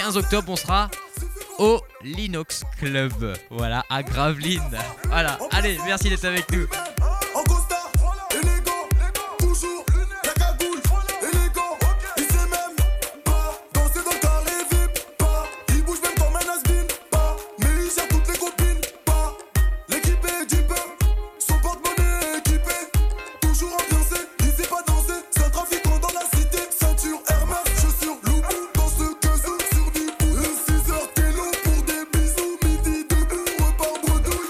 15 octobre, on sera au Linox Club. Voilà, à Gravelines. Voilà, allez, merci d'être avec nous. En costard, élégant, toujours la cagoule, élégant. Il sait même pas danser dans le carré VIP, pas. Il bouge même comme un has-been, pas. Mais il gère toutes les copines, pas. L'équipe est équipée, son porte-monnaie est équipé. Toujours ambiancé, il sait pas danser. C'est un trafiquant dans la cité. Ceinture Hermès, chaussures Loubou. Dans ce casou sur du bout. 6 heures télo pour des bisous. Midi debout, repas bredouille.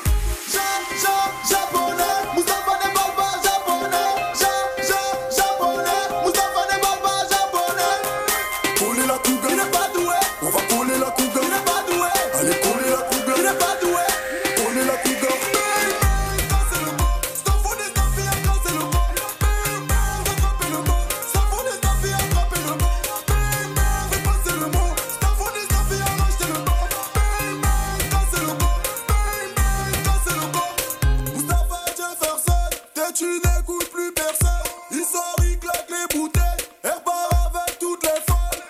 Japonais, Moustapha n'est pas japonais. Japonais, Moustapha n'est pas japonais. Coller la couga, il n'est pas doué. On va coller la couga, il n'est pas doué. Allez coller la couga, il n'est pas doué. Coller la couga. Cassez le mot, Staffo des Staffy, cassez le mot. Rattrapez le mot, Staffo des Staffy, attrapez le mot. Faites passer le mot, Staffo des Staffy, arrachez le mot. Cassez le mot, cassez le mot. Moustapha Jefferson, tu n'écoutes plus personne. Il sort, il claque les bouteilles. Elle part avec toutes les folles.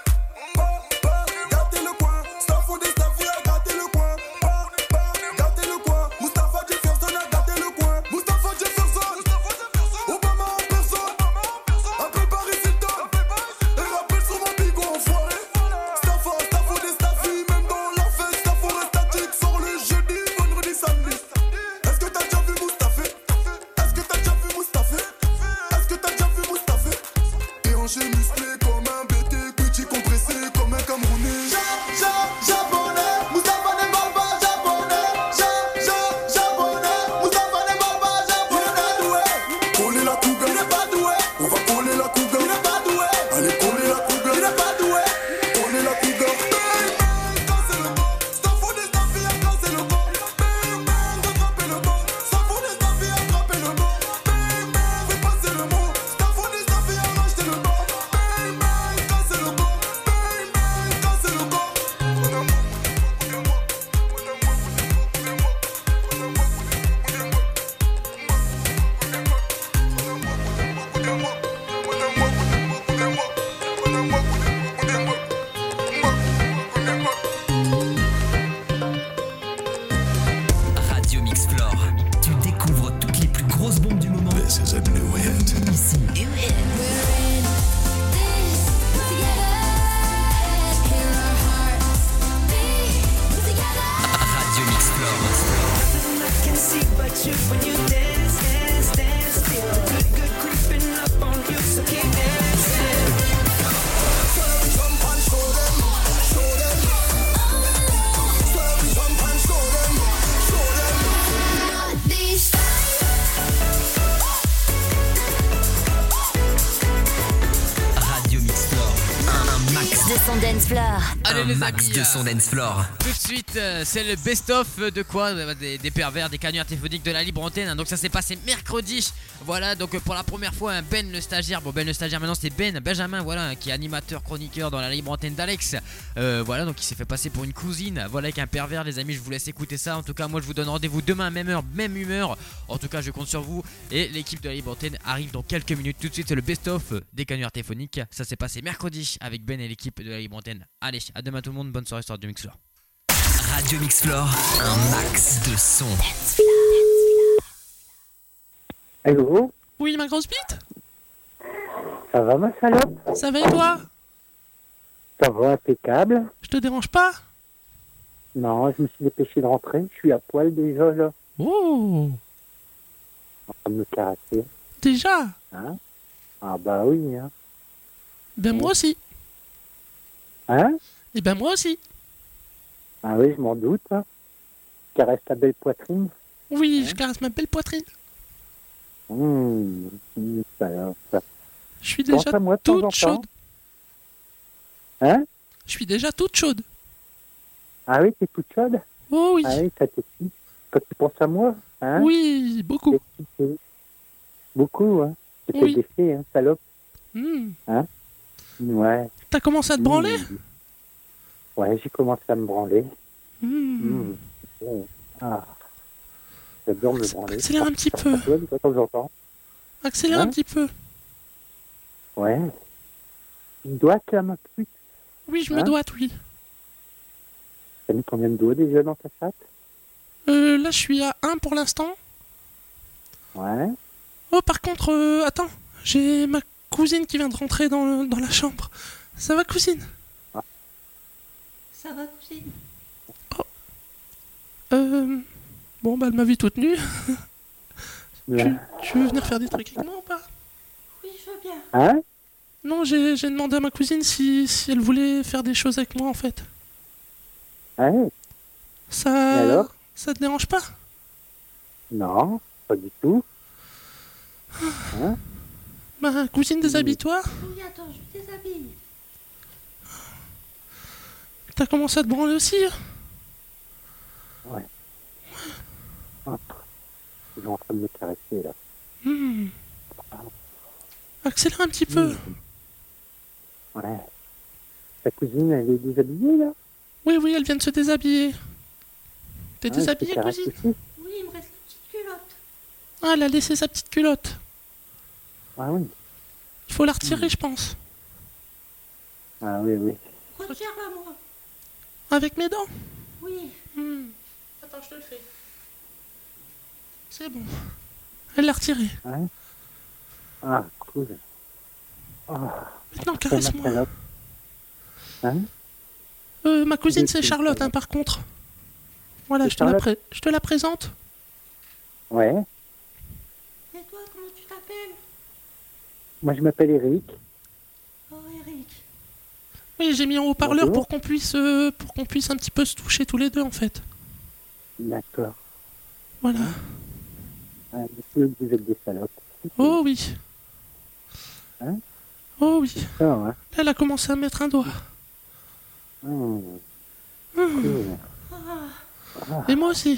Gâtez le coin, Staffo des Staffy a gâté le coin. Gâtez le coin, Moustapha Jefferson a gâté le coin. Moustapha Jefferson, Obama en personne. Appelle Paris Hilton. Et rappelle sur mon bigot enfoiré. Staffo des Staffy, même dans la fête. Staffo reste statique, sort le jeudi, vendredi, samedi. Est-ce que t'as déjà vu Moustapha? Est-ce que t'as déjà vu Moustapha? Est-ce que t'as déjà vu Moustapha? Déhanché, musclé comme un BT, petit compressé comme un Camerounais. Japonais, Moustapha n'est pas japonais. Japonais, Moustapha n'est pas japonais. Coller la couga, il n'est pas doué. On va coller la couga, il n'est pas doué. Allez coller la couga, il n'est pas doué. Coller la couga. Cassez le mot, Staffo des Staffy, cassez le mot. Rattrapez le mot, Staffo des Staffy, attrapez le mot. Faites passer le mot, Staffo des Staffy, arrachez le mot. Cassez le mot, cassez le mot. Radio Mixflore, tu découvres toutes les plus grosses bombes du moment. This is a new hit. Ici. Radio Mixflore. Radio Mixflore. Un max De son dance floor. Allez un les max amis, de son dance floor. tout de suite, c'est le best-of de quoi des pervers, des canulars téléphoniques de la libre antenne. Donc ça s'est passé mercredi. Voilà, donc pour la première fois, un Ben le stagiaire. Bon, Ben le stagiaire, maintenant c'est Ben Benjamin, voilà, qui est animateur, chroniqueur dans la libre antenne d'Alex. Voilà, donc il s'est fait passer pour une cousine. Voilà, avec un pervers, les amis. Je vous laisse écouter ça. En tout cas, moi je vous donne rendez-vous demain, même heure, même humeur. En tout cas, je compte sur vous. Et l'équipe de la libre antenne arrive dans quelques minutes. Tout de suite, c'est le best-of des canulars téléphoniques. Ça s'est passé mercredi avec Ben et l'équipe de la libre antenne. Allez, à demain tout le monde. Bonne soirée sur Radio Mixflore. Radio Mixflore, un max de son. Allô? Oui, ma grosse bite? Ça va ma salope? Ça va et toi? Ça va impeccable? Je te dérange pas? Non, je me suis dépêché de rentrer, je suis à poil déjà là, Oh, en train de me caresser. déjà? Hein? Ah bah oui, hein. Ben moi aussi. Hein? Et ben moi aussi. Ah oui, je m'en doute, hein. Caresse ta belle poitrine. Oui, je caresse ma belle poitrine. Salope. Je suis Pense déjà à moi de temps en toute temps. chaude. Hein? Je suis déjà toute chaude. Ah oui, t'es toute chaude? Oh oui. Ah oui, ça t'excite. Quand tu penses à moi, hein? Oui, beaucoup. T'es excité. Beaucoup, hein. C'est Oui. des faits, hein, salope. Hmm. Ouais. T'as commencé à te branler? Ouais, j'ai commencé à me branler. Hmm. Bon. Ah. J'adore me branler. Accélère un petit peu. De temps en temps. Accélère un petit peu. Ouais. Une doigt là, ma pute. Oui, je me Hein? doite, oui. T'as mis combien de doigts déjà dans ta chatte? Là, je suis à 1 pour l'instant. Ouais. Oh, par contre, attends. J'ai ma cousine qui vient de rentrer dans la chambre. Ça va, cousine? Ça va, cousine? Bon, bah, elle m'a vu toute nue. Ouais. Tu veux venir faire des trucs avec moi ou pas? Oui, je veux bien. Hein? Non, j'ai demandé à ma cousine si elle voulait faire des choses avec moi, en fait. Ouais. Ça... Et alors? Ça te dérange pas? Non, pas du tout. Hein? Ma cousine, déshabille-toi. Oui, attends, je me déshabille. T'as commencé à te branler aussi? Ouais. Hop. Ils sont en train de me caresser, là. Hmm. Accélère un petit peu. Ouais. Ta cousine, elle est déshabillée, là? Oui, oui, elle vient de se déshabiller. T'es Ouais, déshabillée, elle te caresse cousine? aussi? Oui, il me reste la petite culotte. Ah, elle a laissé sa petite culotte. Ah oui. Il faut la retirer, je pense. Ah oui, oui. Retire-la, moi. Avec mes dents. Oui. Attends, je te le fais. C'est bon. Elle l'a retiré. Ouais. Ah, cool. Ah, Maintenant, c'est ma caresse-moi. salope. Hein? Ma cousine, c'est C'est Charlotte, une hein, par contre. Voilà, C'est je te, la Charlotte je te la présente. Ouais. Et toi, comment tu t'appelles? Moi, je m'appelle Eric. Oh, Eric. Oui, j'ai mis en haut-parleur Bonjour. pour qu'on puisse un petit peu se toucher tous les deux, en fait. D'accord. Voilà. Ah, vous êtes des salopes. Oh oui. Hein? Oh oui. Ça, hein? Là, elle a commencé à mettre un doigt. Cool. Et moi aussi.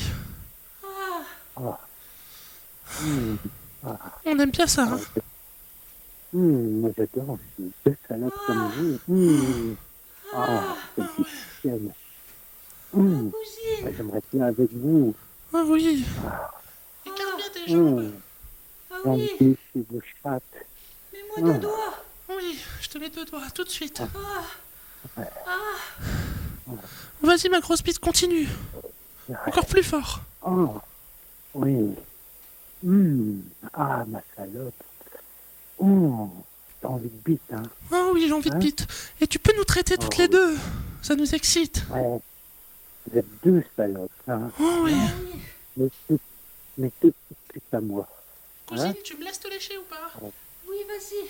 Mmh. On aime bien ça, hein. Moi, j'adore aussi. Deux salopes comme vous. Ah, c'est une chienne. Cousine. J'aimerais bien avec vous. Ah oui. Écarte bien tes jambes. Ah J'ai envie oui. de lécher vos chattes. Mets-moi 2 doigts. Oui, je te mets 2 doigts, tout de suite. Ah. Vas-y, ma grosse bite, continue. Encore plus fort. Oh, oui. Ah, ma salope. T'as envie de bite, hein? Ah oui, j'ai envie de Hein? bite. Et tu peux nous traiter toutes les deux. Ça nous excite. Ouais. Vous êtes deux salopes, hein? Oh oui. Mais tout pute à moi. Cousine, tu me laisses te lécher ou pas? Oui, vas-y.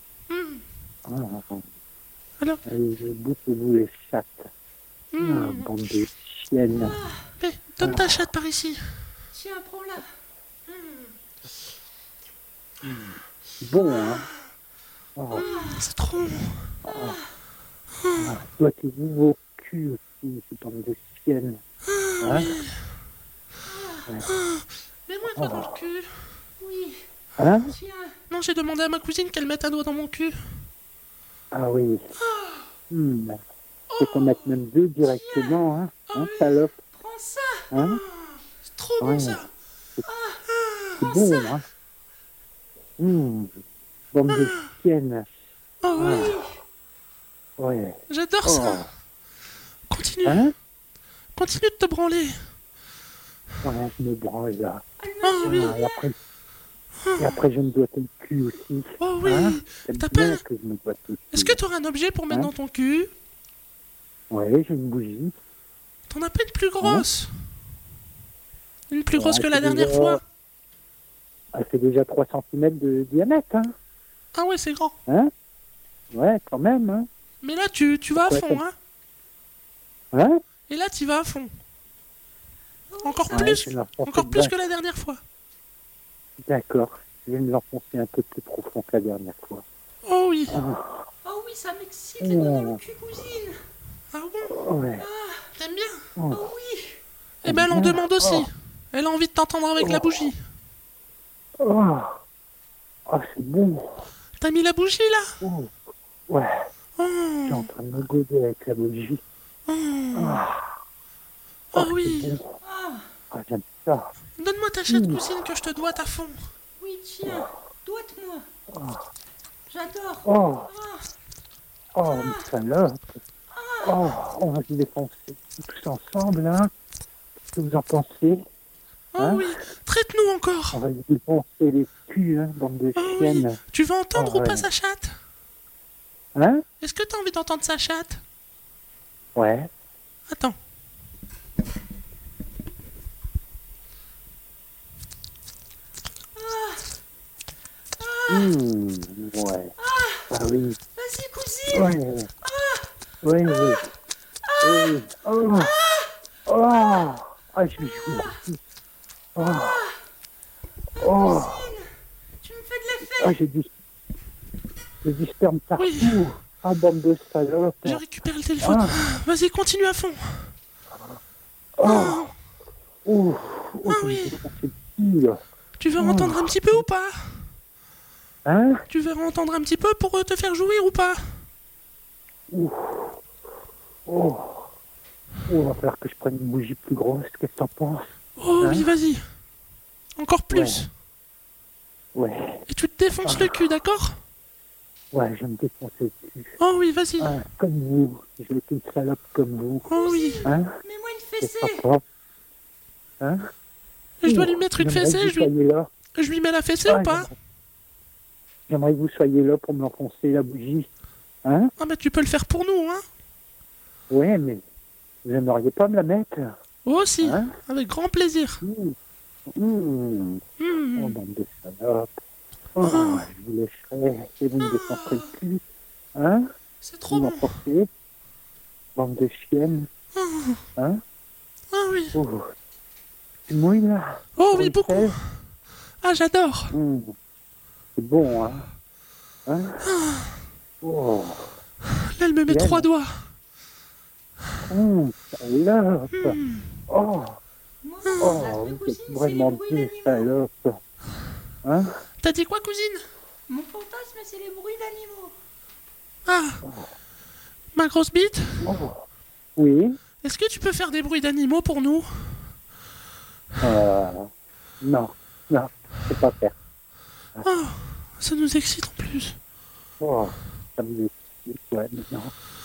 Alors? Allez, je bouffe vous les chattes. Bande de chiennes. Mais donne ta chatte par ici. Tiens, prends-la. Bon, hein? C'est trop. Toi, tu vous vos culs aussi, ces bandes de chiennes. Hein? Mets-moi un doigt dans le cul. Oui. Hein? Tiens. Non, j'ai demandé à ma cousine qu'elle mette un doigt dans mon cul. Ah oui. Faut qu'on mette même deux directement, hein? Hein, salope? Prends ça. Hein? C'est trop bon, ça. C'est bon, hein? Bande de chiennes. Oh oui. Ouais. J'adore ça. Continue. Hein? Continue de te branler. Ouais, je me branle là. Oh oui. Et après, je me dois le cul aussi. Oh oui. Hein? T'aimes T'as bien pas- que je me dois le cul. Est-ce que tu auras un objet pour mettre Hein? dans ton cul? Ouais, j'ai une bougie. T'en as pas une plus grosse? Une plus grosse Ouais, que la c'est dernière déjà- fois? Elle fait déjà 3 cm de diamètre, hein? Ah ouais, c'est grand. Hein? Ouais, quand même, hein? Mais là, tu vas à Ouais, fond, hein? Hein? Et là, tu vas à fond. Encore Ouais, plus, je vais l'enfoncer encore plus dedans. que la dernière fois. D'accord. Je vais me l'enfoncer un peu plus profond que la dernière fois. Oh oui. Oh oui, ça m'excite les doigts dans le cul, cousine. Ah bon? Ouais. T'aimes bien? Oh oui. Eh ben, elle en bien. demande aussi. Oh. Elle a envie de t'entendre avec la bougie. Oh, c'est bon. T'as mis la bougie, là? Oh. Ouais, je suis Oh, en train de me goder avec la bougie. oh oui. C'est bon. Ah, j'aime ça. Donne-moi ta chatte, cousine, que je te doite à fond. Oui, tiens. Doite-moi. J'adore. Oh, oh, mais salope. Oh, on va se défoncer tous ensemble, hein. Qu'est-ce que vous en pensez? Oh Hein? oui, traite-nous encore. On va se défoncer les culs, hein, bande de Oh oui, chiennes. tu veux entendre Oh, ou pas ouais. sa chatte? Hein? Est-ce que t'as envie d'entendre sa chatte? Ouais. Attends. Ouais. Ah oui. Vas-y, cousine. Ouais. Oui, oui. Oui. Oh. Oh. Ah, je vais jouer. Oh. Oh. Tu me fais de l'effet. Ah, j'ai du sperme partout. Oui. Ah, bande de salopes. J'ai récupéré le téléphone. Ah. Vas-y, continue à fond. Oh. Oh. Oh, Ah je oui. me défonce le cul, là. Tu veux entendre un petit peu ou pas? Hein? Tu veux entendre un petit peu pour te faire jouir ou pas? Oh. Oh. Oh, va falloir que je prenne une bougie plus grosse. Qu'est-ce que t'en penses? Oh Hein? oui, vas-y. Encore plus. Ouais. Et tu te défonces le cul, d'accord? Ouais, je vais me défoncer le cul. Oh oui, vas-y. Ah, comme vous. Je vais être une salope comme vous. Oh oui. Hein? Mets-moi une C'est fessée. sympa. Hein? Je dois lui mettre une J'aimerais fessée, que vous soyez là. je lui mets la fessée Ah, ou pas? J'aimerais que vous soyez là pour me l'enfoncer la bougie. Hein? Ah bah tu peux le faire pour nous, hein? Ouais, mais vous n'aimeriez pas me la mettre? Oh si, Hein? avec grand plaisir. Mmh. Mmh. Oh, Hmm. bande de salopes. Oh, je vous lâcherai et vous me défoncerez le cul. Hein? C'est Vous trop bon. m'emportez? Bande de chiennes. Hein? Ah oui. Oh. Tu mouilles là? Oh Pour oui, une beaucoup. selle? Ah j'adore. Mmh. C'est bon, hein? Hein? Oh. Là elle me met Bien. 3 doigts. Salope. Oh. Moi, Oh, la vraie vous êtes cousine, c'est les vraiment bruits deux d'animaux. salopes. Hein? T'as dit quoi, cousine? Mon fantasme, c'est les bruits d'animaux. Ah. Ma grosse bite? Oh. Oui? Est-ce que tu peux faire des bruits d'animaux pour nous? Non. Non, je sais pas faire. Oh, ça nous excite en plus. Oh, ça me excite, ouais, mais non.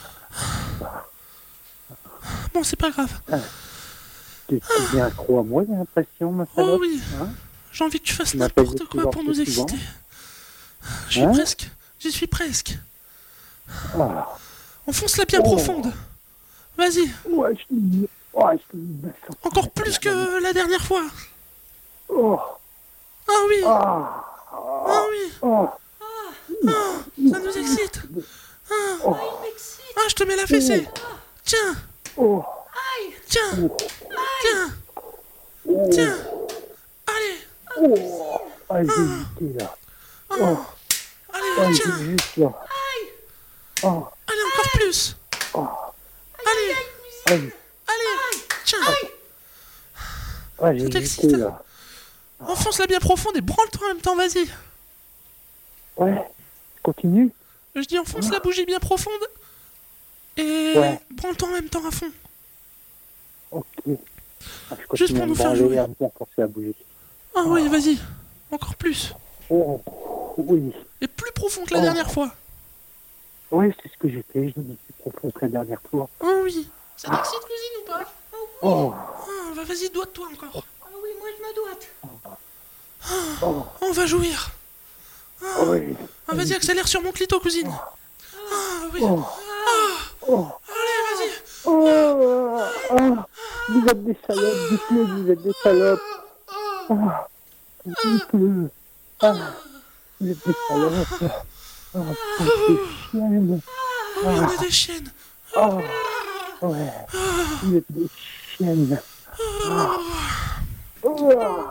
Bon, c'est pas grave. Tu es bien accro à moi, j'ai l'impression, ma Oh salope. oui. Hein? J'ai envie que tu fasses Tu m'appelles de n'importe plus quoi en pour plus nous souvent. exciter. Je suis Hein? presque. J'y suis presque. Ah. Enfonce-la bien Oh. profonde. Vas-y, Ouais, je me sens. encore plus que la dernière fois. Oh. Ah oui, Ah. ah oui, Oh. ça nous excite. Ah, Oh. Il m'excite. ah, je te mets la fessée. Tiens, Oh. tiens, Oh. tiens, Oh. tiens. Allez, Oh. Ah, j'ai hésité, là. Oh. allez, Ah, tiens. j'ai juste, là. Oh. Allez, encore plus. Oh. Allez, Allez. allez, tiens. Ah, j'ai Ça hésité, t'excite? là. Enfonce-la bien profonde et branle-toi en même temps, vas-y. Ouais. Continue. Je dis enfonce la bougie bien profonde et Ouais. branle-toi en même temps à fond. Ok. Ah, je Juste continue pour à nous me faire branler, jouer. à me enfoncer la bougie. Ah oui, vas-y, encore plus. Oh. Oui. Et plus profond que la Oh. dernière fois. Oui, c'est ce que j'ai fait. Je me suis profond que la dernière fois. Oh oui. Ça t'excite, cousine, ou pas? Oh. Ah, bah vas-y, doigte-toi encore. Ah oui, moi, je me doite. Oh. On va jouir. Oui. Ah, vas-y, accélère sur mon clito, cousine. Ah oui. Oh. Oh. Allez, vas-y. Oh. Ah. Vous êtes des salopes. Dites-le, vous êtes des salopes. Ah. Dites-le. Ah. Vous êtes des salopes. Ah. Des chiennes. Ah oui, on est des chiennes. Ah. Ouais. Vous êtes des chiennes. Ah. Oh.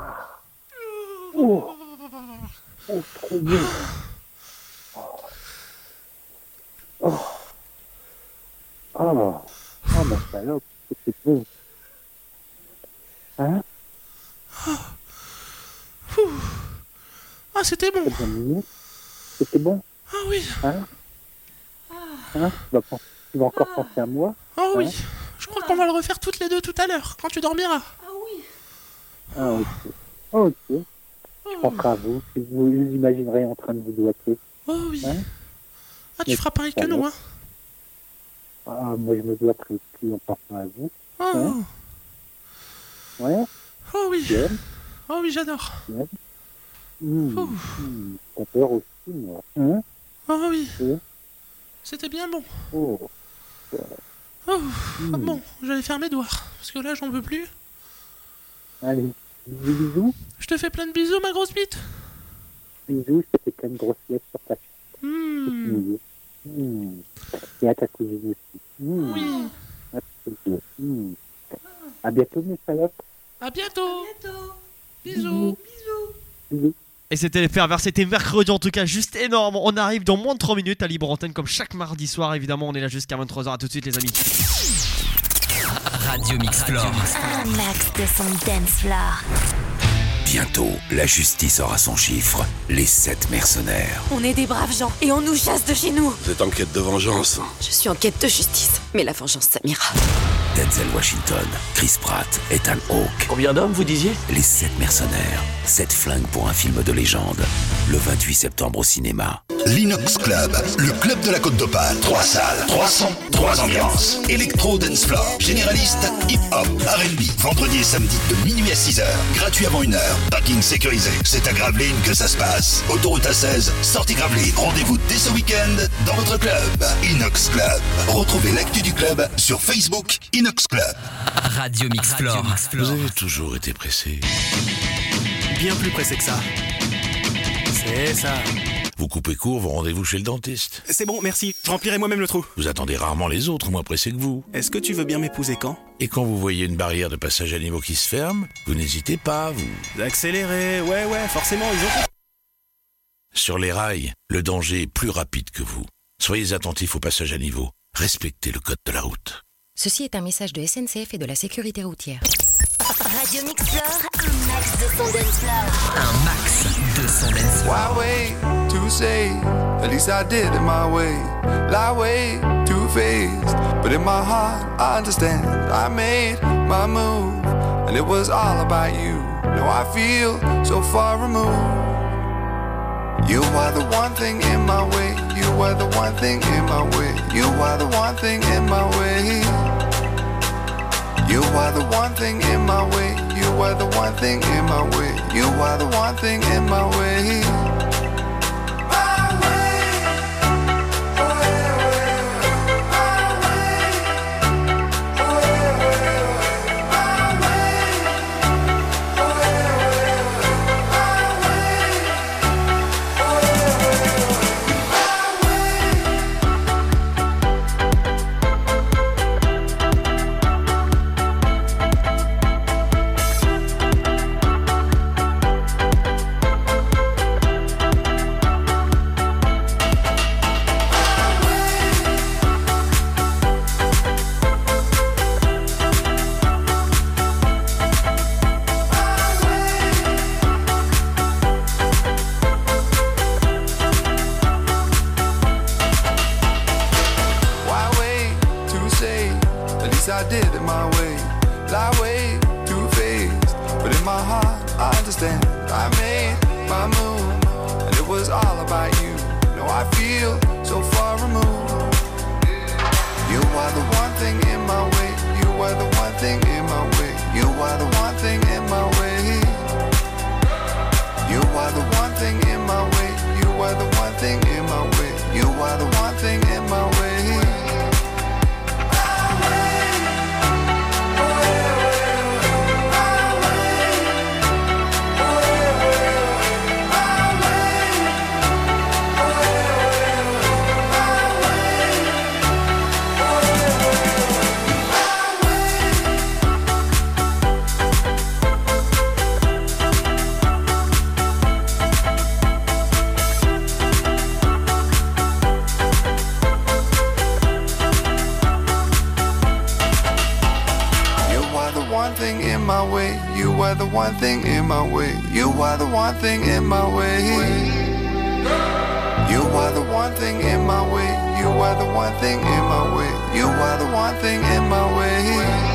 Oh. Oh, trop beau. Oh. Oh. Oh, ma salope, c'est beau. Hein? Ah, c'était bon. T'as bien aimé? C'était bon? Ah oui. Hein? Hein? Tu vas encore penser à moi? Ah oui. Hein? Je crois qu'on va le refaire toutes les deux tout à l'heure, quand tu dormiras. Ah oui. Ah, ok. Ok. Je penserai à vous. Vous vous imaginerez en train de vous doigter. Oh oui. Hein? Ah, tu feras pareil que nous, hein. Moi, je me dois très plus en pensant à vous. Oh, Ouais, oh oui, j'aime. oh oui, j'adore. Ouh. T'as peur aussi, moi. Hein? Oh oui, Oui. c'était bien bon. Oh. Oh, ah bon, j'allais faire mes doigts, parce que là, j'en peux plus. Allez, bisous. Je te fais plein de bisous, ma grosse bite. Bisous, je te fais plein de grosses lettres sur ta Mmh. Et à ta cousine aussi. Oui, À ta cousine. À bientôt, mes salopes. à bientôt. Bientôt. Bisous. Bisous. Et c'était les pervers, c'était mercredi en tout cas, juste énorme. On arrive dans moins de 3 minutes à Libre Antenne comme chaque mardi soir. Évidemment, on est là jusqu'à 23h. À tout de suite, les amis. Radio Mixplore. Un max de son dance floor. Bientôt, la justice aura son chiffre, les 7 mercenaires. On est des braves gens et on nous chasse de chez nous. Vous êtes en quête de vengeance. Je suis en quête de justice, mais la vengeance, ça m'ira. Denzel Washington, Chris Pratt, Ethan Hawke. Combien d'hommes vous disiez? Les 7 mercenaires. 7 flingues pour un film de légende. Le 28 septembre au cinéma. L'Inox Club, le club de la Côte d'Opale. 3 salles, 3 sons, 3 ambiances. Electro Dance Floor, généraliste, hip-hop, R&B. Vendredi et samedi de minuit à 6h. Gratuit avant 1h. Parking sécurisé. C'est à Gravelines que ça se passe. Autoroute A16, sortie Gravelines. Rendez-vous dès ce week-end dans votre club. Inox Club. Retrouvez l'actu du club sur Facebook Inox Club. Radio Mixplore. Vous avez toujours été pressé. Bien plus pressé que ça. C'est ça. Vous coupez court vos rendez-vous chez le dentiste. C'est bon, merci. Je remplirai moi-même le trou. Vous attendez rarement les autres moins pressés que vous. Est-ce que tu veux bien m'épouser quand? Et quand vous voyez une barrière de passage à niveau qui se ferme, vous n'hésitez pas, vous. D'accélérer, ouais, forcément, ils ont... Sur les rails, le danger est plus rapide que vous. Soyez attentifs au passage à niveau. Respectez le code de la route. Ceci est un message de SNCF et de la sécurité routière. Radio Mixplore, un max de son dance floor. Un max de son dance floor. Why wait to say? At least I did it my way. Lie way too faced, but in my heart I understand. I made my move, and it was all about you. Now I feel so far removed. You are the one thing in my way. You are the one thing in my way. You are the one thing in my way. You are the one thing in my way. You are the one thing in my way. You are the one thing in my way. I did it my way, lie way too faced, but in my heart I understand. I made my move, and it was all about you. Now I feel so far removed. You are the one thing in my way. You are the one thing in my way. You are the one thing in my way. You are the one thing in my way. You are the one thing in my way. You are the one thing in my way. You are the one thing in my way. You are the one thing in my way. You are the one thing in my way. You are the one thing in my way. You are the one thing in my way.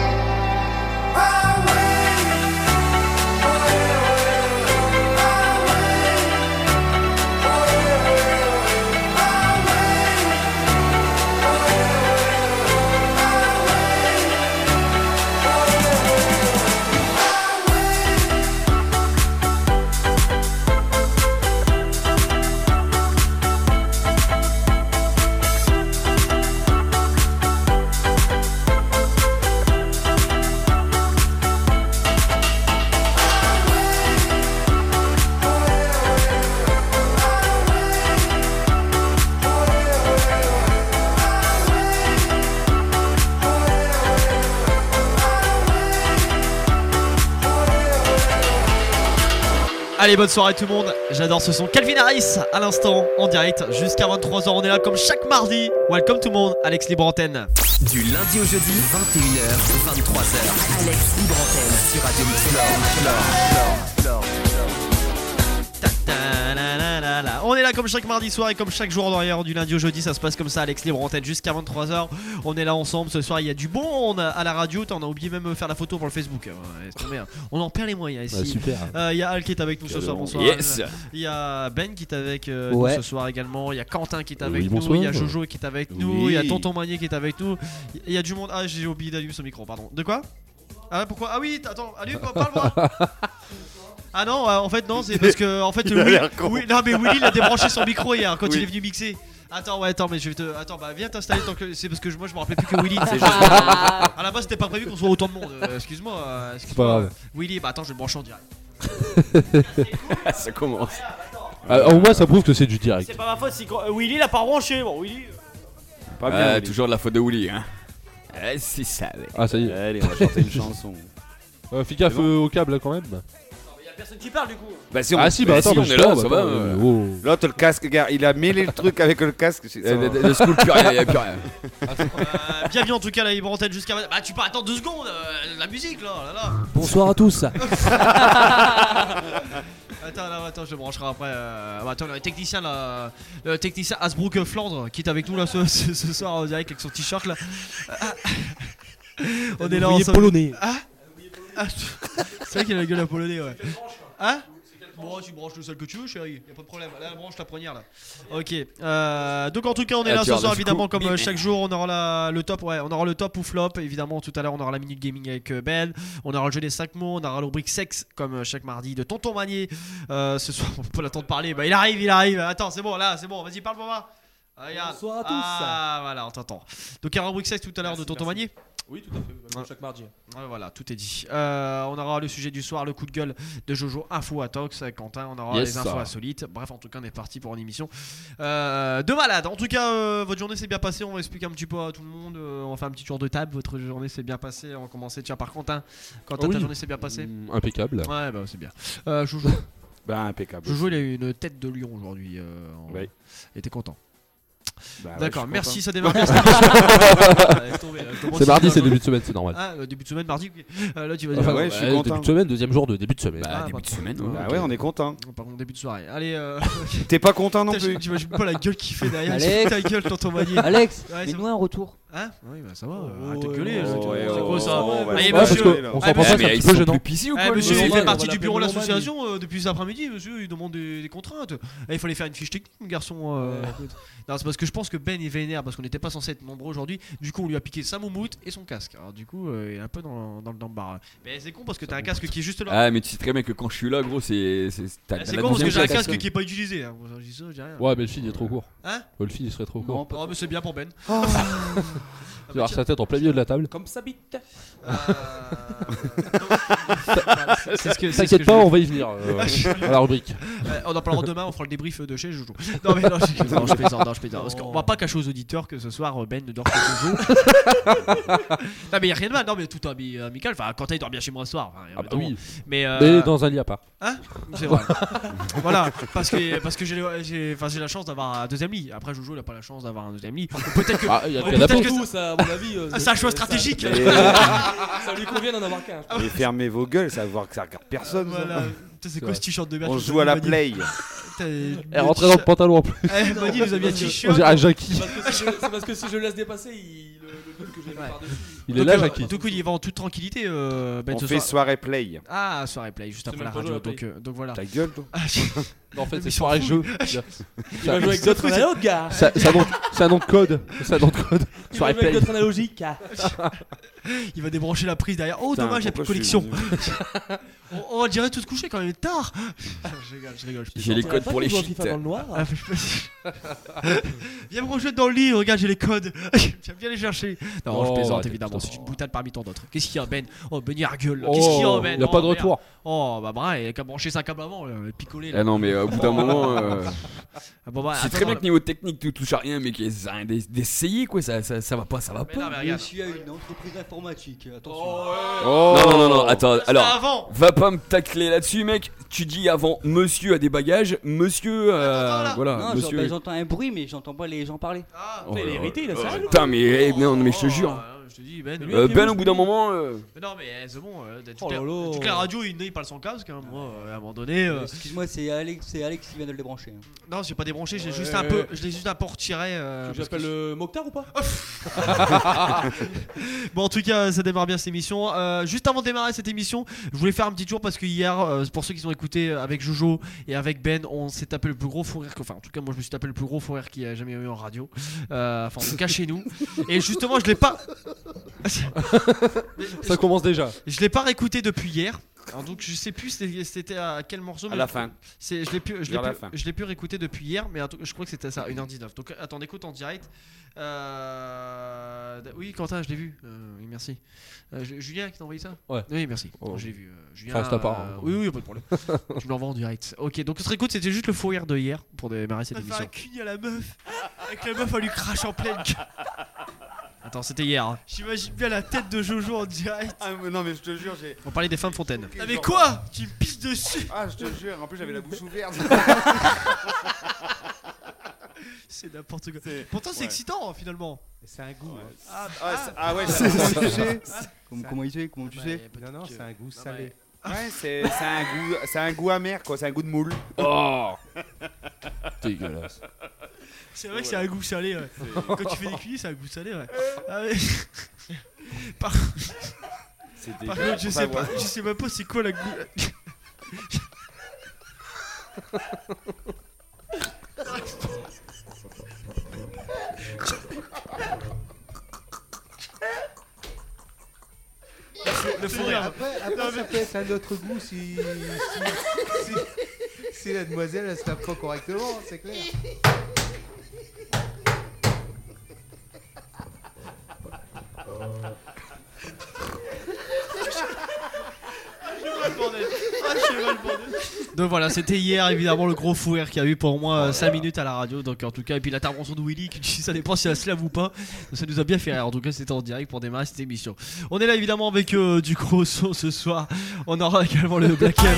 Allez, bonne soirée tout le monde. J'adore ce son. Calvin Harris à l'instant en direct jusqu'à 23h. On est là comme chaque mardi. Welcome tout le monde. Alex Libre Antenne. Du lundi au jeudi, 21h, 23h. Alex Libre Antenne sur Radio Mix Flore. On est là comme chaque mardi soir et comme chaque jour d'ailleurs du lundi au jeudi, ça se passe comme ça. Alex Libre Antenne jusqu'à 23h. On est là ensemble ce soir. Il y a du bon monde à la radio. On a oublié même de faire la photo pour le Facebook. On en perd les moyens ici. Super. Il y a Al qui est avec nous ce soir. Bonsoir. Yes. Il y a Ben qui est avec nous ce soir également. Il y a Quentin qui est avec nous. bonsoir. Il y a Jojo qui est avec nous. Il y a Tonton Manier qui est avec nous. Il y a du monde. Ah, j'ai oublié d'allumer ce micro, pardon. De quoi? Ah, pourquoi? Ah oui, attends, allume, parle-moi. Ah non, en fait non, c'est parce que en fait non mais Willy il a débranché son micro hier quand il est venu mixer. Attends mais je vais te viens t'installer tant que c'est parce que moi je me rappelais plus que Willy. À la base c'était pas prévu qu'on soit autant de monde. Excuse-moi. Willy, attends, je vais le brancher en direct. Ça commence. Au moins ça prouve que c'est du direct. C'est pas ma faute si Willy l'a pas branché. Bon Willy. Pas bien. Willy. Toujours de la faute de Willy hein. C'est ça. Ah ça y est. Allez, on va chanter une chanson. Fais gaffe au câble là quand même. Personne qui parle du coup. Bah si on est là, ça va. Là t'as le casque, gars, il a mêlé le truc avec le casque. Ne se coule plus rien, y'a plus rien. Bienvenue en tout cas, la Libre Antenne jusqu'à. Bah tu peux attendre 2 secondes, la musique là. Bonsoir à tous. Attends, je le brancherai après. Attends, le technicien Hasbrook Flandre qui est avec nous là ce soir en direct avec son t-shirt là. On est là ensemble. Polonais. C'est vrai qu'il a la gueule à polonais, ouais. Hein? Bon, tu branches le seul que tu veux, chérie, y'a pas de problème. Là, branche la première là. Ok. Donc en tout cas, on est là ce soir évidemment comme chaque jour. On aura le top, on aura le top ou flop. Évidemment, tout à l'heure, on aura la minute gaming avec Ben. On aura le jeu des 5 mots. On aura le rubrique sexe comme chaque mardi de Tonton Manier. Ce soir, on peut l'attendre parler. Bah, il arrive. Attends, c'est bon, là, c'est bon. Vas-y, parle, papa. Regarde. Bonsoir à tous. Ah, voilà, on t'entend. Donc, il y a un rubrique sexe tout à l'heure de Tonton Manier. Oui, tout à fait, comme chaque mardi. Ouais, voilà, tout est dit. On aura le sujet du soir, le coup de gueule de Jojo, info à Tox avec Quentin. On aura les infos insolites. Bref, en tout cas, on est parti pour une émission de malade. En tout cas, votre journée s'est bien passée. On va expliquer un petit peu à tout le monde. On va faire un petit tour de table. Votre journée s'est bien passée. On va commencer par Quentin. Quentin, ta journée s'est bien passée? Impeccable. Ouais, bah c'est bien. Jojo. Bah, impeccable. Jojo, il a eu une tête de lion aujourd'hui. Oui. Il était content. Bah d'accord, ouais, merci, ça démarre bien. C'est mardi, c'est début de semaine, c'est normal. Ah, début de semaine, mardi. Là, tu vas dire. Ouais, je suis content. Début de semaine, deuxième jour de début de semaine. Bah, début de semaine. Bah ouais, on est content. Par contre, début de soirée. Allez. T'es pas content non plus? J'imagine pas la gueule qu'il fait derrière. Alex. Ta gueule, Tonton Manier. Alex, fais-nous un retour. Hein? Oui, bah ça va. Arrête de gueuler. C'est quoi ça? Allez, monsieur. On s'en prend pas, c'est un petit peu gênant. Monsieur, il fait partie du bureau de l'association depuis cet après-midi. Monsieur, il demande des contraintes. Il fallait faire une fiche technique, mon garçon. Non, c'est parce que je pense que Ben est vénère parce qu'on n'était pas censé être nombreux aujourd'hui. Du coup, on lui a piqué sa moumoute et son casque. Alors, du coup, il est un peu dans le bar. Mais c'est con parce que t'as un casque qui est juste là. Ah, mais tu sais très bien que quand je suis là, gros, c'est con parce que j'ai un casque qui est pas utilisé. Ouais, mais le fil est trop court. Hein? Le fil il serait trop court. Oh, mais c'est bien pour Ben. Tu vas avoir sa tête en plein milieu de la table. Comme ça bite. T'inquiète pas, on va y venir à la rubrique. On en parlera demain, on fera le débrief de chez Jojo. Non mais non, je plaisante. Parce qu'on va pas cacher aux auditeurs que ce soir Ben ne dort pas chez Jojo. Non mais y'a rien de mal, non mais tout amical. Enfin, Quentin il dort bien chez moi ce soir. Ah bah oui. Mais dans un lit à part. Hein? C'est vrai. Voilà, parce que j'ai la chance d'avoir un deuxième lit. Après Jojo il a pas la chance d'avoir un deuxième lit. Peut-être que ça, à mon avis, c'est un choix stratégique. Ça lui convient d'en avoir qu'un. Et fermez vos gueules, ça va voir que ça regarde personne. Voilà. C'est quoi ce t-shirt de merde? On joue à la play. Elle rentrait dans le pantalon en plus. Mani nous a mis un t-shirt. On dirait un Jackie. C'est parce que si je laisse dépasser, le gueule que j'ai mis par-dessus. Il est là, Jackie. Du coup, il va en toute tranquillité. On fait soirée play. Ah, soirée play, juste après la radio. Donc voilà. Ta gueule, toi. En fait, c'est soirée jeu. Tu vas jouer avec d'autres analogues, gars. C'est un nom de code. Soirée play. D'autres analogiques. Il va débrancher la prise derrière. Oh, dommage, il n'y a plus de connexion. On dirait tout se coucher quand même tard. Je rigole. J'ai les codes pour les cheats. Dans le noir. Viens me rejoindre dans le lit, regarde, j'ai les codes. Viens les chercher. Non, je plaisante évidemment, c'est une boutade parmi tant d'autres. Qu'est-ce qu'il y a, Ben? Oh, Ben, il gueule. Qu'est-ce qu'il y a, Ben? Il n'y a pas de retour. Oh, bah, bravo, il a qu'à brancher 5 câbles avant, picoler. Ah non, mais au bout d'un moment. Bah, c'est très bien que niveau technique, tu touches à rien, mais qu'il y ait d'essayer, quoi. Ça va pas, ça va pas. Je suis à une entreprise informatique, attention. Non, attends, alors. Avant. Va pas me tacler là-dessus, mec. Tu dis avant, monsieur a des bagages, monsieur. Voilà, non, monsieur. J'entends un bruit, mais j'entends pas les gens parler. Ah, il a hérité, il a ça. Putain, mais je te jure. Je te dis, Ben. Ben, au bout d'un moment. Mais non, mais c'est bon. Toute la radio, il parle sans casque. Moi, à un moment donné. Excuse-moi, c'est Alex qui vient de le débrancher. Non, j'ai pas débranché, je l'ai juste un peu retiré. Tu l'appelles le Mokhtar ou pas? Bon, en tout cas, ça démarre bien cette émission. Juste avant de démarrer cette émission, je voulais faire un petit tour parce que hier, pour ceux qui ont écouté avec Jojo et avec Ben, on s'est tapé le plus gros fou rire. Enfin, en tout cas, moi je me suis tapé le plus gros fou rire qu'il y a jamais eu en radio. Enfin, en tout cas chez nous. Et justement, je l'ai pas. Ça commence déjà. Je l'ai pas réécouté depuis hier. Alors donc je sais plus c'était à quel morceau. À la fin. Je l'ai pu réécouter depuis hier, mais je crois que c'était ça, 1h19. Donc attends, on écoute en direct. Oui, Quentin, je l'ai vu. Oui, merci. Julien qui t'a envoyé ça? Ouais. Oui, merci. Je l'ai vu. Julien. Enfin, c'est à part. Oui, pas de problème. Je l'envoie en direct. Ok, donc on se réécoute, c'était juste le fou rire de hier pour démarrer cette émission. Un cul à la meuf. Avec la meuf, elle lui crache en pleine gueule. Attends, c'était hier. Hein. J'imagine bien la tête de Jojo en direct. Ah, non, mais je te jure, j'ai. On parlait des femmes fontaines. Ah, mais quoi? Tu me pisses dessus? Ah, je te jure, en plus j'avais la bouche ouverte. C'est n'importe quoi. Pourtant, c'est excitant finalement. C'est un goût. Ouais, Comment tu sais? Non, c'est un goût salé. Ouais, c'est un goût amer, quoi. C'est un goût de moule. Oh. Dégueulasse. C'est vrai que c'est un goût salé, ouais. Quand tu fais des cuisines, c'est un goût salé, ouais. Ah ouais. Par contre, je sais même pas c'est quoi la goût. Le fou rire. Après ça peut être un autre goût si la demoiselle elle se lave pas correctement, c'est clair. Donc voilà, c'était hier évidemment le gros fou rire qu'il y a eu pour moi 5 minutes à la radio. Donc en tout cas, et puis l'intervention de Willy qui ça dépend si elle se lave ou pas. Donc, ça nous a bien fait rire. En tout cas, c'était en direct pour démarrer cette émission. On est là évidemment avec du gros son ce soir. On aura également le Black M.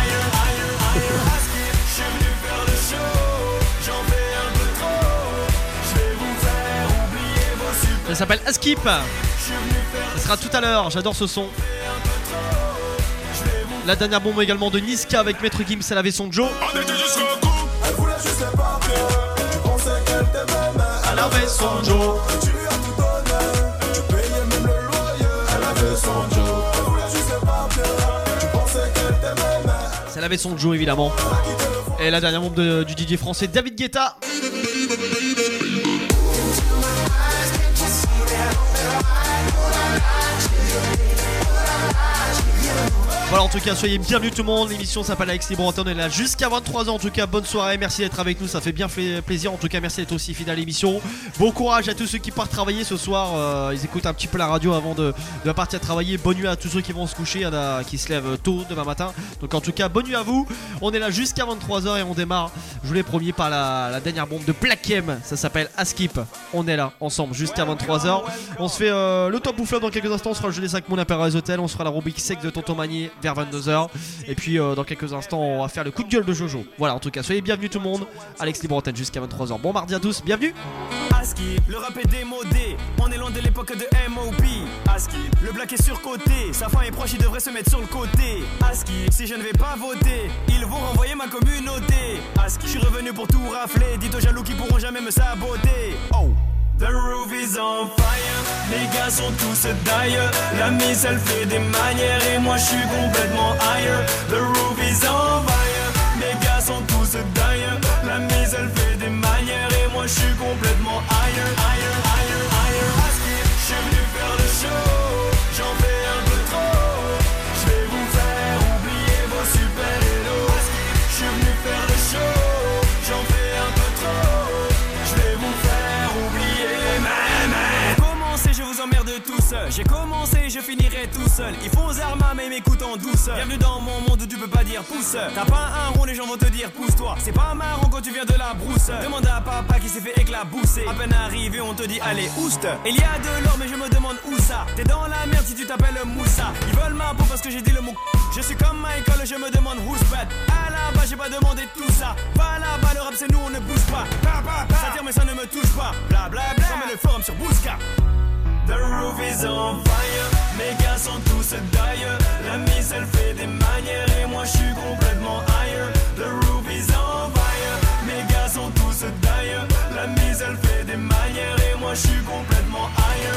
Ça s'appelle Askip. Ça sera tout à l'heure, j'adore ce son. La dernière bombe également de Niska avec Maître Gims, elle avait son Joe. Elle voulait juste les papiers. Tu pensais qu'elle t'aimait, elle avait son Joe. Tu lui as tout donné. Tu payais même le loyer. Elle avait son Joe. Elle voulait juste les papiers. Tu pensais qu'elle t'aimait. Elle avait son Joe évidemment. Et la dernière bombe du DJ français David Guetta. Voilà, en tout cas, soyez bienvenus tout le monde. L'émission s'appelle Alex Libre Antenne. On est là jusqu'à 23h. En tout cas, bonne soirée. Merci d'être avec nous. Ça fait bien plaisir. En tout cas, merci d'être aussi fidèle à l'émission. Bon courage à tous ceux qui partent travailler ce soir. Ils écoutent un petit peu la radio avant de partir travailler. Bonne nuit à tous ceux qui vont se coucher. Il y en a qui se lèvent tôt demain matin. Donc, en tout cas, bonne nuit à vous. On est là jusqu'à 23h et on démarre. Je vous l'ai promis par la dernière bombe de Black M. Ça s'appelle Askip. On est là ensemble jusqu'à 23h. On se fait le top ou flop dans quelques instants. On se fera le jeu des 5 mots à Paradise Hotel. On se fera la rubrique sec de Tonton Magnier vers 22h. Et puis dans quelques instants on va faire le coup de gueule de Jojo. Voilà, en tout cas soyez bienvenus tout le monde. Alex Libre Antenne jusqu'à 23h. Bon mardi à tous, bienvenue. Aski, le rap est démodé. On est loin de l'époque de M.O.P. Aski, le black est surcoté. Sa fin est proche, il devrait se mettre sur le côté. Aski, si je ne vais pas voter, ils vont renvoyer ma communauté. Aski, je suis revenu pour tout rafler. Dites aux jaloux qui pourront jamais me saboter. Oh, the roof is on fire. Les gars sont tous d'ailleurs. La mise elle fait des manières et moi je suis complètement ailleurs. The roof is on fire. Les gars sont tous d'ailleurs. La mise elle fait des manières et moi je suis complètement ailleurs. Je suis venu faire le show. J'en fais un peu trop. Je vais vous faire oublier vos super-héros. Je suis venu faire le show. J'en fais un peu trop. Je vais vous faire oublier. Commencez, je vous emmène forcer, je finirai tout seul. Ils font Zarma mais ils m'écoutent en douceur. Bienvenue dans mon monde où tu peux pas dire pouce. T'as pas un rond, les gens vont te dire pousse-toi. C'est pas marrant quand tu viens de la brousse. Demande à papa qui s'est fait éclabousser. À peine arrivé on te dit allez ouste. Il y a de l'or mais je me demande où ça. T'es dans la merde si tu t'appelles Moussa. Ils veulent ma peau parce que j'ai dit le mot. Je suis comme Michael, je me demande who's bad. À la base j'ai pas demandé tout ça. Pas là-bas, le rap c'est nous, on ne bouge pas. Ça tire mais ça ne me touche pas. Bla bla bla, comme le forum sur Bousca. The roof is on fire. Mes gars sont tous d'ailleurs. La mise elle fait des manières et moi je suis complètement ailleurs. The roof is on fire. Mes gars sont tous d'ailleurs. La mise elle fait des manières et moi je suis complètement ailleurs.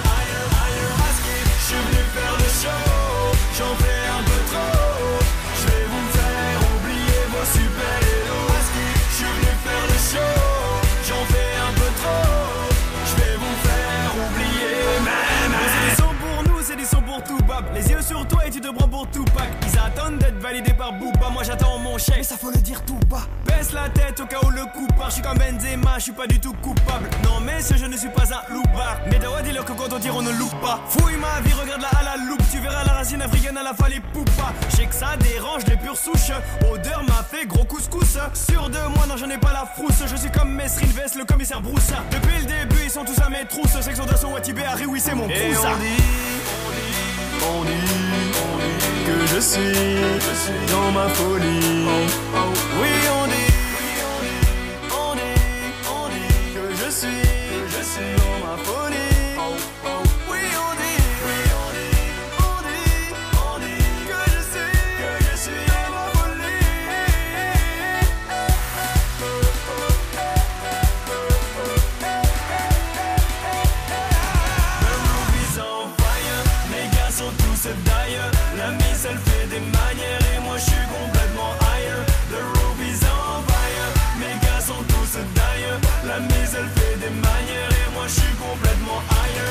Je suis venu faire le show, j'en fais un peu trop. Je vais vous faire oublier vos super-héros. Je suis venu faire le show, j'en fais un peu trop. Je vais vous faire oublier. Mais c'est des sons pour nous, c'est des sons pour tout bab. Les yeux sur toi et tu te prends pour Tupac. Ils attendent d'être validés par Booba. Moi j'attends mon chèque, mais ça faut le dire tout bas. Baisse la tête au cas où le coup part. Je suis comme Benzema, je suis pas du tout coupable. Non messieurs, je ne suis pas un loupard. Mais Dawa dis-leur que quand on tire on ne loupe pas. Fouille ma vie, regarde-la à la loupe. Tu verras la racine africaine à la fois les poupas. Je sais que ça dérange les pures souches. Odeur m'a fait gros couscous. Sûr de moi, non j'en ai pas la frousse. Je suis comme Mesrine Vest, le commissaire Broussard. Depuis le début ils sont tous à mes trousses. Section d'assaut Watibé à oui c'est mon cousin. On dit que je suis dans ma folie. Oui, on dit que je suis dans ma folie. Oui, on dit que je suis dans ma folie. The roof is on fire. Mes gars sont tous d'ailleurs. La mise elle fait des manières et moi je suis complètement ailleurs. The roof is on fire. Mes gars sont tous d'ailleurs. La mise elle fait des manières et moi je suis complètement ailleurs.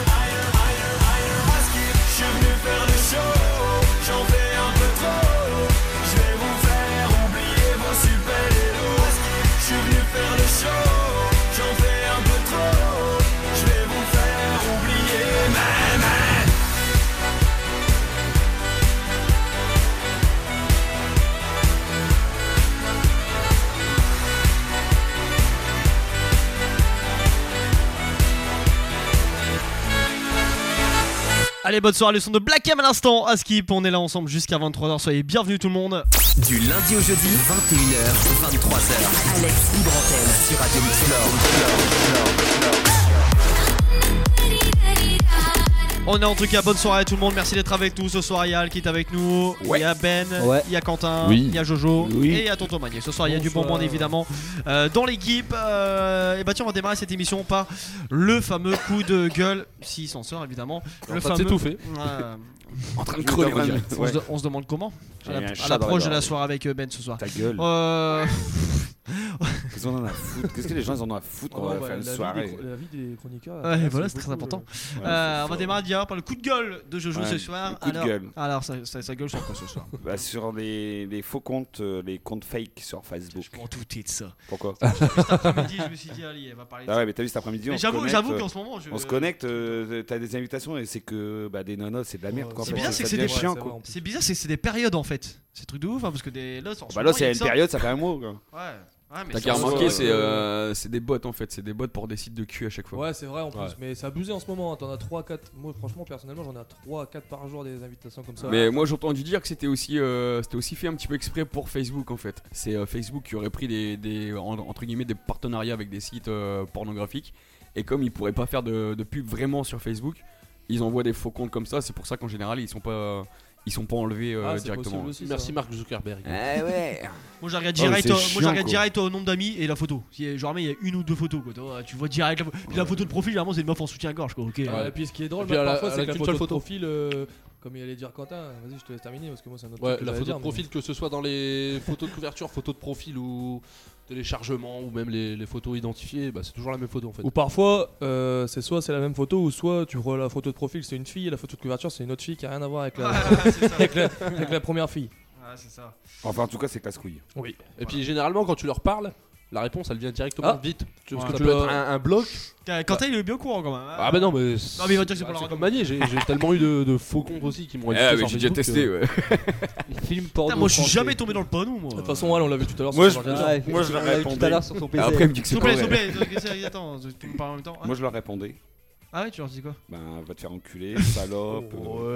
Je suis venu faire le show, j'en fais un peu trop. Je vais vous faire oublier vos super-héros. Je suis venu faire le show, j'en fais un peu trop. Je vais vous faire oublier, Allez, bonne soirée, le son de Black M à l'instant. À Skip, on est là ensemble jusqu'à 23h. Soyez bienvenus tout le monde. Du lundi au jeudi, 21h, 23h. Alex Libre Antenne sur Radio Mix. On est en tout cas, bonne soirée à tout le monde. Merci d'être avec nous. Ce soir, il y a Al qui est avec nous. Ouais. Il y a Ben, Ouais. il y a Quentin, Oui. il y a Jojo Oui. et il y a Tonton Magnier. Ce soir, il y a du bonbon évidemment dans l'équipe. Et bah tiens, on va démarrer cette émission par le fameux coup de gueule, s'il s'en sort évidemment. En train de s'étouffer. En train de crever en direct. On, on se demande comment Il y a un à chat l'approche dans de la la soirée avec Ben ce soir. Ta gueule. Qu'est-ce qu'on en a à foutre? Qu'est-ce que les gens ils en ont à foutre quand on va faire une soirée? La vie des chroniqueurs. Ouais, voilà, c'est très important. On va démarrer direct par le coup de gueule de Jojo ce soir. Le coup de gueule. Alors ça gueule sur quoi ce soir? Bah, sur des faux comptes, les comptes fake sur Facebook. Je m'en doutais de ça. Pourquoi? Cet après-midi, je me suis dit, allez, elle va parler de Ah ça. ouais, mais t'as vu cet après-midi, Mais j'avoue qu'en ce moment, on se connecte, t'as des invitations et c'est que des nonos, c'est de la merde. C'est bizarre, c'est que c'est des chiants quoi. C'est bizarre, c'est des périodes en fait. C'est truc de ouf, hein, parce que des là, bah là, c'est une période, ça fait un mois quoi. Ouais. Mais t'as qu'à remarquer, c'est des bots en fait, c'est des bots pour des sites de cul à chaque fois. Ouais, c'est vrai en plus, mais c'est abusé en ce moment. T'en as 3-4. Moi, franchement, personnellement, j'en ai 3-4 par jour des invitations comme ça. Mais moi, j'ai entendu dire que c'était aussi fait un petit peu exprès pour Facebook en fait. C'est Facebook qui aurait pris entre guillemets des partenariats avec des sites pornographiques. Et comme ils pourraient pas faire de pub vraiment sur Facebook, ils envoient des faux comptes comme ça. C'est pour ça qu'en général, ils sont pas enlevés directement. Aussi, merci Mark Zuckerberg. Ah ouais. Moi je regarde direct au nombre d'amis et la photo. Genre il y a une ou deux photos quoi. Tu vois direct la photo de profil, généralement c'est une meuf en soutien-gorge quoi. OK. Et puis ce qui est drôle parfois c'est que la photo de profil comme il allait dire Quentin, vas-y je te laisse terminer parce que moi c'est un autre truc que la photo dire, de profil que ce soit dans les photos de couverture, photos de profil ou téléchargement ou même les photos identifiées, bah c'est toujours la même photo en fait. Ou parfois c'est soit c'est la même photo ou soit tu vois la photo de profil c'est une fille et la photo de couverture c'est une autre fille qui a rien à voir avec avec la première fille. Ouais, c'est ça. Enfin en tout cas c'est casse-couille. Oui. Et puis généralement quand tu leur parles, La réponse, elle vient directement vite. Parce Ça que peut tu être un bloc. Quentin, il est bien au courant quand même. Ah bah non, mais. Non, mais il va dire que c'est pour la radio. comme Magnier, j'ai tellement eu de faux comptes aussi qui m'ont Ah, édité mais sur j'ai déjà Facebook, testé, ouais. Film porno. Moi, je suis français. jamais tombé dans le panneau, moi. De toute façon, on l'a vu tout à l'heure. Moi, sur je- son ordinateur. moi, je leur On l'a vu répondais. tout à l'heure sur son PC. Après, il me dit que c'est S'il pas vous vrai. plaît, attends, tu me parles en même temps. Moi, je leur répondais. Ah ouais, tu leur dis quoi? Ben, va te faire enculer, salope.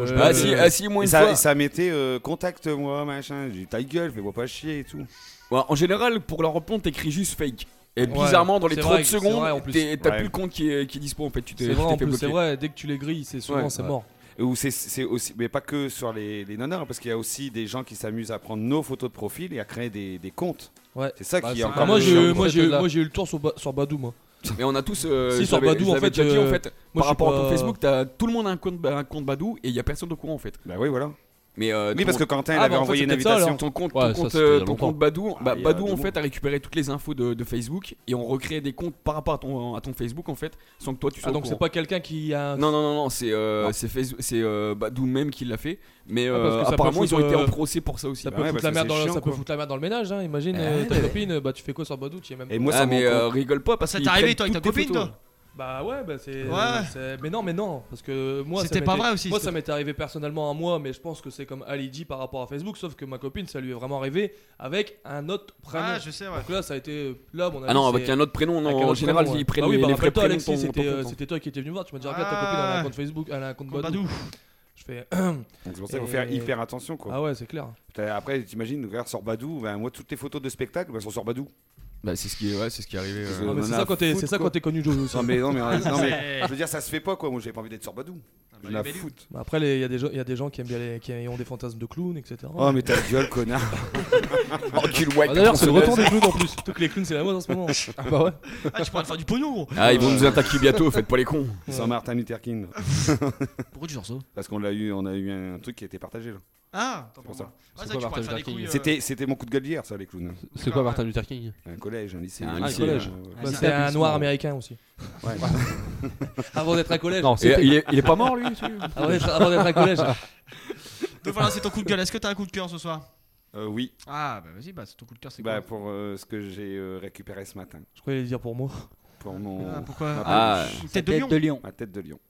Si, moi Et une ça, fois. et ça mettait contacte-moi, machin. J'ai dit ta gueule, fais-moi pas chier et tout. Ouais, en général, pour leur répondre, t'écris juste fake. Et bizarrement, dans les c'est 30 vrai, c'est secondes, vrai, en plus. t'as Ouais. plus le compte qui est dispo en fait. Tu t'es C'est vrai, en fait plus, c'est bloquer. vrai. Dès que tu les grilles, c'est souvent Ouais. c'est mort. Ou c'est aussi, mais pas que sur les nanas, parce qu'il y a aussi des gens qui s'amusent à prendre nos photos de profil et à créer des comptes. Ouais. C'est ça qui est Ah, encore moi, le j'ai chiant. moi, j'ai eu le tour sur Badou, moi. Mais on a tous. Si, sur Badou, en fait, déjà dit, en fait, moi, par je rapport suis à ton pas- Facebook, tout le monde a un compte Badou et il y a personne au courant en fait. Bah oui, voilà. Mais Oui, parce que Quentin, il Ah, avait bah, en fait, envoyé une c'est peut-être ça, invitation. alors. ton compte, Ouais, ça, c'était il y a ton longtemps. compte Badou, Ah, il y a Badou 2 en mois. fait a récupéré toutes les infos de Facebook et on recrée des comptes par rapport à ton Facebook en fait, sans que toi tu sois Ah, au donc c'est courant. pas quelqu'un qui a. Non, c'est Badou même qui l'a fait. Mais parce que ça apparemment peut ils ont foutre, été en procès pour ça aussi. Ça Bah peut ouais, foutre parce la que merde c'est dans chiant, ça peut quoi. foutre la merde dans le ménage, hein. Imagine Ouais. ta copine, bah tu fais quoi sur Badou, tu y es même Et pas. moi, ça mais m'en- rigole pas parce Ça qu'ils t'est arrivé, prennent toi, avec ta toutes tes copine, photos. toi? Bah ouais, bah c'est. Ouais. Mais non, parce que moi. C'était ça pas m'était- vrai aussi, Moi, c'était- ça m'était arrivé personnellement à moi, mais je pense que c'est comme Ali dit par rapport à Facebook, sauf que ma copine, ça lui est vraiment arrivé avec un autre prénom. Ah, je sais, ouais. Donc là, ça a été. Là, mon avis. Ah non, c'est- avec un autre prénom, non, avec un en autre général prénom, ils ouais. prennent Bah oui, les bah vrais rappelle-toi, prénoms. Alexis, de ton compte. c'était toi qui étais venu me voir. Tu m'as dit, regarde, ta copine, elle a un compte Facebook, elle a un compte Compte Badou. Badou. Je fais. Donc c'est pour ça qu'il faut faire Et- hyper attention, quoi. Ah ouais, c'est clair. Après, t'imagines, regarde sur Badou, ben, moi, toutes tes photos de spectacle, ben, sont sur Badou. Bah c'est ce qui est arrivé. Parce que Non, mais on c'est en ça a quand t'es- foutre, c'est ça quoi. quand t'es connu Jojo aussi. Non, mais C'est- je veux dire, ça se fait pas, quoi. Moi, j'ai pas envie d'être sur Badou. Je la Badou. foutre. Bah après, il y a des gens qui aiment bien qui ont des fantasmes de clowns, etc. Oh, mais ta gueule, connard. Encule white. Ah, d'ailleurs, c'est le retour des clowns en plus. Surtout que les clowns, c'est la mode en ce moment. Ah bah ouais. Ah, tu pourras te faire du pognon, gros. Ah ils vont nous attaquer bientôt, faites pas les cons. Sans Martin Luther King. Pourquoi tu sors ça? Parce qu'on a eu un truc qui a été partagé, là. Ah, C'est pour ça. Ah, C'est ça, quoi tu pourrais te faire Martin des Luther couilles. C'était mon coup de gueule d'hier, ça, les clowns. C'est quoi Martin Luther King? Un collège, un lycée. Un Ah, lycée, collège. Ah, Bah, c'est c'est un établissement. noir américain aussi. Ouais. Avant d'être un collège. Non, Et, c'était. il est pas mort lui Avant d'être un collège. Donc voilà, c'est ton coup de gueule. Est-ce que t'as un coup de cœur ce soir? Oui. Ah, bah vas-y, bah c'est ton coup de cœur, c'est Bah, quoi? pour ce que j'ai récupéré ce matin. Je croyais le dire pour moi. Pour mon. Ah, pourquoi? ma Ah, peluche. Tête de lion. Ma tête de lion.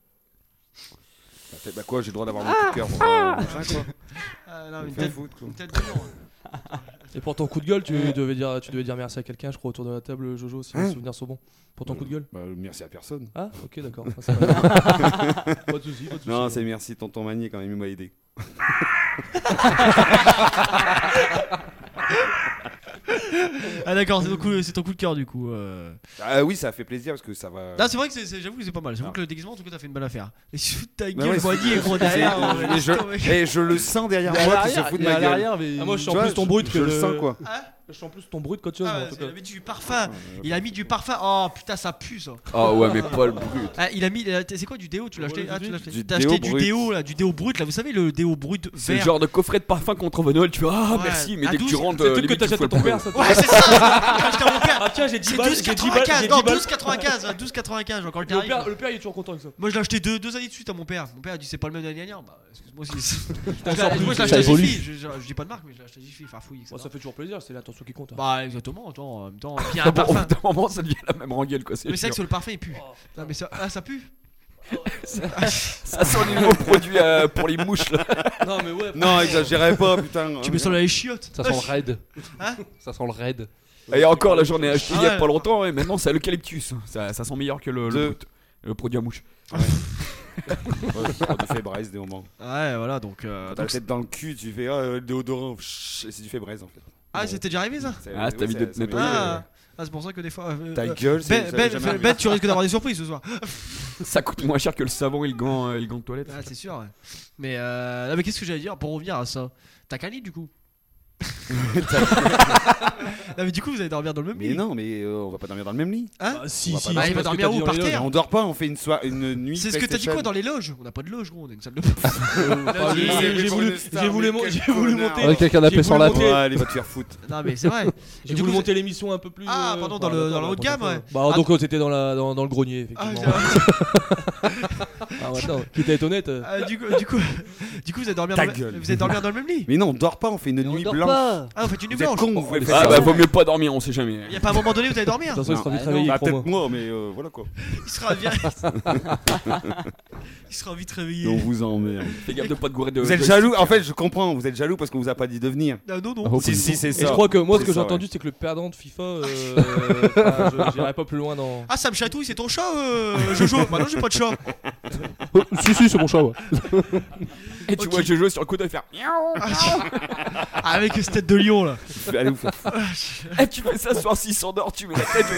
Bah quoi, j'ai le droit d'avoir mon coup de cœur pour machin, quoi. Ah, non, Me une faire tête, foutre, quoi. une tête de lion. Et pour ton coup de gueule, tu devais dire merci à quelqu'un, je crois, autour de la table, Jojo, si mes Hein souvenirs sont bons. Pour ton coup de gueule. Bah, merci à personne. Ah, ok, d'accord. Ah, ça va. Pas de soucis, pas de soucis. Non, c'est merci tonton Magnier quand même, il m'a aidé. Ah d'accord, c'est ton coup de cœur du coup. Ah oui, ça a fait plaisir parce que ça va. Ah c'est vrai que j'avoue que c'est pas mal. J'avoue que le déguisement en tout cas t'as fait une bonne affaire. Et sous ta Bah gueule, ouais, Magnier gros derrière. Et je le sens derrière moi qui se fout de ma gueule. Ah, moi je sens Tu vois, plus ton brut que je le sens, quoi. Je sens plus ton brut qu'autre chose. Ah, en tout il cas. a mis du parfum. Il a mis du parfum. Oh putain, ça pue ça. Ah ouais, mais pas le brut. Ah, il a mis. C'est quoi du déo? Tu l'as acheté? Ah, tu l'as acheté. Du T'as acheté déo du déo là, du déo brut là. Vous savez le déo brut C'est le vert. genre de coffret de parfum contre Noël, tu vois. Ah Ouais. merci, mais À dès que tu 12, rentres, C'est le truc que limite, tu t'achètes fous à le ton père, bordel. ça. Ouais, c'est ça. J'ai acheté à mon père. Ah tiens, j'ai 10 C'est balles. 12,95. Non, 12,95. 12,95. Encore le tarif. Le père, il est toujours content avec ça. Moi je l'ai acheté deux années de suite à mon père. Mon père a dit c'est pas le même de l'année dernière. Bah excuse-moi si. Encore plus, Moi je l'ai ça acheté à évolue. Jiffy. Je dis pas de marque mais je l'ai acheté à Jiffy. Farfouille. Ça fait toujours plaisir, c'est l'intention qui compte. Bah exactement. Attends, en même temps. Puis il y a un Bon, au parfum. bout d'un moment, ça devient la même rengaine quoi. Mais c'est vrai que sûr. sur le parfum il pue. Non mais ça pue. Ça sent les nouveaux produits pour les mouches là. Non mais ouais. Non, exagérez pas, putain. Tu mets ça dans les chiottes. Ça sent le raid. Hein? Ça sent le raid. Et encore là, j'en ai acheté il y Ah a ouais. pas longtemps et maintenant c'est l'eucalyptus. Ça sent meilleur que le produit à mouche. Du Febreze des moments. Ouais voilà donc. T'as la tête dans le cul, tu fais le déodorant. Et c'est du Febreze en fait. Ah c'était déjà arrivé ça? Ah, c'est ta vie de te nettoyer. Ah c'est pour ça que des fois. Ta gueule, c'est. Ben tu risques d'avoir des surprises ce soir. Ça coûte moins cher que le savon et le gant de toilette. Ah c'est sûr ouais. Mais non, mais qu'est-ce que j'allais dire pour revenir à ça? T'as qu'un lit du coup? Non mais du coup vous allez dormir dans le même Mais lit. non, mais on va pas dormir dans le même lit. Hein? Ah, si, On va si. pas il va dormir où? Par terre? On dort pas, on fait une nuit. C'est ce que t'as dit PlayStation. quoi dans les loges? On n'a pas de loge gros, on a une salle de J'ai voulu monter. Avec un canapé sans latte. Ouais, allez, va te faire foutre. Non mais c'est vrai. J'ai voulu monter l'émission un peu plus. Ah pardon dans le haut de gamme ouais. Bah donc t'étais dans le grenier Ah, effectivement. Ah maintenant, qui t'a été honnête. du coup vous allez dormir Ta dans gueule. vous allez dormir dans le même lit? Mais non, on dort pas, on fait une nuit blanche. ça. Ah, vous faites une nuit Vous êtes blanche. cons, vous pouvez Ah faire bah ça. vaut mieux pas dormir, on sait jamais. Y a pas un moment donné où vous allez dormir? De toute façon, il sera vite Ah, réveillé. bah, crois-moi. peut-être moi, mais voilà quoi. Il sera bien. Il sera vite réveillé. On vous emmerde. Fais gaffe de pas te gourer de. Vous êtes jaloux, en fait, je comprends, vous êtes jaloux parce qu'on vous a pas dit de venir. Ah, non, non. Si, c'est Et ça. je crois que moi, ce C'est que j'ai ça, entendu, ouais. c'est que le perdant de FIFA, enfin, j'irai pas plus loin dans. Ah, ça me chatouille, c'est ton chat, Jojo? Bah non, j'ai pas de chat. Si, c'est mon chat, ouais. Et tu vois Jojo sur le coup de faire. Ah, avec cette tête de lion là. Allez vous faire. Eh, tu fais ça soir s'il s'endort, tu mets la tête.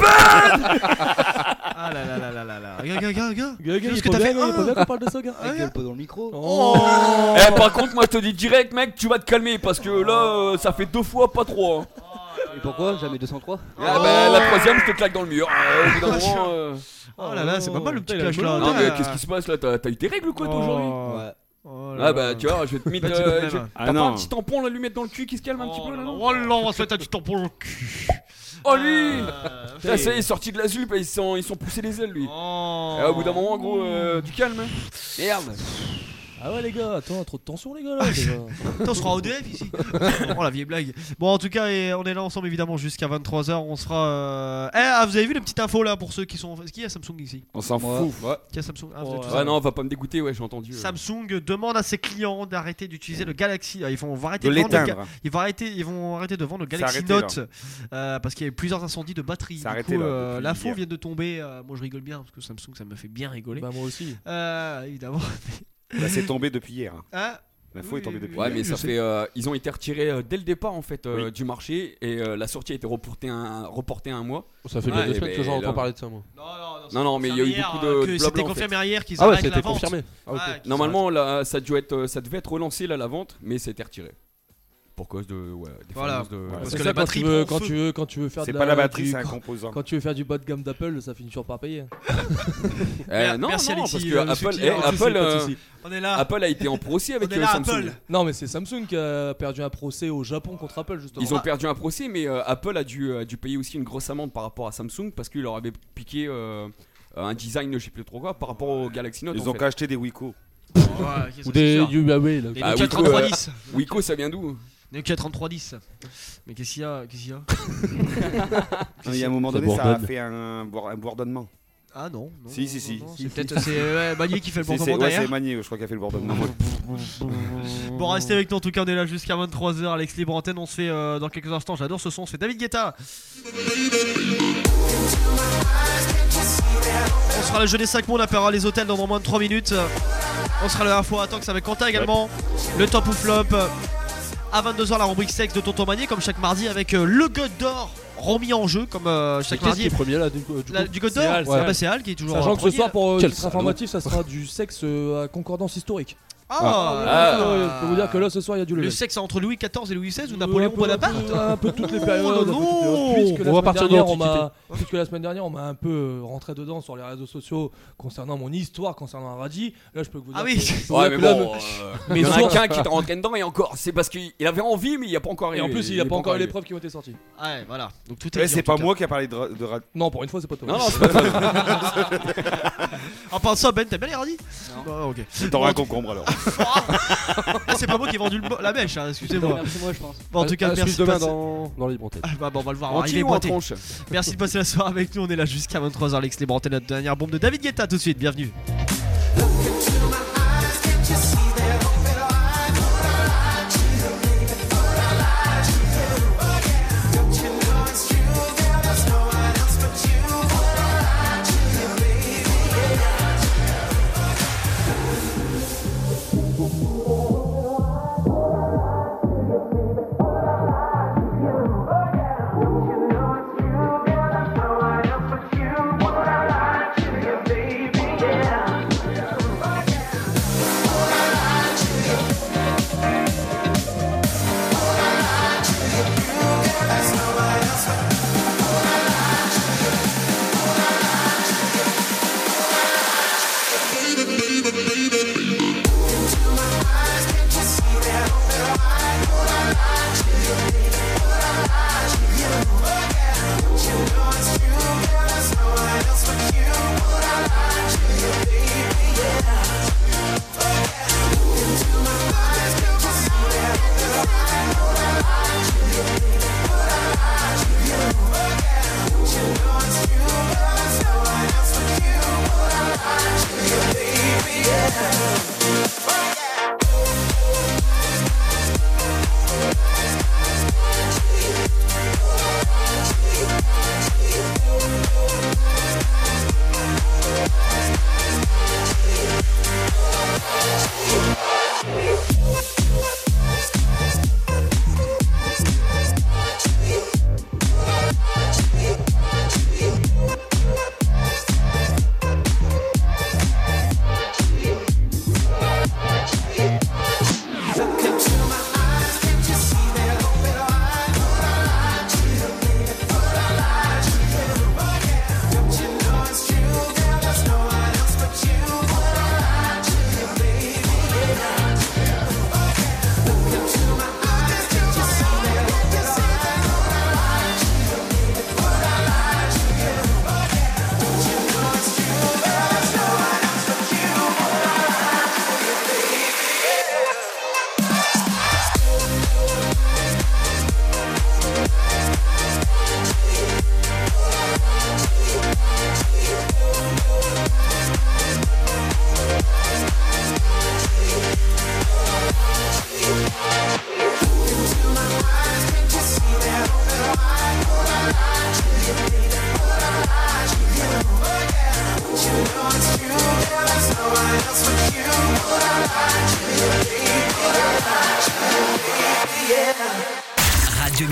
Ah là là là là là là. Regarde. Qu'est-ce que t'as fait? Il est pas bien qu'on parle de ça, gars. Gueule pas dans le micro. Eh, par contre, moi je te dis direct, mec, tu vas te calmer parce que là, ça fait 2 fois, pas 3. Et pourquoi? Jamais 203. Ah bah, la 3ème, je te claque dans le mur. Au bout d'un moment. Oh là là, c'est pas mal le petit il a clash le là. Non, mais qu'est-ce qui se passe là? T'as eu tes règles ou quoi, toi, aujourd'hui? Ouais. Oh là Ah bah là. tu vois, je vais te mettre. Petit problème. Ah T'as pas non. un petit tampon là, lui mettre dans le cul qui se calme un petit peu là, non? Oh là, on va se mettre un petit tampon dans le cul. Oh lui! Là, ça y est, sorti de la ZUP, ils sont poussés les ailes lui. Oh. Et au bout d'un moment, gros, du calme. Merde. Ah ouais, les gars, attends, trop de tension, les gars là. déjà. Attends, on sera au DF ici. Oh la vieille blague. Bon, en tout cas, on est là ensemble évidemment jusqu'à 23h. On sera. Vous avez vu les petites infos là pour ceux qui sont. Qui a Samsung ici? On s'en fout. Ouais. Qui a Samsung? Ah, vous êtes tous Ouais, non, va pas me dégoûter, ouais, j'ai entendu. Samsung demande à ses clients d'arrêter d'utiliser le Galaxy. Ils vont arrêter De de vendre le l'éteindre. ils vont arrêter de vendre le Galaxy arrêté, Note parce qu'il y a eu plusieurs incendies de batterie. C'est Du arrêté, coup, là, depuis l'info hier. vient de tomber. Moi, je rigole bien parce que Samsung, ça me fait bien rigoler. Bah, moi aussi. Évidemment. Là, c'est tombé depuis hier. Ah, L'info est tombée depuis Ouais, hier. mais je ça sais. fait. Ils ont été retirés dès le départ en fait Oui. du marché et la sortie a été reportée un mois. Ça fait déjà Ouais, 2 semaines mais que j'en là- entends parler de ça, moi. Non, mais il y a eu beaucoup de C'était blabla, en confirmé fait. hier qu'ils Ah ouais, arrêtent ça a la été vente. confirmé. Ah, ok. Ouais, qu'ils Normalement, là, ça devait être relancé là, la vente, mais ça a été retiré. Pour cause de. Ouais, des Voilà. de. Parce Parce que que la quand batterie tu veux, prend feu. quand tu veux faire C'est de pas la batterie, du- c'est un composant. Quand tu veux faire du bas de gamme d'Apple, ça finit toujours par payer. Non, Merci, non, Alexis, parce que le Apple, soutien. On est là. Apple a été en procès avec On est là, Samsung. Apple. Non, mais c'est Samsung qui a perdu un procès au Japon contre Apple, justement. Ils ont perdu un procès, mais Apple a dû payer aussi une grosse amende par rapport à Samsung parce qu'il leur avait piqué un design, je sais plus trop quoi, par rapport au Galaxy Note. Ils en ont fait. qu'à acheter des Wiko. Ou des Huawei, là. Les Ah, Nokia Wiko, 3310. Wiko, ça vient d'où? Nokia 3310. Mais qu'est-ce qu'il y a? Il y a un moment Ça donné, ça a bourdonne. fait un bourdonnement. Ah non. Si. C'est peut-être Magnier qui fait le C'est bourdonnement ouais, derrière. c'est Magnier, je crois qu'il a fait le bourdonnement. Bon, restez avec nous, en tout cas on est là jusqu'à 23h. Alex Libre Antenne, on se fait dans quelques instants, j'adore ce son, on se fait David Guetta. On sera le jeu des 5 mots, on appellera les hôtels dans moins de 3 minutes. On sera le info à temps que ça avec Quentin également. Le top ou flop. À 22h la rubrique sexe de Tonton Magnier comme chaque mardi avec le God d'or remis en jeu comme chaque Qui mardi. est premier là du coup Du God C'est d'or Al, ouais. Bah, c'est Al qui est toujours Sachant que ce premier, soir, là. pour Quel titre informatif, ça sera du sexe à concordance historique. Je peux vous dire que là ce soir il y a du Le level. sexe entre Louis XIV et Louis XVI ou Napoléon Bonaparte? Un peu toutes les périodes. Oh, un peu toutes les périodes. Puisque On va partir de puisque la semaine dernière on m'a un peu rentré dedans sur les réseaux sociaux concernant mon histoire, concernant Radji. Là je peux vous dire. Ah oui. Ouais, mais bon, mais il y en a sources- qu'un qui est rentré dedans et encore, c'est parce qu'il avait envie, mais il n'y a pas encore Et arrivé. en plus il n'y a pas encore eu les arrivé. preuves qui ont été sorties. Ouais, voilà. Donc tout Ouais, est dit, c'est en pas tout moi qui a parlé de Non, pour une fois c'est pas toi. Non, non, c'est pas toi. cas. En parlant de ça, Ben, t'as bien les radis? Non. Ok. T'auras un concombre alors. Ah, c'est pas moi qui ai vendu la mèche, hein, excusez-moi. C'est moi, je pense. Bon, en tout cas, merci de demain passer. dans les Libre Ah, bah, bon, on va le voir. En arriver tir ou en pointé. tronche? Merci de passer la soirée avec nous. On est là jusqu'à 23h. Lex Libre Antenne, notre dernière bombe de David Guetta. Tout de suite, bienvenue.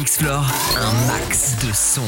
Mix Floor, un max de son.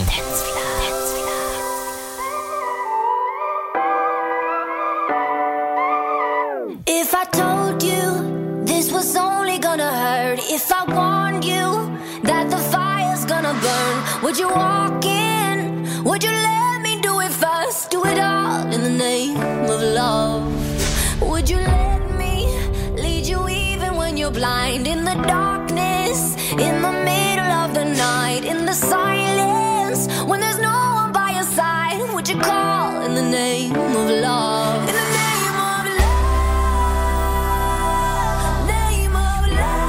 If I told you this was only gonna hurt, if I warned you that the fire's gonna burn, would you walk in? Would you let me do it first? Do it all in the name of love. Would you let me lead you even when you're blind? In the darkness, in the middle of the night, in the silence, when there's no one by your side, would you call in the name of love? In the name of love, name of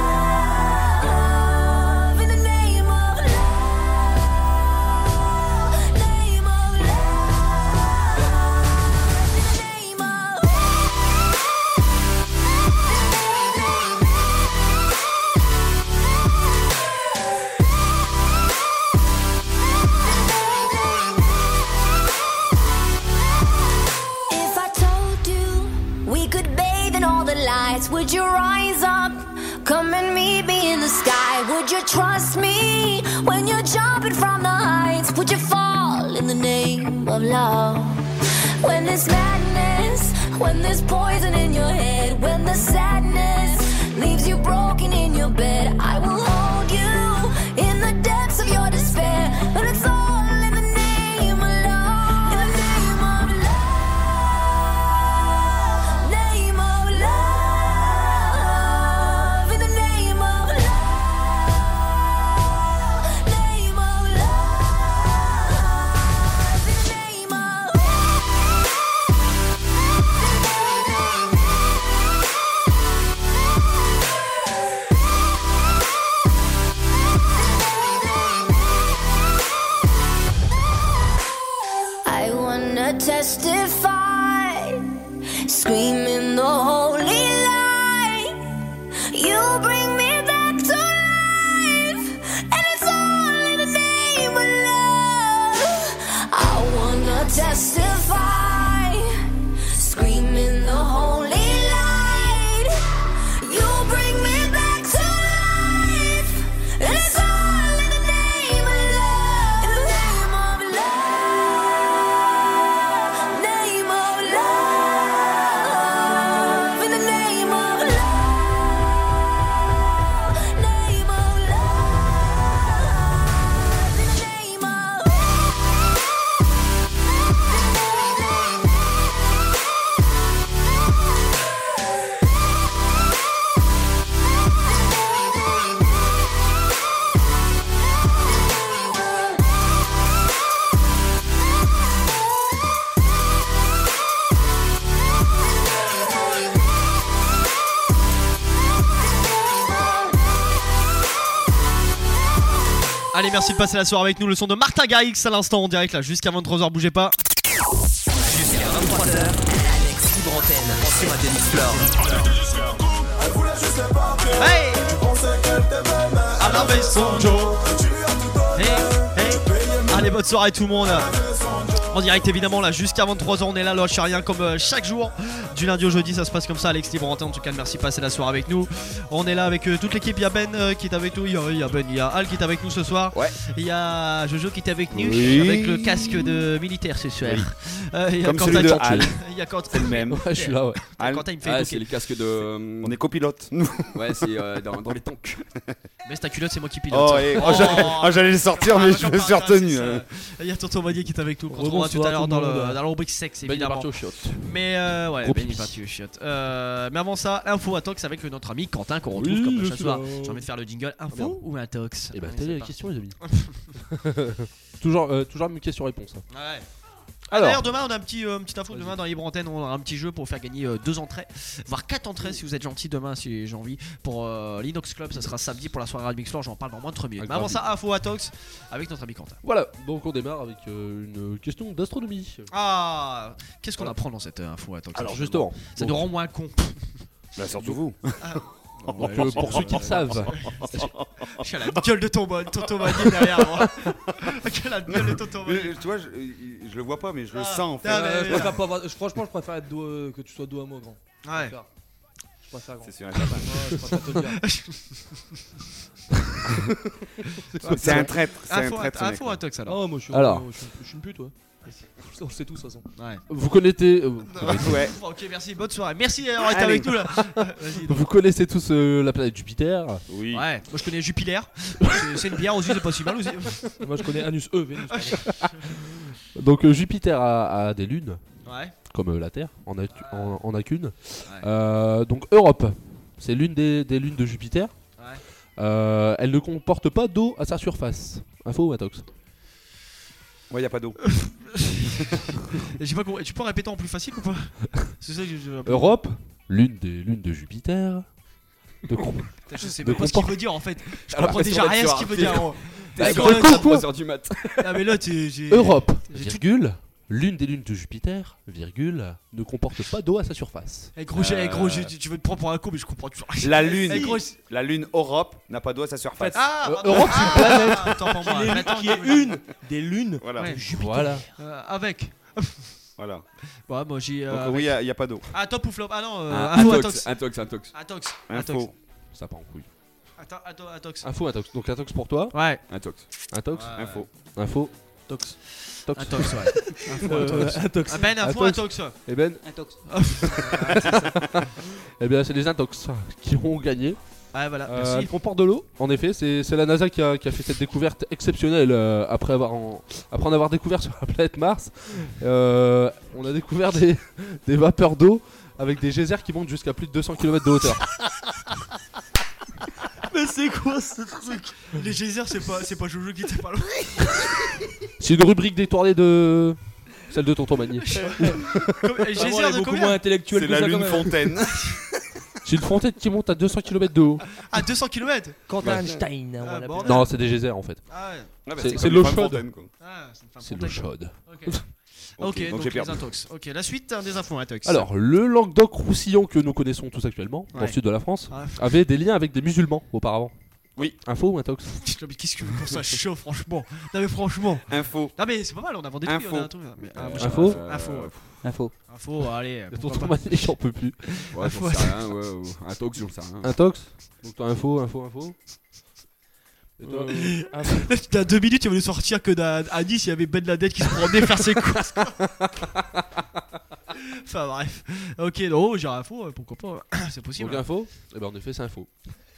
love, in the name of love, name of love, in the name of If I told you we could bathe in all the lights, would you rise up? Come and meet me in the sky. Would you trust me when you're jumping from the heights? Would you fall in the name of love? When there's madness, when there's poison in your head, when the sadness leaves you broken in your bed, I will hold you in the depths of your despair. But it's all in the name of love. In the name of love, name of love, in the name of love, name of love, in the name of I wanna testify, screaming the holy light. You bring me back to life, and it's all in the name of love. I wanna testify, screaming the holy light. You bring me back to life, and it's all in the name of love. In the name of love, name of love, in the name of love, name of love, in the name of Allez, merci de passer la soirée avec nous. Le son de Martin Garrix à l'instant en direct là jusqu'à 23h. Bougez pas. Jusqu'à 23h, Alex Libre Antenne sur Radio Mix Floor. Hey! À la maison, Joe. Hey, hey. Allez, bonne soirée tout le monde. En direct évidemment là jusqu'à 23h, on est là, lâche rien comme chaque jour. Du lundi au jeudi, ça se passe comme ça. Alex Libre Antenne, en tout cas merci de passer la soirée avec nous. On est là avec toute l'équipe, il y a Ben qui est avec nous, il y a Ben, il y a Al qui est avec nous ce soir. Ouais. Il y a Jojo qui est avec nous, Oui. avec le casque de militaire ce soir. Il y a Comme Quentin celui de qui- Al. Il y a Quentin. C'est le même. Ouais, je suis là, ouais. Al. Quentin il me fait Ah, évoquer. c'est les casques de. On est copilote. nous. Ouais, c'est dans les tanks. Mais ta culotte, c'est moi qui pilote. Oh, et- oh, j'allais le sortir, mais je me suis retenu. Il y a Tonton Manier qui est avec nous. On Rebonsoir retrouvera tout à l'heure tout dans le monde. la rubrique sexe Ben est évidemment. parti au chiottes. Mais ouais, Gros Ben est pipi. parti au chiottes. Mais avant ça, info à tox avec notre ami Quentin qu'on retrouve Oui, comme je chaque suis soir. là. J'ai envie de faire le jingle Ah, info merde. ou un tox. Et bah, Allez, telle c'est est la parti. question, les amis. toujours une question-réponse. hein. Ouais. Alors. D'ailleurs, demain, on a un petit info. Demain, dans Libre Antenne, on a un petit jeu pour faire gagner 2 entrées, voire 4 entrées si vous êtes gentil. Demain, si j'ai envie, pour l'Inox Club, ça sera samedi pour la soirée Radio Mix Floor. J'en parle dans moins de 3 minutes. Mais avant ça, info à tox avec notre ami Quentin. Voilà, donc on démarre avec une question d'astronomie. Ah, qu'est-ce qu'on apprend dans cette info à tox? Alors justement, ça nous rend moins con. Bah, surtout vous. Donc, pour ceux qui le savent, J'ai la gueule de ton Manier derrière moi. J'ai la gueule de ton Manier. Tu vois, je le vois pas, mais je le sens en fait. Franchement, je préfère être que tu sois dos à moi, grand. Ouais. Je préfère, grand. C'est sûr. Ouais, je préfère te le dire. C'est un traître. C'est un Info, traître. ce info, mec. intox alors. Oh, moi je suis, Alors. je suis une pute, ouais. On le sait tous de toute façon. Ouais. Vous connaissez. Ouais. Ok, merci, bonne soirée. Merci d'avoir été avec nous là. Vas-y. donc. Vous connaissez tous la planète Jupiter. Oui. Ouais, moi je connais Jupiler. C'est une bière aussi, c'est pas si mal aussi. Moi je connais Anus Vénus. pardon. Donc Jupiter a des lunes, Ouais. comme la Terre, en a qu'une. Donc Europe, c'est l'une des lunes de Jupiter. Ouais. Elle ne comporte pas d'eau à sa surface. Info ou intox? Ouais, y a pas d'eau. J'ai pas compris. Tu peux répéter en plus facile ou pas? C'est ça que Europe, l'une des lunes de Jupiter. Je sais même pas ce qu'il veut dire en fait. Je comprends déjà rien ce qu'il veut dire. T'as D'accord, compris, là, quoi 3h du mat. Ah mais là j'ai. Europe, j'ai tout- virgule, l'une des lunes de Jupiter, virgule, ne comporte pas d'eau à sa surface. Eh gros, tu veux te prendre pour un con mais je comprends toujours rien. La Eh, lune, gros, la lune Europe n'a pas d'eau à sa surface. Ah, Europe, c'est une planète. Attends pour moi. Attends, Qui est une des lunes Voilà. Ouais. de Jupiter. Voilà. Avec. Voilà. Bon, moi j'ai. Donc oui, y a pas d'eau. Ah, top ou flop? Ah non, info, Intox. Atox. Intox. Atox. Info. Ça part en couille. Attends, Atox. Info, intox. Donc intox pour toi. Ouais. Intox. Intox. Ouais. Info. Info. Tox. Tox. Atox, ouais. Info, Atox. Intox. Ah ben, info, Atox. Atox. Eh ben, Intox. eh bien, c'est les intox qui ont gagné. Ouais, voilà, Elle merci. comporte de l'eau. En effet, c'est la NASA qui a fait cette découverte exceptionnelle après en avoir découvert sur la planète Mars. On a découvert des vapeurs d'eau avec des geysers qui montent jusqu'à plus de 200 km de hauteur. Mais c'est quoi ce truc? Les geysers, c'est pas Jojo qui était pas loin. C'est une rubrique détournée de celle de Tonton Magnier. Les geysers Vraiment, de beaucoup combien? moins intellectuel C'est que la ça lune quand même. fontaine. C'est une fontaine qui monte à 200 km de haut. À 200 km. Quentin Einstein. Ah, on l'appelle. bordel. Non, c'est des geysers en fait. Ah ouais. Ah bah, C'est comme de l'eau une femme chaude. fontaine, quoi. Ah, c'est une femme C'est de l'eau fontaine. chaude. Ok. Ok, donc donc j'ai les perdu. intox. Ok, la suite des infos intox. Alors, le Languedoc-Roussillon que nous connaissons tous actuellement, dans le Ouais. sud de la France, Ouais. avait des liens avec des musulmans auparavant. Oui. Info ou intox? Non, mais qu'est-ce que vous ça chaud, franchement? Non, mais franchement. Info. Non, mais c'est pas mal, on a vendu des trucs. Info. On a un truc. Mais, moi, j'ai- Info. Info. Info. Info, allez. pourquoi Tonton pas. Magnier, j'en peux plus. Ouais, j'en sais rien. Ouais, Intox, j'en sais rien. Intox. Donc t'as info. Et toi Là, dans 2 minutes, il va nous sortir que à Nice, il y avait Ben Laden qui se promenait faire ses courses. Enfin, bref. Ok, non, j'ai info, pourquoi pas. C'est possible. Donc info. Et ben en effet c'est info.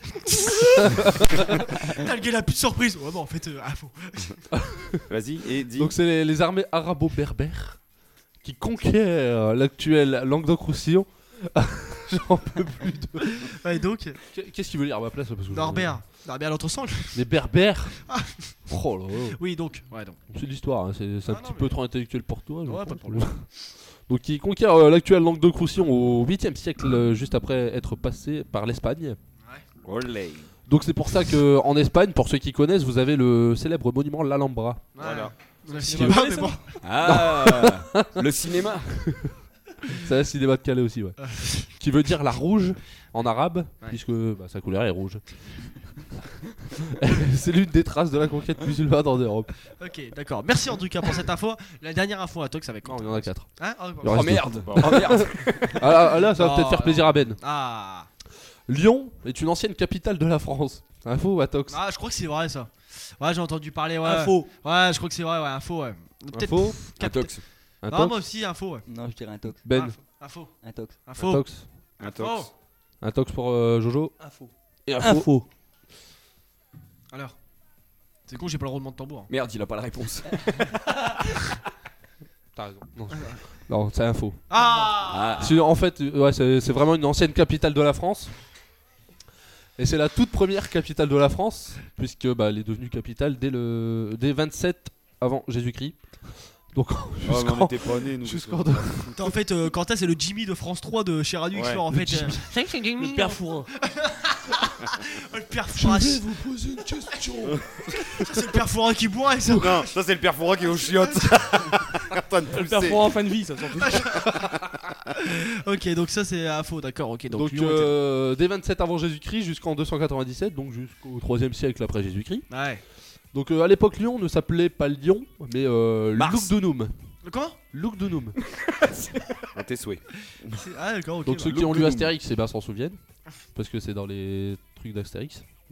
T'as le gars, la plus de surprise. Ouais, bon, en fait, info. Vas-y, et dis. Donc c'est les armées arabo-berbères qui conquièrent l'actuel Languedoc-Roussillon. J'en peux plus de. Ouais, donc. Qu'est-ce qu'il veut dire à ma place parce que Norbert. Norbert l'autre-sang. Les berbères. Ah. Oh là là. Oui, donc. Ouais, donc. C'est de l'histoire, hein. C'est un petit peu trop intellectuel pour toi. je Ouais, pense. pas de problème. Donc il conquiert l'actuel Languedoc-Roussillon au 8e siècle, juste après être passé par l'Espagne. Olé. Donc c'est pour ça que en Espagne, pour ceux qui connaissent, vous avez le célèbre monument l'Alhambra. Voilà. Le Ce cinéma, qui- mais bon. Ah, le cinéma. C'est le cinéma de Calais aussi, ouais. Qui veut dire la rouge en arabe, puisque sa couleur est rouge. C'est l'une des traces de la conquête musulmane en Europe. Ok, d'accord. Merci en tout cas pour cette info. La dernière info à toi, ça va être quoi? Il y en a 4. Hein? Il en reste merde. deux. Oh merde. Ah, là, ça va Oh, peut-être faire plaisir à Ben. Ah. Lyon est une ancienne capitale de la France. Info ou Atox? Ah, je crois que c'est vrai ça. Ouais, j'ai entendu parler. Ouais. Info. Ouais, je crois que c'est vrai. Ouais, info. Ouais. Peut-être. Info. Intox. Non, Intox. moi aussi, info. Ouais. Non, je dirais intox. Ben. Info. Intox. Info. Intox. Intox. Intox pour Jojo. Info. Et Info. Alors. C'est con, j'ai pas le roulement de tambour. Merde, il a pas la réponse. T'as raison. Non, c'est info. Ah. En fait, ouais, c'est vraiment une ancienne capitale de la France. Et c'est la toute première capitale de la France, puisque elle est devenue capitale dès 27 avant Jésus-Christ. Donc mais on était pas nés, nous. jusqu'en En fait, Quentin, c'est le Jimmy de France 3 de chez Radio X. Ouais. En fait, Le père Fourin. le père Fourin. vous poser une question. C'est le père Fourin qui boit et ça. Non, ça c'est le père Fouras qui est au chiottes. Le père Fourin en fin de vie, ça sent tout. Ok, donc ça c'est info, d'accord. Ok, donc, Donc Lyon était- dès 27 avant Jésus-Christ jusqu'en 297, donc jusqu'au 3e siècle après Jésus-Christ. Ouais. Donc à l'époque Lyon ne s'appelait pas Lyon, mais Lugdunum. Comment? Lugdunum. À tes souhaits. Ah, d'accord, ok. Donc bah. ceux qui ont lu Astérix, c'est bien s'en souviennent, parce que c'est dans les trucs d'Astérix.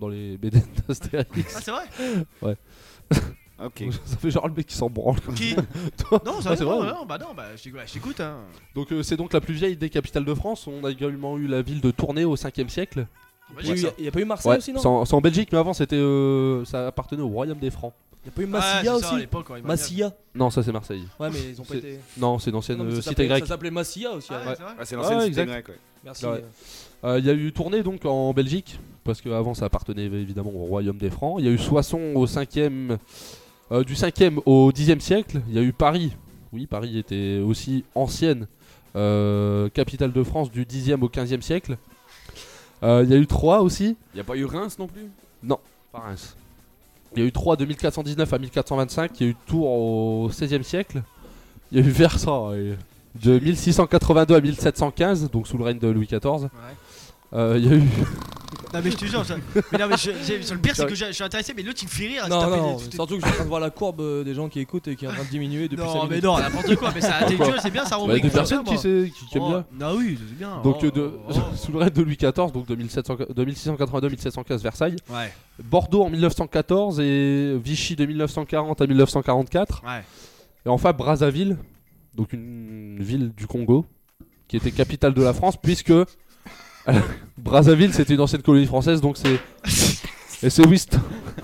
dans les BD d'Astérix. Ah, c'est vrai? Ouais. Ok. Ça fait genre le mec qui s'en branle. Qui? Non, ça c'est vrai. non, bah je t'écoute. Hein. Donc c'est donc la plus vieille des capitales de France. On a également eu la ville de Tournai au 5e siècle. Il n'y a pas eu Marseille aussi, non? C'est en Belgique, mais avant c'était ça appartenait au royaume des Francs. Il n'y a pas eu Massilia aussi? À l'époque, ouais, Massilia? Non, ça c'est Marseille. Ouais, mais ils ont pas été. Non, c'est une ancienne cité grecque. Ça s'appelait Massilia aussi. C'est l'ancienne cité grecque. Merci. Il y a eu Tournai donc en Belgique, parce qu'avant ça appartenait évidemment au royaume des Francs. Il y a eu Soissons au 5e. Du 5e au 10e siècle, il y a eu Paris. Oui, Paris était aussi ancienne capitale de France du 10e au 15e siècle. Il y a eu Troyes aussi. Il n'y a pas eu Reims non plus? Non, pas Reims. Il y a eu Troyes de 1419 à 1425. Il y a eu Tours au 16e siècle. Il y a eu Versailles de 1682 à 1715, donc sous le règne de Louis XIV. Il y a eu. Non mais je te jure, le pire c'est que je suis intéressé, mais l'autre il me fait rire. Non, surtout que je suis en train de voir la courbe des gens qui écoutent et qui est en train de diminuer depuis 5 minutes. Non mais non, n'importe quoi, mais c'est intellectuel, c'est bien ça Il y a des personnes qui aiment bien. Ah oui, c'est bien. Donc sous le règne de Louis XIV, donc de 1682 à 1715 Versailles. Ouais. Bordeaux en 1914 et Vichy de 1940 à 1944. Ouais. Et enfin Brazzaville, donc une ville du Congo, qui était capitale de la France, puisque Brazzaville c'était une ancienne colonie française, donc c'est. Et c'est Wist.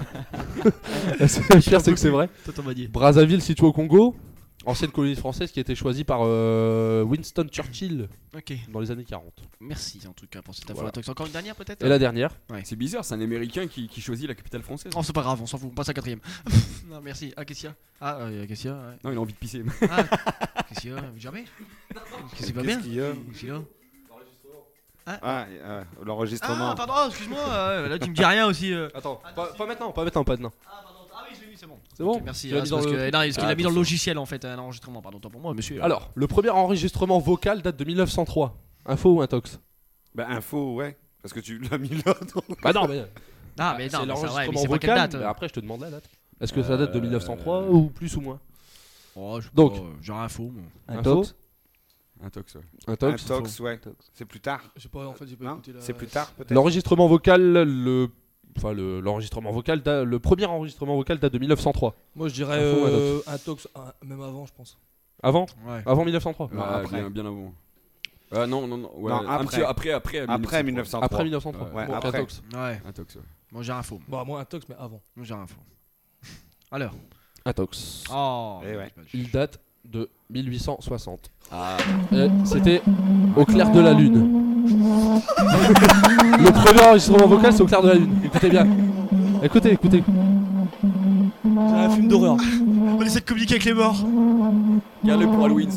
Le pire c'est que c'est vrai. Brazzaville située au Congo, ancienne colonie française qui a été choisie par Winston Churchill dans les années 40. Merci en tout cas pour cette info. Encore une dernière peut-être? Et la dernière. C'est bizarre, c'est un américain qui choisit la capitale française. Oh c'est pas grave, on s'en fout, on passe à 4ème. Non merci. Ah qu'est-ce qu'il y a? Ah qu'est-ce qu'il y a? Non il a envie de pisser. Ah qu'est-ce qu'il y a? Jamais? Qu'est-ce qui va bien? Qu'est-ce qu'il y a? L'enregistrement. Ah pardon, excuse-moi, là tu me dis rien aussi. Attends, pas maintenant. Ah oui, je l'ai vu, c'est bon. C'est bon. Okay, merci. Parce qu'il a mis dans le logiciel en fait un enregistrement. Pardon, toi pour moi, monsieur. Alors, le premier enregistrement vocal date de 1903. Info ou intox? Bah info, ouais. Parce que tu l'as mis là. Donc... Bah non, mais. Mais c'est non, l'enregistrement c'est vocal. date. Mais après, je te demande la date. Est-ce que ça date de 1903 ou plus ou moins? Donc, genre info. Intox. Intox, ouais. C'est plus tard. Je sais pas, en fait, j'ai pas écouté la. C'est plus tard, peut-être. L'enregistrement vocal, l'enregistrement vocal, le premier enregistrement vocal date de 1903. Moi, je dirais Intox, même avant, je pense. Avant? Ouais. Avant 1903. Non, bien avant. Non. Ouais, après. Après 1903. Après 1903. Ouais, bon, après. Intox. Ouais. Intox, ouais. Moi, j'ai info. Bon, moi, Intox, mais avant. Moi, j'ai info. Alors. Intox. Oh. Il date de 1860. C'était au clair de la lune. Le premier enregistrement vocal, c'est au clair de la lune. Écoutez bien. Écoutez. C'est un film d'horreur. On essaie de communiquer avec les morts. Regarde-le pour Halloween.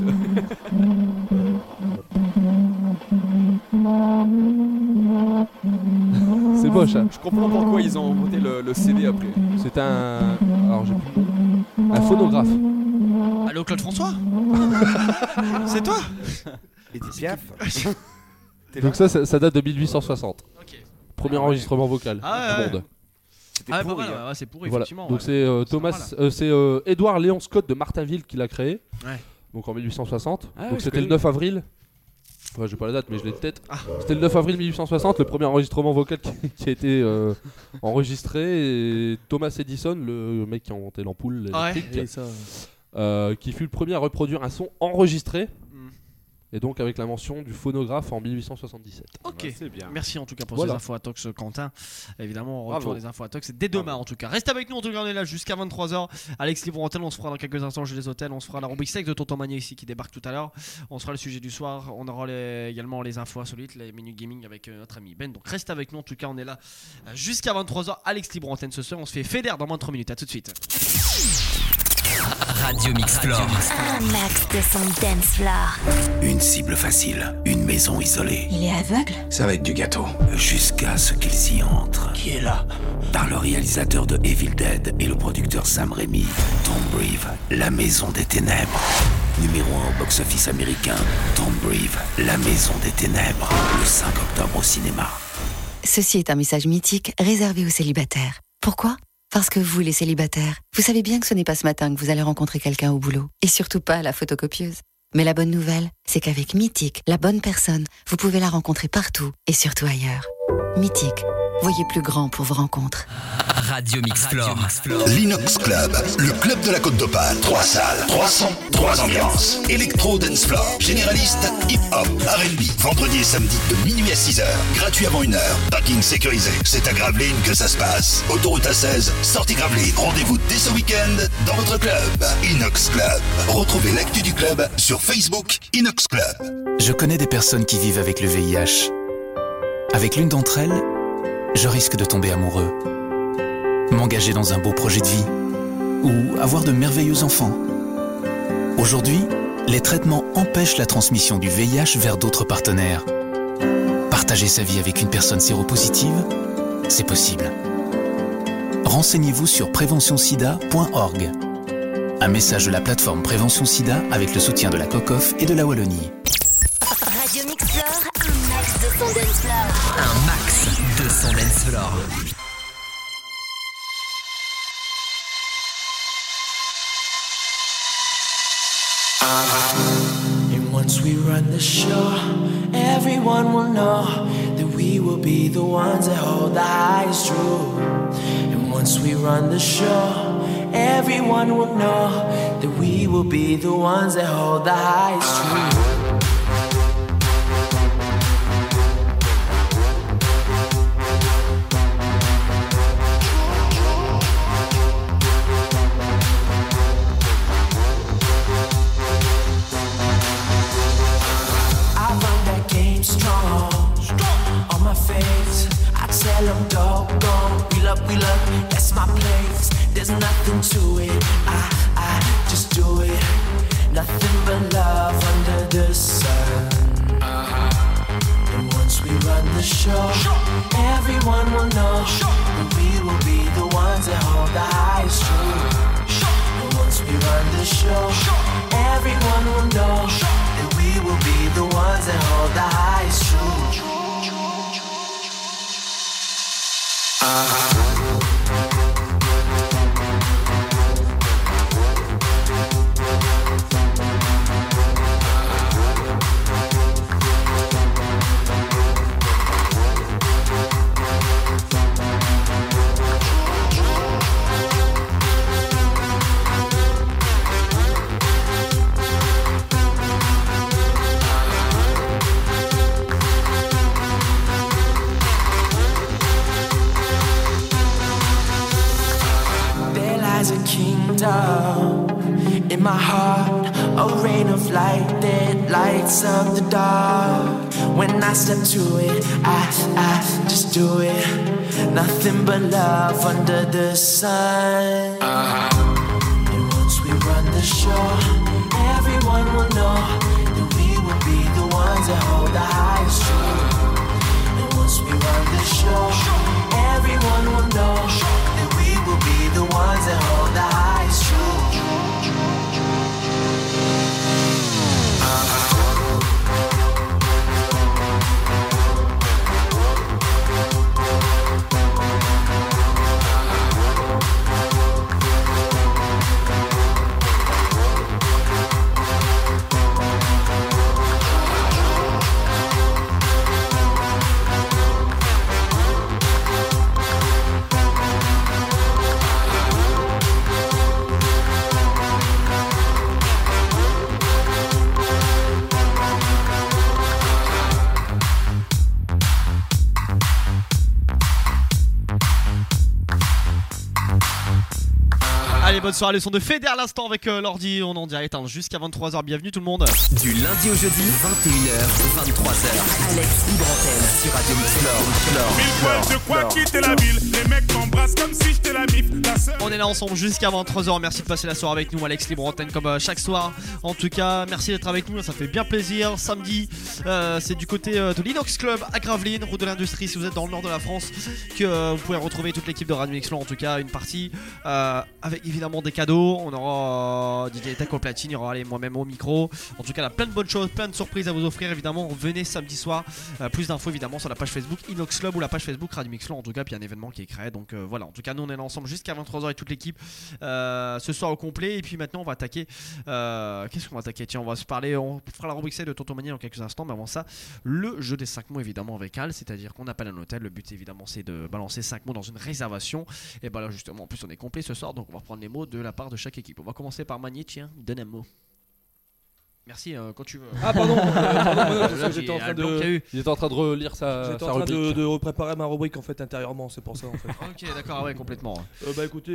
C'est moche, hein. Je comprends pourquoi ils ont inventé le CD après. C'est un. Alors j'ai plus le nom. Un phonographe. Allô Claude François. C'est toi? Edith Piaf. Donc ça date de 1860. Ok. Premier enregistrement vocal du monde. C'était pourri. C'est pourri, Voilà. effectivement. Donc c'est c'est Édouard Léon Scott de Martinville qui l'a créé. Ouais. Donc en 1860. Ah ouais, donc je c'était le connais. 9 avril. Ouais, j'ai pas la date, mais je l'ai de tête. C'était le 9 avril 1860, le premier enregistrement vocal qui a été enregistré. Et Thomas Edison, le mec qui a inventé l'ampoule électrique, qui fut le premier à reproduire un son enregistré. Et donc avec l'invention du phonographe en 1877. Ok, c'est bien. Merci en tout cas pour ces infos à Tox, Quentin. Évidemment, on retourne les infos à Tox. C'est dès demain en tout cas. Reste avec nous, en tout cas, on est là jusqu'à 23h. Alex Libre Antenne, on se fera dans quelques instants chez les hôtels. On se fera la rubrique sexe de Tonton Magnier ici qui débarque tout à l'heure. On se fera le sujet du soir. On aura également les infos insolites, les menus gaming avec notre ami Ben. Donc reste avec nous, en tout cas, on est là jusqu'à 23h. Alex Libre Antenne ce soir. On se fait fédère dans moins de 3 minutes. À tout de suite. Radio Mixplore. Un max de son dance floor. Une cible facile, une maison isolée. Il est aveugle? Ça va être du gâteau. Jusqu'à ce qu'il s'y entre. Qui est là? Par le réalisateur de Evil Dead et le producteur Sam Raimi, Tomb Raider, la maison des ténèbres. Numéro 1 au box-office américain, Tomb Raider, la maison des ténèbres. Le 5 octobre au cinéma. Ceci est un message mythique réservé aux célibataires. Pourquoi ? Parce que vous, les célibataires, vous savez bien que ce n'est pas ce matin que vous allez rencontrer quelqu'un au boulot. Et surtout pas à la photocopieuse. Mais la bonne nouvelle, c'est qu'avec Mythique, la bonne personne, vous pouvez la rencontrer partout et surtout ailleurs. Mythique. Voyez plus grand pour vos rencontres. Radio Mixflore. L'Inox Club, le club de la Côte d'Opale. 3 salles, 3 sons, 3 ambiances. Electro Dance Floor, généraliste, hip-hop, R&B. Vendredi et samedi de minuit à 6h. Gratuit avant 1h. Parking sécurisé. C'est à Gravelines que ça se passe. Autoroute A16, sortie Gravelines. Rendez-vous dès ce week-end dans votre club. Inox Club. Retrouvez l'actu du club sur Facebook Inox Club. Je connais des personnes qui vivent avec le VIH. Avec l'une d'entre elles, je risque de tomber amoureux, m'engager dans un beau projet de vie ou avoir de merveilleux enfants. Aujourd'hui, les traitements empêchent la transmission du VIH vers d'autres partenaires. Partager sa vie avec une personne séropositive, c'est possible. Renseignez-vous sur préventionsida.org. Un message de la plateforme Prévention Sida avec le soutien de la COCOF et de la Wallonie. Radio Mixflore, un max de son dance floor. Un max de son dance floor. And once we run the show, everyone will know that we will be the ones that hold the highest truth. And once we run the show, everyone will know that we will be the ones that hold the highest truth. Tell them doggone, we love, that's my place. There's nothing to it, I just do it. Nothing but love under the sun. And once we run the show, everyone will know that we will be the ones that hold the highest truth. And once we run the show, everyone will know that we will be the ones that hold the highest truth. In my heart, a rain of light that lights up the dark. When I step to it, I just do it. Nothing but love under the sun. And once we run the show, everyone will know that we will be the ones that hold the highest truth. And once we run the show, everyone will know that we will be the ones that hold the highest truth. Allez, bonne soirée, le son de Feder à l'instant avec l'ordi, on est en direct jusqu'à 23h, bienvenue tout le monde. Du lundi au jeudi, 21h, 23h. Alex Libre Antenne sur Radio Mixflore. Je crois quitter la ville, les mecs m'embrassent comme si j'étais la mif. On est là ensemble jusqu'à 23h, merci de passer la soirée avec nous, Alex Libre Antenne comme chaque soir. En tout cas, merci d'être avec nous, ça fait bien plaisir. Samedi, c'est du côté de l'Inox Club à Gravelines, route de l'industrie, si vous êtes dans le nord de la France, que vous pouvez retrouver toute l'équipe de Radio Mixflore. En tout cas, une partie avec évidemment des cadeaux, on aura DJ Tech au platine, il y aura moi-même au micro. En tout cas, il y a plein de bonnes choses, plein de surprises à vous offrir. Évidemment, venez samedi soir. Plus d'infos évidemment sur la page Facebook Inox Club ou la page Facebook Radio Mixflore. En tout cas, puis il y a un événement qui est créé. Donc voilà, en tout cas nous on est là ensemble jusqu'à 23h avec toute l'équipe ce soir au complet. Et puis maintenant on va attaquer qu'est-ce qu'on va attaquer? Tiens, on va se parler, on fera la rubrique 7 de Tonton Mani dans quelques instants. Mais avant ça, le jeu des 5 mots évidemment avec Al, c'est-à-dire qu'on appelle un hôtel. Le but évidemment c'est de balancer 5 mots dans une réservation. Et bah là justement en plus on est complet ce soir, donc on va reprendre les mots de la part de chaque équipe. On va commencer par Mani, tiens, donne un mot. Merci, quand tu veux. Ah pardon, j'étais Il était en train de relire sa rubrique. de repréparer ma rubrique en fait intérieurement, c'est pour ça en fait. Ok, d'accord, ouais, complètement. Bah écoutez,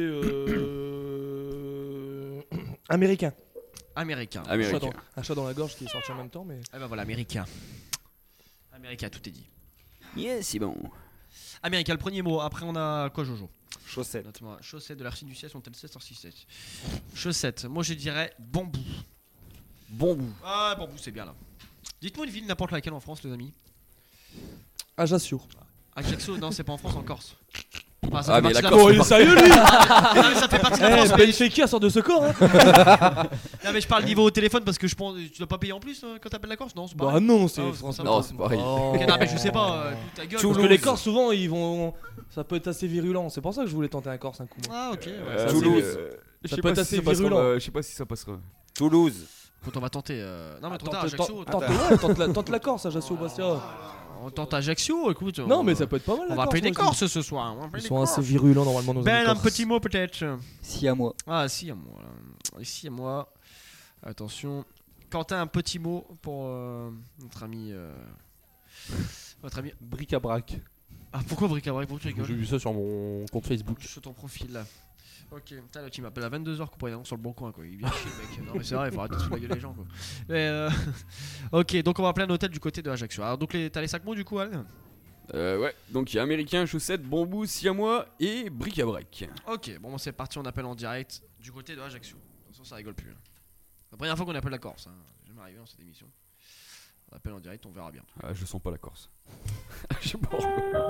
américain. Américain. Un chat dans la gorge qui est sorti en même temps, mais. Ah bah voilà, américain. Américain, tout est dit. Yes, c'est bon. Américain, le premier mot. Après, on a quoi, Jojo? Chaussette. Note-moi. Chaussette de l'archive du ciel, sont elles 7 6 7. Chaussette. Moi, je dirais bambou. Bambou. Ah, bambou, c'est bien là. Dites-moi une ville n'importe laquelle en France, les amis. Ajaccio. Ajaccio, non, c'est pas en France, en Corse. Enfin, ah, mais la Corse. Oh, il est sérieux lui. Ça fait partie de la France. Ben Fekir sort de ce corps. Hein. Non, mais je parle niveau au téléphone parce que je pense. Tu dois pas payer en plus quand t'appelles la Corse? Non, c'est pas bah non, c'est non, c'est pareil. Ok, non, mais je sais pas. Ta gueule. Parce que les Corses, souvent, ils vont. Ça peut être assez virulent. C'est pour ça que je voulais tenter un Corse un coup. Ah, ok. Ouais. Toulouse. Ça peut être assez virulent. Je sais pas si ça passera. Toulouse. Quand on va tenter. Non, mais trop tard, Ajaccio. Tente la Corse, Ajaccio, Bastia. On tente Ajaccio, écoute. Non, mais ça peut être pas mal. On va appeler des Corses ce soir. Ils sont assez virulents normalement. Nos Ben, un petit mot peut-être. Si à moi. Ah, si à moi. Ici à moi. Attention. Quentin, un petit mot pour notre ami. Votre ami. Bric-à-brac. Ah, pourquoi bric-à-brac? Pourquoi tu rigoles? J'ai vu ça sur mon compte Facebook. Sur ton profil là. Ok, putain, là tu m'appelles à 22h pour aller sur le bon coin quoi. Il vient chier le mec. Non mais c'est vrai, il faut arrêter de se la gueule les gens quoi. Mais ok, donc on va appeler un hôtel du côté de Ajaccio. Alors donc t'as les 5 mots du coup, Al? Ouais, donc il y a américain, chaussette, bambou, siamois et bric-à-brac. Ok, bon c'est parti, on appelle en direct du côté de Ajaccio. De toute façon ça rigole plus. Hein. C'est la première fois qu'on appelle la Corse. Hein. J'ai jamais arrivé dans cette émission. On appelle en direct, on verra bien. Ah, je sens pas la Corse. Je suis mort.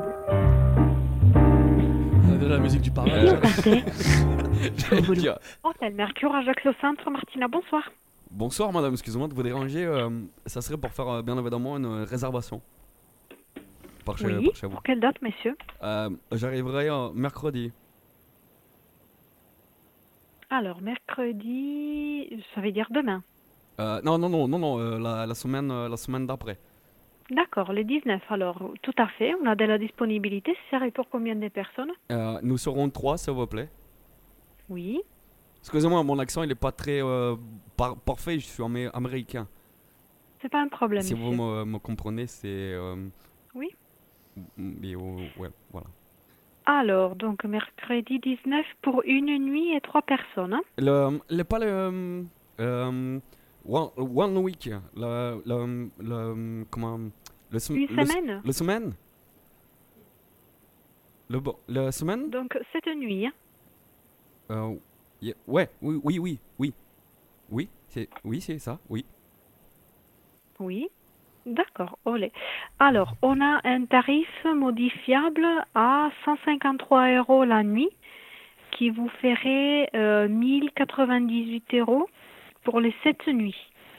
La musique du parrain. Hôtel Mercure, Ajaccio Centre, Martina, bonsoir. Bonsoir madame, excusez-moi de vous déranger. Ça serait pour faire bien évidemment une réservation. Par chez vous. Pour quelle date, messieurs? J'arriverai mercredi. Alors, mercredi, ça veut dire demain? Non, la semaine d'après. D'accord, le 19. Alors, tout à fait, on a de la disponibilité. Ça serait pour combien de personnes? Nous serons 3, s'il vous plaît. Oui. Excusez-moi, mon accent il est pas très parfait, je suis américain. C'est pas un problème. Si monsieur. vous me comprenez, c'est. Oui. Mais, ouais, voilà. Alors, donc mercredi 19 pour une nuit et 3 personnes. Hein? Pas le. One week. Comment. Une semaine. Le semaine. La semaine. Donc, cette nuit. Hein? Ouais, oui. Oui, c'est ça, oui. Oui. D'accord, olé. Alors, on a un tarif modifiable à 153 € la nuit qui vous ferait 1098 € pour les 7 nuits.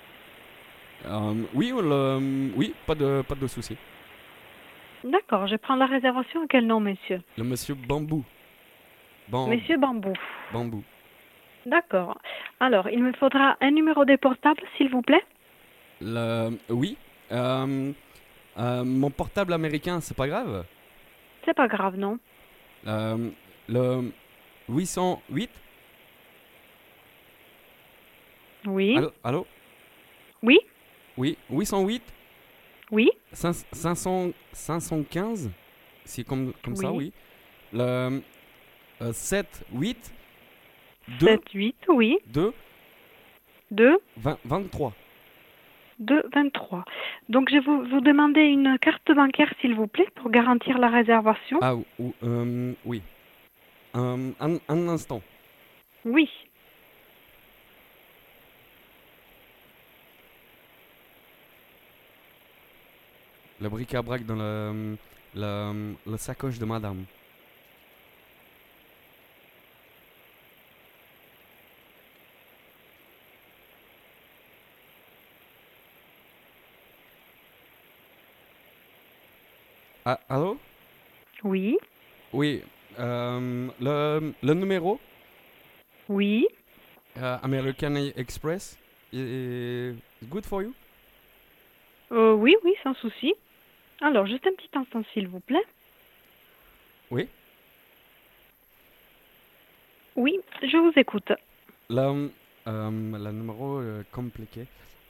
Oui, pas de souci. D'accord, je prends la réservation. À quel nom, monsieur? Le monsieur Bambou. Monsieur Bambou. Bambou. D'accord. Alors, il me faudra un numéro de portable, s'il vous plaît. Oui. Mon portable américain, c'est pas grave? C'est pas grave, non. Le 808. Oui. Allô? Oui. Oui, 808. Oui. 515. C'est comme ça, oui. Le 78. 78, oui. 2. 23. 23. Donc, je vais vous demander une carte bancaire, s'il vous plaît, pour garantir la réservation. Ah, oui. Un instant. Oui. Le bric-à-brac dans la sacoche de madame. Ah, allô? Oui. Oui, Le numéro Oui. American Express is good for you? Oui, sans souci. Alors, juste un petit instant, s'il vous plaît. Oui. Oui, je vous écoute. Le numéro compliqué.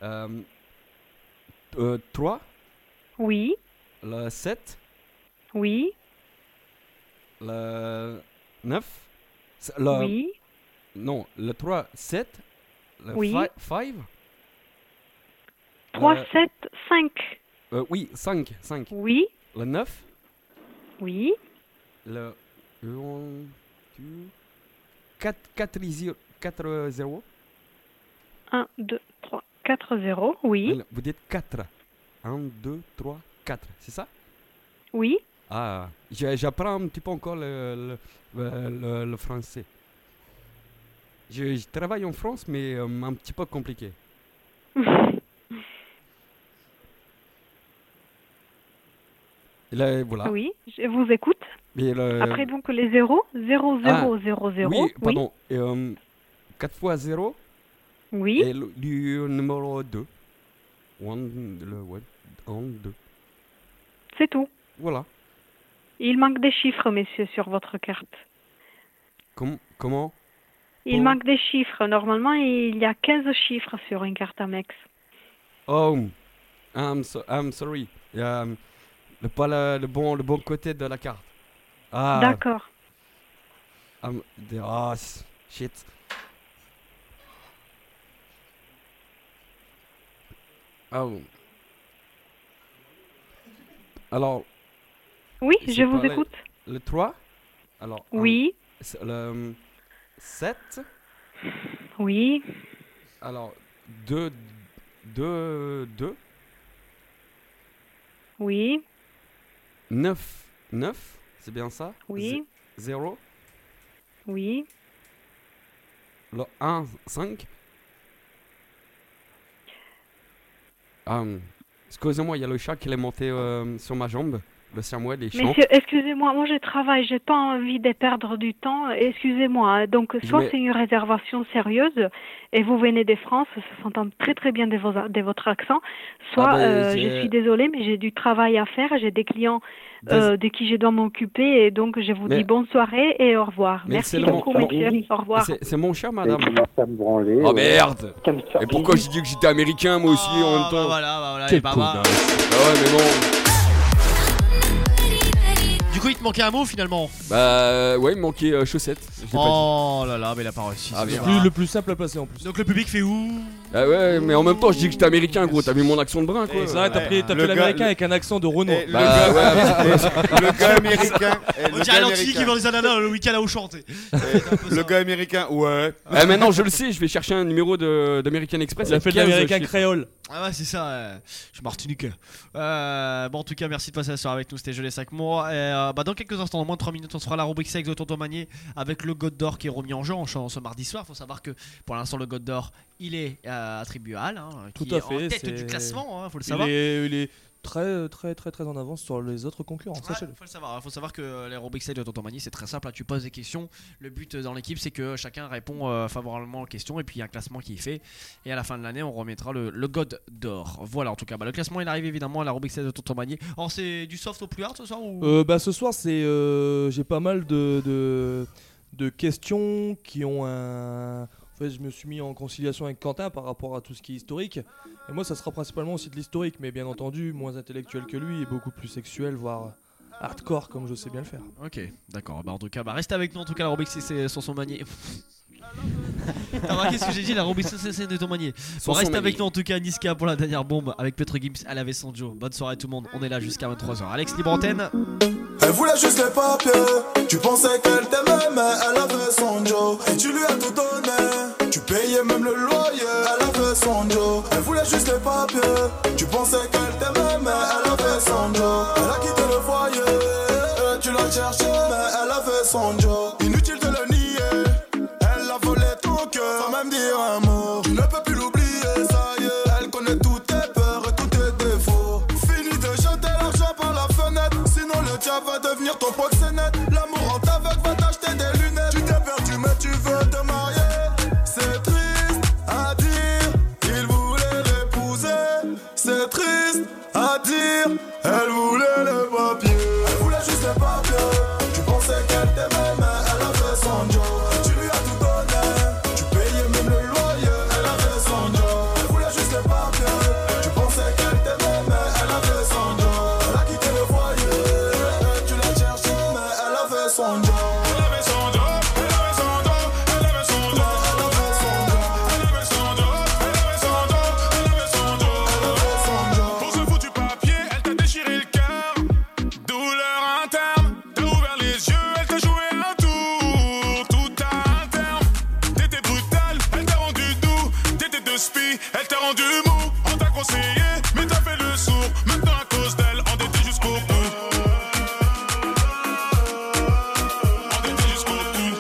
3. Oui. Le 7. Oui. Le 9. Oui. Non, le 3, 7. Le Oui. 5. 3, 7, 5. Oui, 5. Oui. Le 9. Oui. Le 1, 2, 4, 0. 1, 2, 3, 4, 0. Oui. Vous dites 4. 1, 2, 3, 4. C'est ça? Oui. Ah, j'apprends un petit peu encore le français. Je travaille en France, mais un petit peu compliqué. Là, voilà. Oui, je vous écoute. Après donc les 0, 0, 0, 0, 0. Oui, pardon. 4 fois 0. Oui. Et le numéro 2. 1, 2. C'est tout. Voilà. Il manque des chiffres, messieurs, sur votre carte. Comment? Il manque des chiffres. Normalement, il y a 15 chiffres sur une carte Amex. Oh, I'm sorry. Pas le bon côté de la carte. Ah. D'accord. Shit. Oh. Alors. Oui, je vous écoute. Le 3. Alors. Oui. Le 7. Oui. Alors, 2. Oui. 9, c'est bien ça? Oui. 0. Oui. Le 1, 5. Excusez-moi, il y a le chat qui est monté sur ma jambe. Le siamois, des chants. Messieurs, excusez-moi, moi je travaille, j'ai pas envie de perdre du temps, excusez-moi. Donc, soit c'est une réservation sérieuse et vous venez de France, ça s'entend très très bien de votre accent, soit je suis désolée, mais j'ai du travail à faire, j'ai des clients de qui je dois m'occuper et donc je vous dis bonne soirée et au revoir. Merci beaucoup, messieurs. Au revoir. C'est mon chat, madame. Oh merde! Et pourquoi j'ai dit que j'étais américain, moi aussi, en même temps? Voilà, Quel ouais, mais bon. Du coup, il te manquait un mot finalement. Bah ouais, il me manquait chaussettes. Oh là là, mais il a pas réussi. Le plus simple à placer en plus. Donc le public fait où? Ah ouais, mais en même temps, je dis que j'étais américain, gros. T'as vu mon accent de brun, quoi. C'est vrai, t'as pris l'américain avec un accent de Renault. Le gars américain. On dirait l'anti qui vend des ananas le week-end à Auchan. Le gars américain, ouais. Maintenant, je le sais, je vais chercher un numéro d'American Express. Il a fait de l'américain créole. Ah ouais, c'est ça. Je suis martiniquais. Bon, en tout cas, merci de passer la soirée avec nous. C'était Gelé 5 mois. Dans quelques instants, dans moins de 3 minutes, on se fera la rubrique sexe de Tonton Magnier avec le God d'Or qui est remis en jeu ce mardi soir. Il faut savoir que pour l'instant, le God d'Or, il est attribué à Al, qui est en tête du classement, faut le savoir. Il est très en avance sur les autres concurrents, sachez-le. Faut savoir que les rubriques sexe de Tonton Magnier, c'est très simple. Là, tu poses des questions. Le but dans l'équipe, c'est que chacun répond favorablement aux questions et puis il y a un classement qui est fait. Et à la fin de l'année, on remettra le God d'Or. Voilà, en tout cas, le classement il arrive évidemment à la rubrique sexe de Tonton Magnier. Alors, c'est du soft au plus hard ce soir ou... Ce soir, c'est j'ai pas mal de questions qui ont un... En fait, je me suis mis en conciliation avec Quentin par rapport à tout ce qui est historique. Et moi, ça sera principalement aussi de l'historique, mais bien entendu, moins intellectuel que lui et beaucoup plus sexuel, voire hardcore, comme je sais bien le faire. Ok, d'accord. En tout cas, reste avec nous. En tout cas, la rubrique c'est sur son manier. T'as remarqué ce que j'ai dit, la rubrique c'est de ton manier. Bon, reste avec nous en tout cas, Niska pour la dernière bombe avec Petre Gims à la Vessanjo. Bonne soirée tout le monde. On est là jusqu'à 23h. Alex libre antenne. Elle voulait juste les papiers. Tu pensais qu'elle t'aimait, mais elle avait son Joe. Et tu lui as tout donné. Tu payais même le loyer. Elle avait son Joe. Elle voulait juste les papiers. Tu pensais qu'elle t'aimait, mais elle avait son Joe. Elle a quitté le foyer. Tu l'as cherché, mais elle avait son Joe. Inutile de le nier. Elle a volé ton cœur sans même dire un mot. Tu ne peux plus l'oublier, ça y est. Elle connaît toutes tes peurs et tous tes défauts. Fini de jeter l'argent par la fenêtre, sinon le diable va devenir ton proxénète. L'amour en t'aveugle rendu mou. On t'a conseillé, mais t'as fait le sourd. Maintenant à cause d'elle, endetté jusqu'au bout. Endetté jusqu'au bout.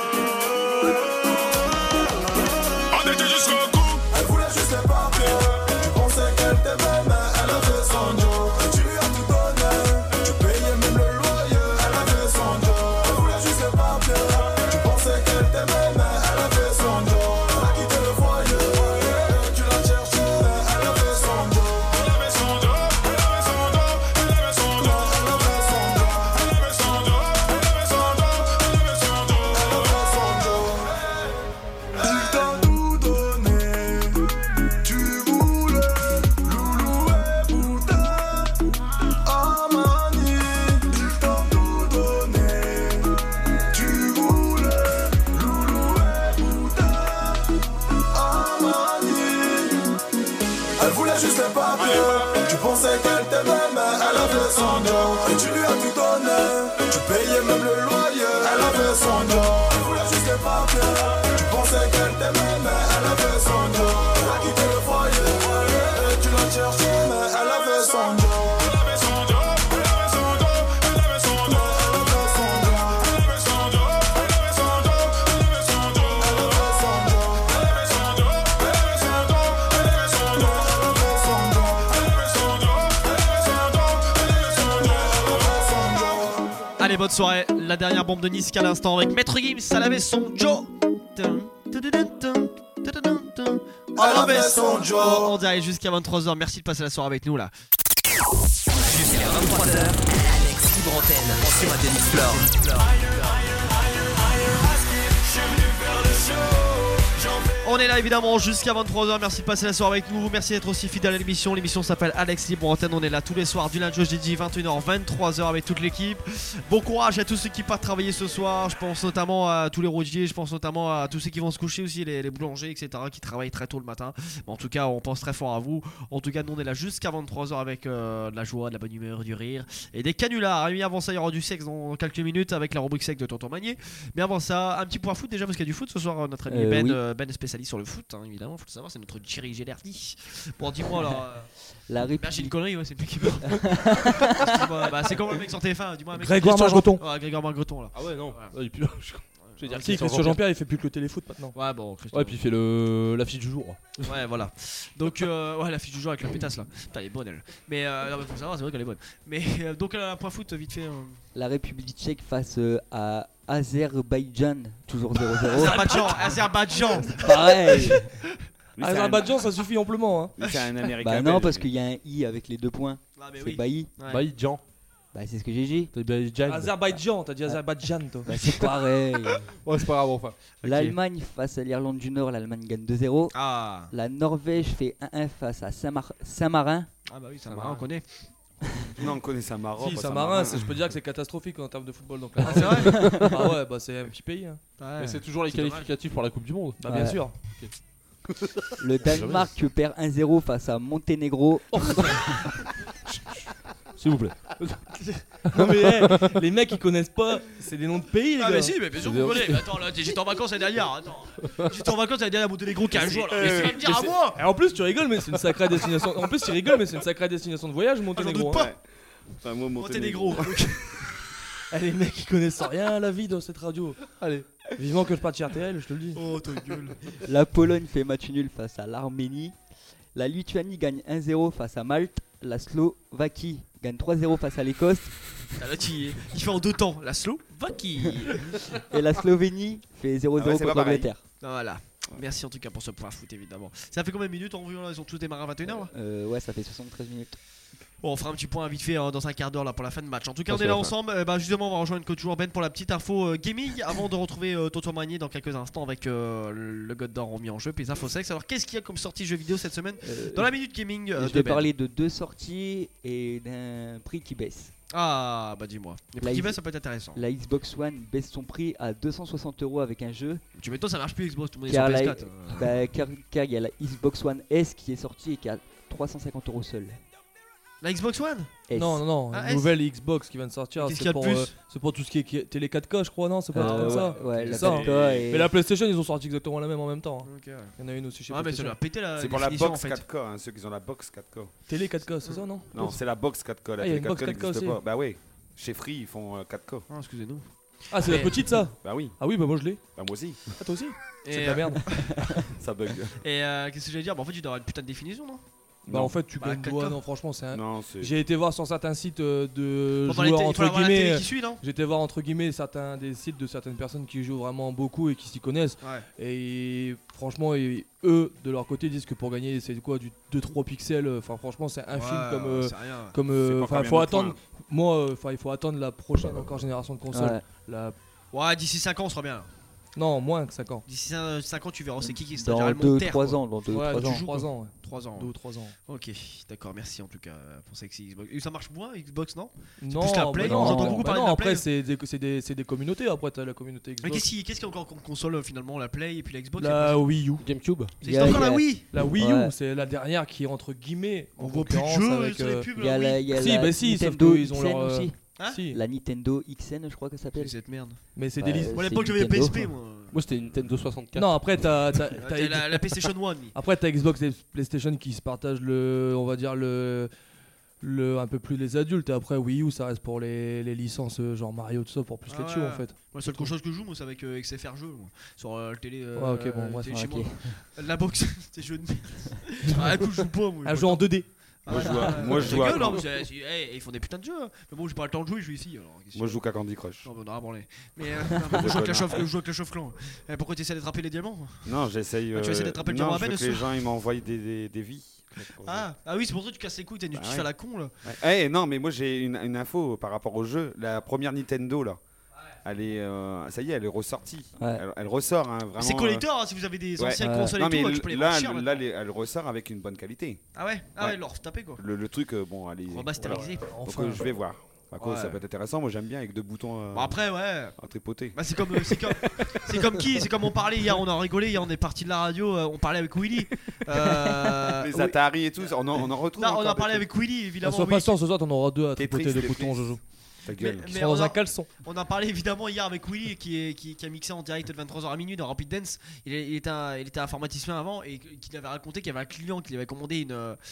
Endetté jusqu'au bout. Elle voulait juste les papiers. Tu pensais qu'elle t'aimait, mais elle avait son dos. Tu lui as tout donné. Tu payais même le loyer. Elle avait son dos. Elle voulait juste les papiers. Tu pensais qu'elle t'aimait, mais elle avait son dos. Elle a quitté le foyer. Tu l'as cherché, mais elle avait son dos. Elle avait son dos. Elle avait son dos. Elle avait son dos. Elle avait son dos. Elle avait son dos. Elle avait son dos. Elle avait son dos. Elle avait son dos. Il t'a tout donné. Tu voulais loulou et boutin. Armani. Il t'a tout donné. Tu voulais loulou et boutin. Armani. Elle voulait juste les papiers. Tu pensais qu'elle t'aimait, mais elle avait son dos. Et tu lui as tout donné. Tu payais même le loyer. Elle avait son dos. Elle voulait juste les papiers. Tu pensais qu'elle t'aimait, mais elle avait son dos. Elle a quitté le foyer. Et tu l'as cherché, mais elle avait son dos. Elle avait son dos. Elle avait son dos. Elle avait son dos. Elle avait son dos. Elle avait son dos. Elle avait son dos. Elle avait son dos. Elle avait son dos. Elle avait son dos. Elle avait son dos. Elle avait son dos. Elle avait son dos. Elle avait son dos. Elle avait son dos. Elle avait son dos. Elle avait son dos. Allez, bonne soirée. La dernière bombe de Nice à l'instant avec Maître Gims. Elle avait son Joe. Elle avait son Joe. On dirait jusqu'à 23h. Merci de passer la soirée avec nous là. Jusqu'à 23h, Alex Libre Antenne sur Radio Mix On est là évidemment jusqu'à 23h. Merci de passer la soirée avec nous. Merci d'être aussi fidèle à l'émission. L'émission s'appelle Alex Libre Antenne. On est là tous les soirs du lundi au jeudi 21h 23h avec toute l'équipe. Bon courage à tous ceux qui partent travailler ce soir. Je pense notamment à tous les routiers. Je pense notamment à tous ceux qui vont se coucher aussi, les boulangers etc. qui travaillent très tôt le matin. Mais en tout cas on pense très fort à vous. En tout cas nous on est là jusqu'à 23h avec de la joie, de la bonne humeur, du rire et des canulars. Et avant ça il y aura du sexe dans quelques minutes avec la rubrique sexe de Tonton Magnier. Mais avant ça un petit point foot déjà parce qu'il y a du foot ce soir. Notre ami Ben est spécialiste sur le foot hein, évidemment, faut le savoir, c'est notre Thierry Gélardi. Bon dis-moi alors La j'ai une connerie, ouais, c'est plus qui meurt. Bah c'est comme le mec sur TF1, dis-moi un mec. Grégoire Margreton. Ouais, Grégoire Margreton là. Ah ouais, non, Ouais. il est plus là. Je vais dire Si, Christian Jean-Pierre, il fait plus que le téléfoot maintenant. Ouais, bon, Christian. Ouais, puis il fait l'affiche du jour. Ouais, voilà. Donc, ouais, la fiche du jour avec la pétasse là. Putain, elle est bonne elle. Mais non, mais faut savoir, c'est vrai qu'elle est bonne. Mais donc, un point foot, vite fait. La République tchèque face à Azerbaïdjan, toujours 0-0. Azerbaïdjan. Pareil. Azerbaïdjan, ça suffit amplement. Hein. Lui, c'est un américain. Bah non, belge, parce lui. qu'il y a un i avec les 2 points. Ah, mais C'est oui. Bailly. Ouais. Baïdjan. Bah c'est ce que j'ai dit. Azerbaïdjan, t'as dit Azerbaïdjan toi. Bah c'est pareil. Ouais, c'est pas grave, enfin. L'Allemagne face à l'Irlande du Nord, l'Allemagne gagne 2-0. Ah. La Norvège fait 1-1 face à Saint-Marin. Ah bah oui, Saint-Marin, on connaît. Non, on connaît Saint-Marin. Si, pas Saint-Marin, je peux dire que c'est catastrophique en termes de football. Donc, Ah, c'est vrai. Ah ouais, bah c'est un petit pays. Hein. Ouais. Mais c'est toujours les C'est qualificatifs pour la Coupe du Monde. Bah bien Ouais. sûr. Le Danemark perd 1-0 face à Monténégro. S'il vous plaît. Non mais les mecs ils connaissent pas, c'est des noms de pays les Ah gars. mais si, mais bien sûr vous connaissez. Mais attends là, j'étais en vacances l'année dernière. Attends. J'étais en vacances l'année dernière à Monténégro 15 jours là. Mais tu vas me dire à moi. Et en plus tu rigoles mais c'est une sacrée destination. En plus tu rigoles mais c'est une sacrée destination de voyage Monténégro. J'en doute pas. Enfin, moi, Monténégro. Les mecs ils connaissent rien à la vie dans cette radio. Allez. Vivement que je parte chez RTL, je te le dis. Oh ta gueule. La Pologne fait match nul face à l'Arménie. La Lituanie gagne 1-0 face à Malte. La Slovaquie gagne 3-0 face à l'Écosse. Là, il fait en 2 temps. La Slovaquie. Et la Slovénie fait 0-0 Ah ouais, c'est contre pas pareil. l'Angleterre. Voilà. Merci en tout cas pour ce point foot évidemment. Ça fait combien de minutes en vue là? Ils ont tous démarré à 21h là? Ouais, ça fait 73 minutes. Bon, on fera un petit point vite fait dans un quart d'heure là pour la fin de match. En tout cas, Ça, on c'est est là la fin. ensemble. Bah, justement, on va rejoindre Coach Joueur Ben pour la petite info gaming avant de retrouver Tonton Magnier dans quelques instants avec le God d'or remis en jeu puis les infos sexe. Alors, qu'est-ce qu'il y a comme sortie jeux vidéo cette semaine dans la minute gaming Je de vais Ben? parler de 2 sorties et d'un prix qui baisse. Ah, bah dis-moi. Les prix qui baissent, ça peut être intéressant. La Xbox One baisse son prix à 260 € avec un jeu. Tu m'étonnes, ça marche plus Xbox, tout le monde est Car sur la- PS4. car il y a la Xbox One S qui est sortie et qui a 350 € seul. La Xbox One? Non, Ah, une nouvelle Xbox qui vient de sortir. Qu'est-ce qu'il y a de plus C'est pour tout ce qui est télé 4K, je crois, non? C'est pas comme ça? Ouais, C'est la ça, 4K et- Mais la PlayStation, ils ont sorti exactement la même en même temps. Ok, ouais. Il y en a une aussi chez Ah, mais ça PlayStation. doit péter la C'est pour la définition, box en fait. 4K, hein, ceux qui ont la box 4K. Télé 4K, c'est ça, non? Non, c'est la box 4K. La Ah, il y a télé une box 4K 4K n'existe aussi. pas. Bah oui, chez Free ils font 4K. Ah, excusez-nous. Ah, c'est la petite ça? Bah oui. Ah oui, bah moi je l'ai. Bah moi aussi. Ah, toi aussi? Et, C'est de la merde. Ça bug. Et qu'est-ce que j'allais dire? Bah, en fait, tu dois avoir une putain de définition, non? Bah en fait tu Bah, gagnes 4K. non franchement c'est un... Non, c'est- J'ai été voir sur certains sites de Faut avoir joueurs il faut entre avoir la télé guillemets qui suit, non? J'ai été voir entre guillemets certains des sites de certaines personnes qui jouent vraiment beaucoup et qui s'y connaissent Ouais. et franchement eux de leur côté disent que pour gagner c'est quoi du 2-3 pixels enfin franchement c'est infime Ouais, comme ouais, c'est rien. comme C'est pas enfin combien faut de attendre points. moi enfin il faut attendre la prochaine encore génération de consoles Ouais. la Ouais, d'ici 5 ans, on sera bien là. non moins que 5 ans D'ici 5 ans, tu verras c'est qui Dans sera le 2-3 ans, dans ouais 2-3 ans. 3 ans ouais. 3 ans. 2 ou 3 ans Ok, d'accord, merci en tout cas pour Sexy Xbox. Et ça marche moins Xbox, non? non plus la Play, bah non, j'entends beaucoup bah parler non, de la après Play. c'est des communautés après t'as la communauté Mais Xbox qu'est-ce qu'il y a encore comme console finalement? La Play et puis la Xbox? la Wii U GameCube. C'est encore la Wii? La Wii U, Ouais. c'est la dernière qui est entre guillemets en On voit plus de concurrence jeux avec. sur les pubs. Il y a là, la, oui. il y a Si, la bah si, sauf Nintendo qu'ils ont XN leur. aussi. Hein? Si. La Nintendo XN, je crois qu'elle s'appelle. C'est cette merde. Mais c'est Ouais, des listes. Moi à c'est l'époque j'avais Nintendo. PSP moi. Moi c'était une Nintendo 64. Non, après t'as T'as la PlayStation 1. après t'as Xbox et PlayStation qui se partagent le, on va dire le un peu plus les adultes. Et après Wii U, ça reste pour les licences genre Mario tout ça pour plus les tuyaux en fait. Moi, la seule chose que je joue, moi, c'est avec XFR jeux, moi. Sur la télé. Ouais, ok, bon, bref, télé chez ok. moi. La box, c'est jeu de merde. Ah, écoute, je joue pas, moi. Un jeu en 2D. Moi, je joue à- Ils font des putins de jeux. Hein. Mais bon, j'ai pas le temps de jouer, je joue ici. Alors, Moi je joue qu'à Candy Crush. Non, mais on aura branlé. Mais moi, je joue à Clash of Clans. Pourquoi tu essaies d'attraper les diamants? Non, j'essaye. Ah, tu essaies d'attraper le non, diamant à je veux Ben que les aussi. gens ils m'envoient des vies. Ah oui, c'est pour ça que tu casses les couilles, tu Bah fais ouais. la con là. Ouais. Eh, non, mais moi j'ai une info par rapport au jeu. La première Nintendo là, elle est, ça y est, elle est ressortie. Ouais. Elle ressort hein, vraiment. C'est collector hein, si vous avez des anciennes consoles non, et tout, mais tu peux les là, vendre cher. là, maintenant. elle ressort avec une bonne qualité. Ah ouais, leur taper quoi. Le truc, bon, allez. Remasterisé. Donc Enfin. je vais voir. Par contre, Ouais. ça peut être intéressant. Moi j'aime bien avec deux boutons. Bon après ouais. À tripoter. Bah c'est comme c'est comme on parlait hier, on en rigolait hier, on est parti de la radio, on parlait avec Willy. Les Atari et tout, on en retrouve. Non, on encore en des parlait trucs. avec Willy évidemment. Sois oui. patient, ce soir t'en auras 2 à tripoter Tetris, de boutons Jojo. Ta gueule. Qui sont dans un caleçon. On en parlait évidemment hier avec Willy qui a mixé en direct de 23h à minuit dans Rapid Dance. Il était informaticien avant et qu'il avait raconté qu'il y avait un client qui lui avait commandé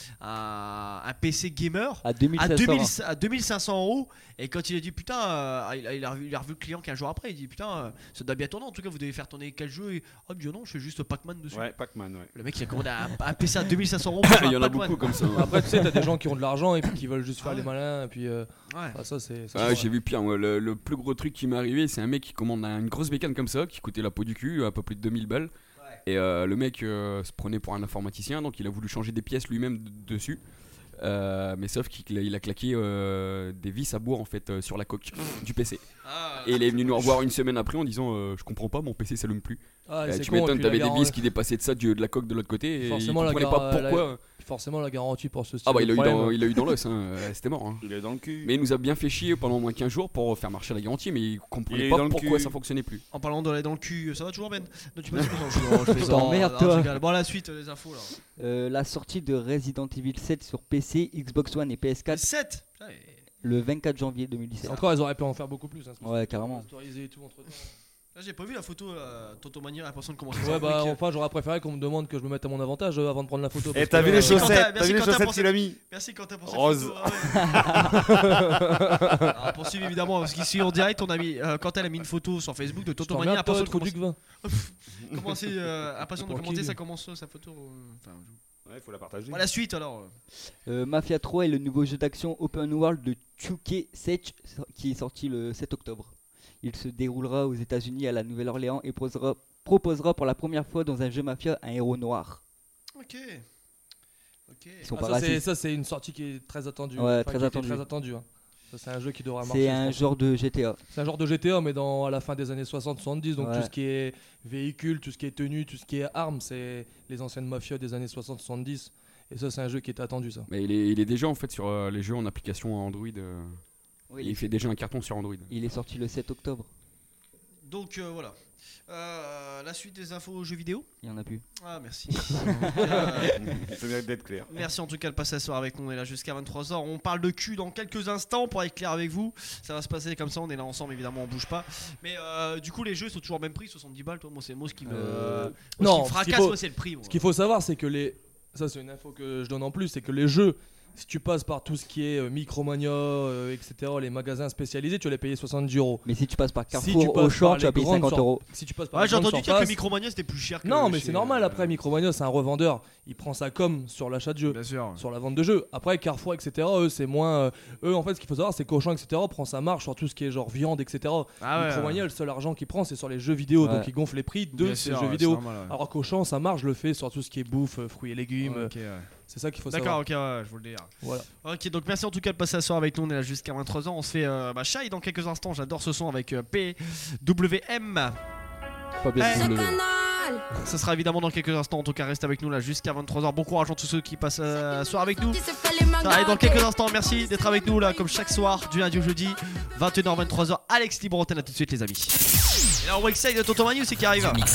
un PC gamer À 2500 à 2500 €. Et quand il a dit putain, il a revu le client 15 jours après. Il dit putain, ça doit bien tourner. En tout cas, vous devez faire tourner quel jeu? Et oh, il dit non, je fais juste Pac-Man dessus. Ouais, Pac-Man, ouais. Le mec il a commandé un PC à 2500 €. Il y en a beaucoup comme ça. Après, tu sais, t'as des gens qui ont de l'argent et puis qui veulent juste faire Ah les ouais. malins. Et puis, Ouais. ça, c'est. Ah, j'ai vu pire, moi. Le plus gros truc qui m'est arrivé, c'est un mec qui commande une grosse bécane comme ça, qui coûtait la peau du cul, un peu plus de 2000 balles. Et le mec se prenait pour un informaticien, donc il a voulu changer des pièces lui-même dessus. Mais sauf qu'il a claqué des vis à bois en fait sur la coque du PC. Et il est venu nous revoir une semaine après en disant je comprends pas, mon PC s'allume plus. Ah, c'est tu con, et m'étonnes, puis t'avais la des gar- vis qui dépassaient de ça de la coque de l'autre côté et il Forcément, la comprenait pas pourquoi. Forcément, la garantie pour ce style. Ah bah de il a problème. eu dans l'os, hein. C'était mort. Hein. Il est dans le cul. Mais il nous a bien fait chier pendant au moins 15 jours pour faire marcher la garantie, mais il Il comprenait est pas dans le pourquoi cul. ça fonctionnait plus. En parlant de l'aller dans le cul, ça va toujours Ben? Non, tu peux Je t'emmerde, toi. Bon, la suite, les infos là. La sortie de Resident Evil 7 sur PC, Xbox One et PS4 7 le 24 janvier 2017. Encore, ils auraient pu en faire beaucoup plus. Hein, Ouais, carrément. Storyser et tout entre temps. Là, j'ai pas vu la photo, Tonton Mania, l'impression de commencer. Ouais, bah enfin, j'aurais préféré qu'on me demande que je me mette à mon avantage avant de prendre la photo. Et parce t'as que vu là, les chaussettes? T'as vu les chaussettes qu'il a mis? Merci Quentin pour cette Rose. photo. Ah ouais. Alors, pour suivre évidemment, parce qu'ici en direct, on a mis, Quentin a mis une photo sur Facebook de Tonton Mania. t'emmerde, toi, Impatient de trop du commencer- vin. Commencer, impatient de Tranquille. commenter sa sa photo. Enfin, Ouais, faut la partager. bon, la suite alors. Mafia 3 est le nouveau jeu d'action open world de 2K Sage qui est sorti le 7 octobre. Il se déroulera aux États-Unis à la Nouvelle-Orléans et proposera pour la première fois dans un jeu mafia un héros noir. Ok. Ils sont Ah, pas ça, racistes. ça, c'est une sortie qui est très attendue. Ouais, Enfin, très qui était attendue. très attendue, hein. Ça, c'est un jeu qui devra marcher. C'est je un pense. genre de GTA. C'est un genre de GTA, mais à la fin des années 60-70. Donc Ouais. tout ce qui est véhicule, tout ce qui est tenue, tout ce qui est armes, c'est les anciennes mafias des années 60-70. Et ça, c'est un jeu qui était attendu, ça. Mais il est déjà en fait sur les jeux en application Android. Oui, il fait déjà un carton sur Android. Il est sorti le 7 octobre. Voilà. La suite des infos jeux vidéo. Il y en a plus. Ah merci. Ça mérite d'être clair. Merci en tout cas de passer ce soir avec nous. On est là jusqu'à 23h. On parle de cul dans quelques instants pour être clair avec vous. Ça va se passer comme ça. On est là ensemble évidemment. On bouge pas. Mais du coup les jeux sont toujours au même prix, 70 balles. Toi, moi c'est ce qui me fracasse. Moi c'est le prix. Moi. Ce qu'il faut savoir c'est que ça c'est une info que je donne en plus, c'est que les jeux, si tu passes par tout ce qui est Micromania, etc., les magasins spécialisés, tu vas les payer 70 €. Mais si tu passes par Carrefour, Auchan, tu vas payer 50 €. Si tu passes par j'ai entendu dire que Micromania c'était plus cher que non, mais c'est normal. Après, Micromania, c'est un revendeur. Il prend sa com sur l'achat de jeux, sur la vente de jeux. Après, Carrefour, etc., eux, c'est moins. Eux, en fait, ce qu'il faut savoir, c'est qu'Auchan, etc., prend sa marge sur tout ce qui est genre viande, etc. Micromania, le seul argent qu'il prend, c'est sur les jeux vidéo. Donc, il gonfle les prix de ces jeux vidéo. Normal, alors qu'Auchan, sa marge le fait sur tout ce qui est bouffe, fruits et légumes. C'est ça qu'il faut savoir. D'accord, je vous le dis. Voilà. Ok, donc merci en tout cas de passer la soirée avec nous. On est là jusqu'à 23h. On se fait Shy dans quelques instants. J'adore ce son avec PWM. Pas bien Ce sera évidemment dans quelques instants. En tout cas, reste avec nous là jusqu'à 23h. Bon courage à tous ceux qui passent la soirée avec nous. Allez, dans quelques instants, merci d'être avec nous là, comme chaque soir, du lundi au jeudi, 21h, 23h. Alex Libre Antenne, à tout de suite, les amis. Et alors, Wexide de Tonton Manu, c'est qui arrive. Un max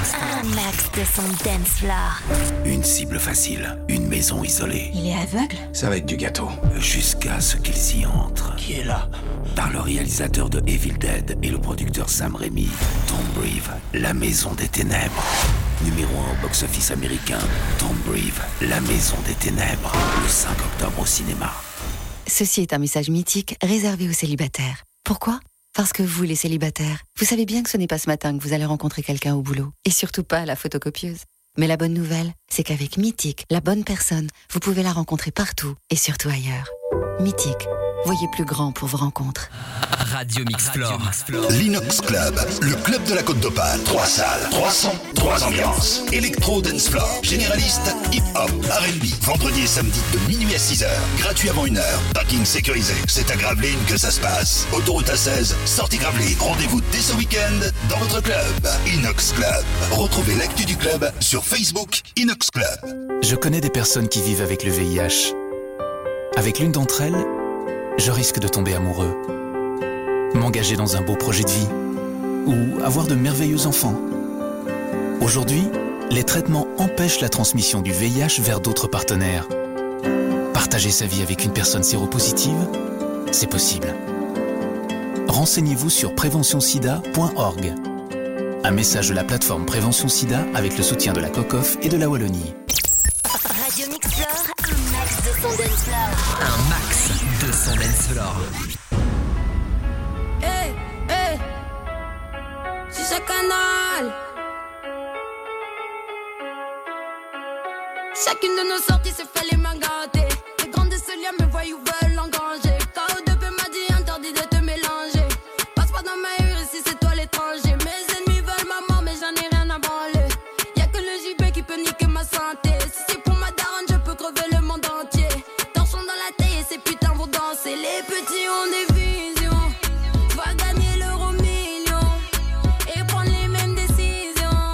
de son dance floor. Une cible facile, une maison isolée. Il est aveugle? Ça va être du gâteau. Jusqu'à ce qu'il s'y entre. Qui est là? Par le réalisateur de Evil Dead et le producteur Sam Raimi, Tomb Raider, la maison des ténèbres. Numéro 1 au box-office américain, Tomb Raider, la maison des ténèbres. Le 5 octobre au cinéma. Ceci est un message mythique réservé aux célibataires. Pourquoi ? Parce que vous, les célibataires, vous savez bien que ce n'est pas ce matin que vous allez rencontrer quelqu'un au boulot. Et surtout pas à la photocopieuse. Mais la bonne nouvelle, c'est qu'avec Mythique, la bonne personne, vous pouvez la rencontrer partout et surtout ailleurs. Mythique, voyez plus grand pour vos rencontres. Radio Mixflore. L'Inox Club, le club de la Côte d'Opale. 3 salles, 3 sons, 3 ambiances. Electro Dance Floor, généraliste, hip-hop, R&B. Vendredi et samedi de minuit à 6h. Gratuit avant 1h. Parking sécurisé. C'est à Gravelines que ça se passe. Autoroute A16, sortie Gravelines. Rendez-vous dès ce week-end dans votre club. Inox Club. Retrouvez l'actu du club sur Facebook Inox Club. Je connais des personnes qui vivent avec le VIH. Avec l'une d'entre elles, je risque de tomber amoureux, m'engager dans un beau projet de vie ou avoir de merveilleux enfants. Aujourd'hui, les traitements empêchent la transmission du VIH vers d'autres partenaires. Partager sa vie avec une personne séropositive, c'est possible. Renseignez-vous sur préventionsida.org. Un message de la plateforme Prévention Sida avec le soutien de la COCOF et de la Wallonie. Radio Mixflore, un max de son dance floor. Un max de son dance floor. Hey, hey, sur ce canal. Chacune de nos sorties se fait les mains gâtées. Les grands de ce lien me voient ou veulent engranger. KO2P m'a dit interdit de te mélanger. Passe pas dans ma rue ici c'est toi l'étranger. Mes ennemis veulent ma mort mais j'en ai rien à branler. Y'a que le JP qui peut niquer ma santé. Si c'est pour ma daronne je peux crever le monde entier. Torchons dans la taille et ces putains vont danser. Les petits ont des visions. Va gagner l'euro million et prendre les mêmes décisions.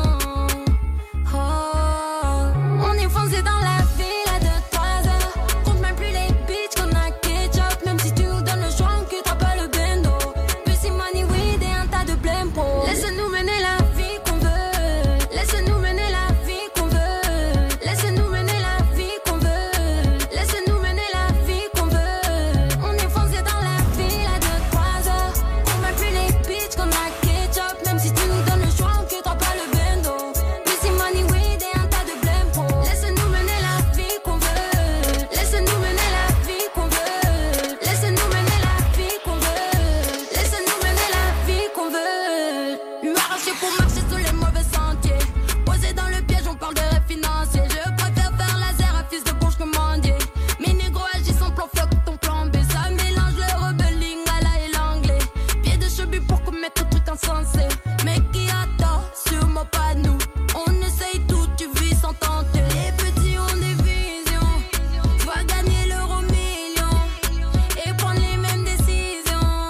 Oh, on est foncé dans la ville à 2-3 heures. Compte même plus les bitches qu'on a ketchup. Même si tu nous donnes le choix, on quittera pas le bendo. Pussy money weed et un tas de blême pro. Laisse-nous mener la vie qu'on veut. Laisse-nous mener la vie qu'on veut. Laisse-nous mener la vie qu'on veut. Laisse-nous mener la vie qu'on veut. On est foncé dans la ville à 2-3 heures. Compte même plus les bitches qu'on a ketchup. Même si tu nous donnes le choix, on quittera pas le bendo. Pussy money weed et un tas de blême pro. Laisse-nous mener la vie qu'on veut. Laisse-nous mener la vie qu'on veut. Laisse-nous mener la vie qu'on veut. Laisse-nous mener la vie qu'on veut. M'arracher pour marcher sur les mauvais sentiers. Posé dans le piège, on parle de rêve financier. Je préfère faire laser à fils de bouche que mendier. Mes négros agissent en plan fuck ton plan B. Ça mélange le rebelle lingala et l'anglais. Pied de cheville pour commettre trucs insensés. Mais qui attend, sûrement pas nous. On essaye tout, tu vis sans tenter. Les petits ont des visions. Va gagner l'euro million et prendre les mêmes décisions.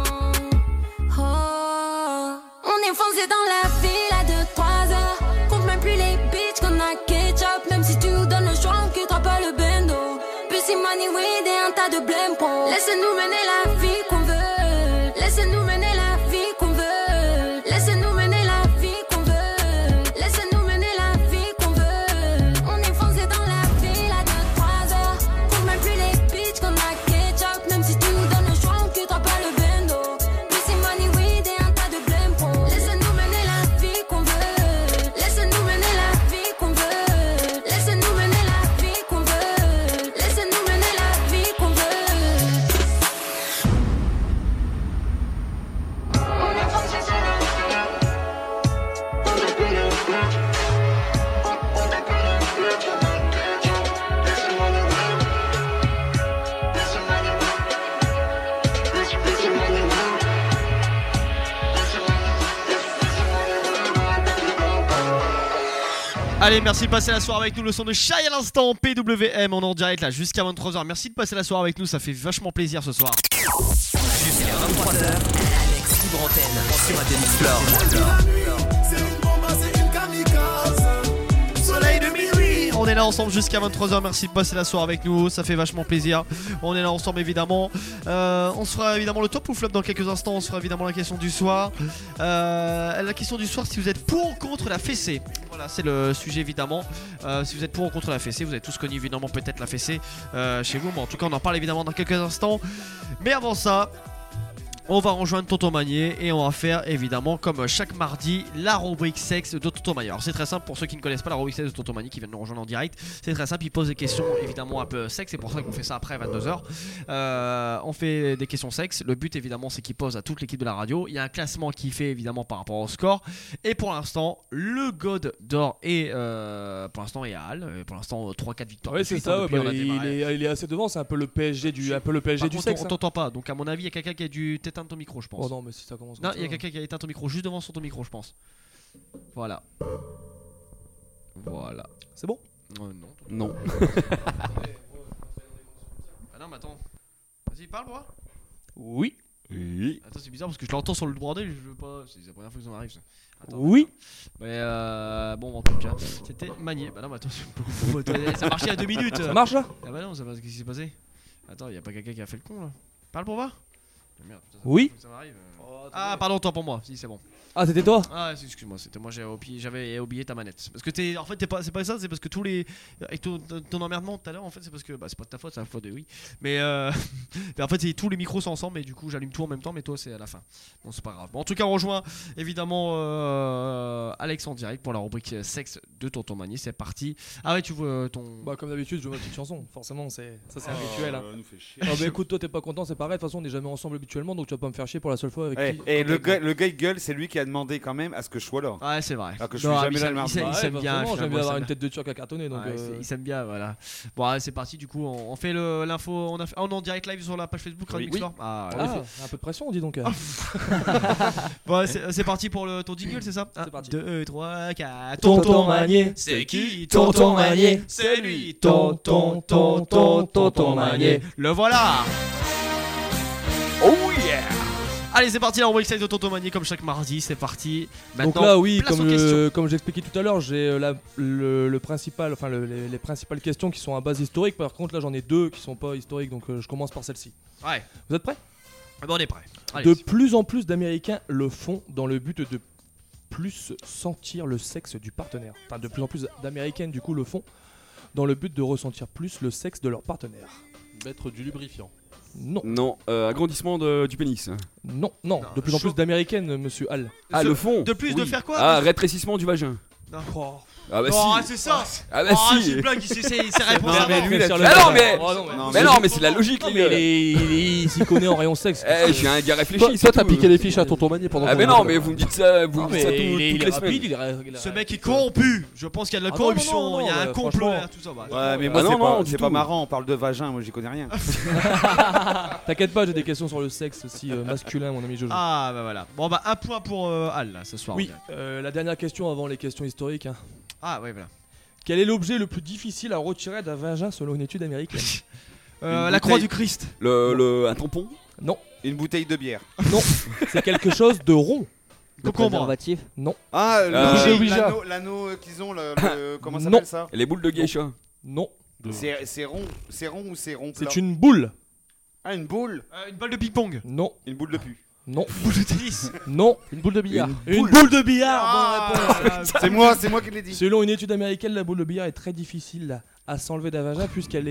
Oh, on est foncé dans la ville à 2-3 heures. Compte même plus les bitches qu'on a ketchup. Même si tu nous donnes le choix, on quittera pas le bendo. Pussy money weed et un tas de blême pro. Laisse-nous mener la vie qu'on veut. Laisse-nous mener la vie qu'on veut. Allez, merci de passer la soirée avec nous. Le son de Shai à l'instant, PWM, on est en direct là jusqu'à 23h. Merci de passer la soirée avec nous, ça fait vachement plaisir ce soir. Jusqu'à 23h, Alex Libre Antenne sur Radio Mix. C'est une bombe, c'est une kamikaze. Soleil de minuit. On est là ensemble jusqu'à 23h, merci de passer la soirée avec nous, ça fait vachement plaisir. On est là ensemble évidemment. On se fera évidemment le top ou flop dans quelques instants. On se fera évidemment la question du soir. La question du soir, si vous êtes pour ou contre la fessée. Voilà, c'est le sujet évidemment. Si vous êtes pour ou contre la fessée, vous avez tous connu évidemment peut-être la fessée chez vous. Mais en tout cas, on en parle évidemment dans quelques instants. Mais avant ça, on va rejoindre Tonton Magnier et on va faire évidemment comme chaque mardi la rubrique sexe de Tonton Magnier. Alors c'est très simple pour ceux qui ne connaissent pas la rubrique sexe de Tonton Magnier qui viennent nous rejoindre en direct. C'est très simple, il pose des questions évidemment un peu sexe, c'est pour ça qu'on fait ça après 22h. On fait des questions sexe. Le but évidemment c'est qu'il pose à toute l'équipe de la radio. Il y a un classement qui fait évidemment par rapport au score. Et pour l'instant le God d'or est pour l'instant est à Halle. Pour l'instant 3-4 victoires. Ouais c'est ça, il est assez devant, c'est un peu le PSG du sexe. On t'entend pas, donc à mon avis il y a quelqu'un qui a dû t'éteindre ton micro, je pense. Oh non, mais si ça commence. Non, il y a quelqu'un qui a éteint ton micro juste devant ton micro, je pense. Voilà. Voilà. C'est bon? Non. Ah non, mais attends. Vas-y, parle, moi. Oui. Attends, c'est bizarre parce que je l'entends sur le bordel, je veux pas. C'est la première fois que ça m'arrive. Attends, oui. Mais bon, en tout cas, c'était Magnier. Bah non, mais attends, ça marchait à 2 minutes. Ça marche là? Ah bah non, qu'est-ce qui s'est passé? Attends, y a pas quelqu'un qui a fait le con là? Parle pour voir. Merde, putain, oui. Ça m'arrive. Ah pardon, toi pour moi. Si c'est bon. Ah c'était toi? Ah excuse-moi, c'était moi, j'avais oublié ta manette. Parce que en fait c'est pas ça, c'est parce que tous les avec ton emmerdement tout à l'heure en fait c'est parce que c'est pas de ta faute, c'est la faute de oui. Mais en fait tous les micros sont ensemble et du coup j'allume tout en même temps mais toi c'est à la fin. Bon c'est pas grave. Bon, en tout cas on rejoint évidemment Alex en direct pour la rubrique sexe de Tonton Magnier. C'est parti. Ah ouais tu veux ton. Bah comme d'habitude je veux ma petite chanson. Forcément c'est un rituel. Hein. Nous fait chier. Oh bah écoute toi t'es pas content c'est pareil. De toute façon on est jamais ensemble habituellement donc tu vas pas me faire chier pour la seule fois avec qui. Et le gars il gueule, c'est lui qui a demandé quand même à ce que je sois là. Ouais c'est vrai. Alors que je suis jamais là le mardi. Il s'aime bien. J'aime bien avoir une tête de turc à cartonner donc. Il s'aime bien voilà. Bon allez, c'est parti du coup on fait l'info. On est en direct live sur la page Facebook Radio Mix. Ah un peu de pression dis donc. Bon c'est parti pour ton jingle c'est ça? C'est parti. 2, 3, 4. Tonton Magnier. C'est qui? Tonton Magnier. C'est lui. Tonton Magnier. Le voilà. Oh yeah. Allez c'est parti la rubrique sexe de Tonton Magnier comme chaque mardi, c'est parti. Maintenant, donc là oui place comme j'expliquais tout à l'heure j'ai les principales questions qui sont à base historique. Par contre là j'en ai 2 qui sont pas historiques donc je commence par celle-ci. Ouais. Vous êtes prêts? Bon, on est prêts. De plus en plus d'Américains le font dans le but de plus sentir le sexe du partenaire. Enfin de plus en plus d'Américaines du coup le font dans le but de ressentir plus le sexe de leur partenaire. Mettre du lubrifiant. Non. Agrandissement du pénis. Non. De plus en plus d'Américaines, monsieur Hall. Ah, le fond. De plus de faire quoi? Ah, rétrécissement du vagin. Non. Ah bah oh, si. c'est ça. Ah bah si. C'est une blague, c'est réponse non, mais lui, non mais c'est la logique les gars. Il s'y connaît en rayon sexe. Je suis un gars réfléchi. Toi t'as piqué les fiches à Tonton Magnier pendant. Ah mais non mais vous me dites ça, toutes les semaines. Ce mec est corrompu. Je pense qu'il y a de la corruption, il y a un complot derrière tout ça. Ouais mais moi c'est pas marrant, on parle de vagin, moi j'y connais rien. T'inquiète pas, j'ai des questions sur le sexe aussi masculin mon ami Jojo. Ah bah voilà. Bon bah un point pour Al là ce soir. Oui, la dernière question avant les questions historiques. Ah ouais voilà. Quel est l'objet le plus difficile à retirer d'un vagin selon une étude américaine? La croix du Christ. Un tampon? Non. Une bouteille de bière? Non. C'est quelque chose de rond. Le préservatif? Non. Ah l'anneau qu'ils ont comment ça s'appelle ça? Les boules de geisha? Non. C'est rond ou c'est rond? C'est une boule. Ah une boule? Une balle de ping-pong? Non. Une boule de pu? Non. Une boule de tennis? Non. Une boule de billard. Une boule de billard. Bonne réponse. C'est moi qui l'ai dit. Selon une étude américaine, la boule de billard est très difficile à s'enlever d'un vagin puisqu'elle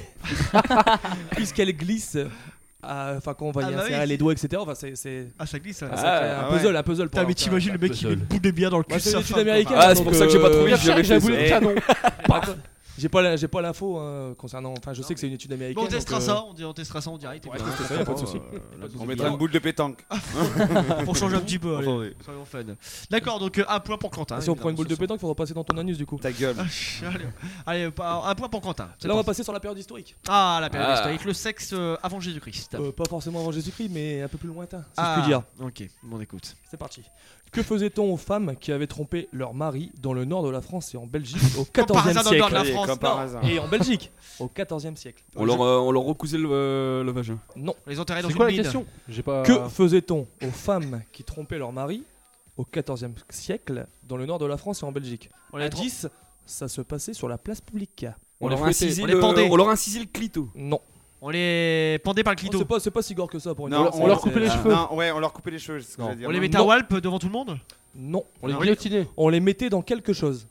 glisse. Enfin quand on va y insérer les doigts etc. Enfin c'est. Ah ça glisse. Un puzzle. Putain mais t'imagines le mec qui met une boule de billard dans le cul. C'est une étude américaine. Ah c'est pour ça que j'ai pas trouvé. J'avais le canon. J'ai pas l'info concernant. Enfin, je sais que c'est une étude américaine. Bon, on testera ça, on testera ça en direct. Ouais, y a pas de souci. On mettra une boule de pétanque. Pour changer un petit peu, allez, soyons fun. D'accord, donc un point pour Quentin. Si on prend une boule de pétanque, il faudra passer dans ton anus du coup. Ta gueule. Allez, un point pour Quentin. Là, on va passer sur la période historique. Ah, la période historique, le sexe avant Jésus-Christ. Pas forcément avant Jésus-Christ, mais un peu plus lointain, si je puis dire. Ok, bon, écoute. C'est parti. Que faisait-on aux femmes qui avaient trompé leur mari dans le nord de la France et en Belgique au XIVe siècle? Dans le nord de la France, et en Belgique au XIVe siècle. On leur recousait le vagin. Non. On les enterrait dans C'est une quoi la bide. question? Que faisait-on aux femmes qui trompaient leur mari au XIVe siècle dans le nord de la France et en Belgique? Indice, ça se passait sur la place publique. On leur incisait le clito. Non. On les pendait par le clito. C'est pas si gore que ça pour une Non, fois. on leur coupait les cheveux. Non, ouais, on leur coupait les cheveux, c'est ce que j'allais dire. On les mettait à walp devant tout le monde? Non. On les guillotinait. On les mettait dans quelque chose.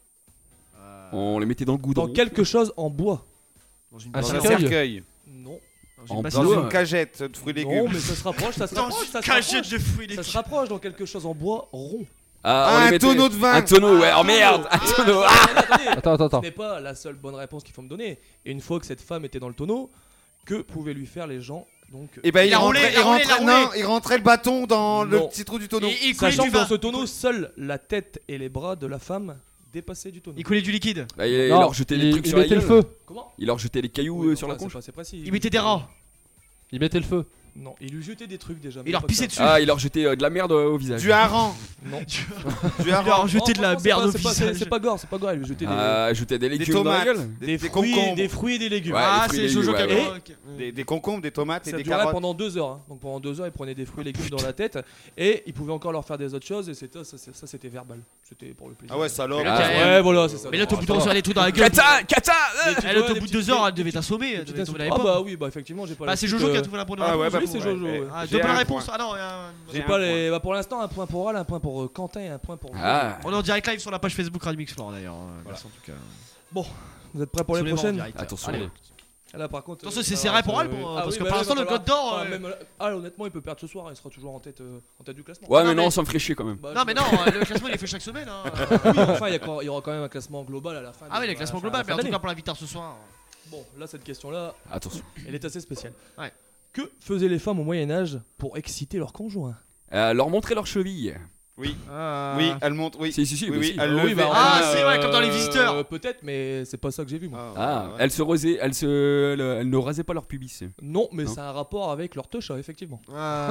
On les mettait dans le goudron. Dans quelque chose en bois. Dans un cercueil. Non. Dans une cagette de fruits et légumes. Non, mais ça se rapproche, ça se rapproche. Cagette de fruits et légumes. Ça se rapproche dans quelque chose en bois rond. Un tonneau de vin. Un tonneau, ouais. Oh merde, un tonneau. Attends. Ce n'est pas la seule bonne réponse qu'il faut me donner. Et une fois que cette femme était dans le tonneau, que pouvaient lui faire les gens? Donc, et ben il rentrait le bâton dans le petit trou du tonneau. Sachant que dans ce tonneau, seule la tête et les bras de la femme dépassaient du tonneau. Il coulait du liquide. Il leur jetait des trucs sur la gueule. Il mettait le feu. Comment? Il leur jetait les cailloux sur la conche. C'est précis. Il mettait des rats. Il mettait le feu. Non, il lui jetait des trucs déjà. Il leur pissait dessus. Ah, il leur jetait de la merde au visage. Du hareng. Non. Du Il leur jetait de la merde au visage. C'est pas gore, il lui jetait jetait des légumes tomates, dans la gueule. Des fruits et des légumes. Ah, c'est Jojo Cabot. Des concombres, des tomates et ça des durait carottes. pendant 2 heures. Donc pendant 2 heures, il prenait des fruits et légumes dans la tête et il pouvait encore leur faire des autres choses. Et ça c'était verbal. C'était pour le plaisir. Ah ouais, salope. Ouais, voilà, c'est ça. Mais là, au bout de 2 heures, des trucs dans la gueule. Kata. Elle, au bout de 2 heures, elle devait t'assommer. Ah bah oui, bah effectivement, j'ai pas. Bah, c'est Jojo qui a trouvé la bonne réponse. Oui, c'est Jojo. Deux bonnes réponses. Ah non, j'ai pas les. Bah pour l'instant, un point pour Al, un point pour Quentin et un point pour. On est en direct live sur la page Facebook Radio Mix Floor d'ailleurs. Merci en tout cas. Bon, vous êtes prêts pour les prochaines? Attention. Là par contre. Attention, c'est serré pour Al parce que pour l'instant le code d'or. Honnêtement, il peut perdre ce soir, il sera toujours en tête du classement. Ouais, mais non, ça me ferait chier quand même. Non, mais non, le classement il est fait chaque semaine. Oui, enfin, il y aura quand même un classement global à la fin. Ah oui, le classement global, mais en tout cas pour la victoire ce soir. Bon, là cette question-là, attention, elle est assez spéciale. Ouais. Que faisaient les femmes au Moyen-Âge pour exciter leur conjoint? Leur montrer leurs chevilles. Oui. Oui, elle montre. Oui. Si, oui, elle levait. C'est vrai, comme dans les visiteurs. Peut-être, mais c'est pas ça que j'ai vu moi. Elle se rasait, elle ne rasait pas leur pubis. Non, mais c'est un rapport avec leur touche, effectivement.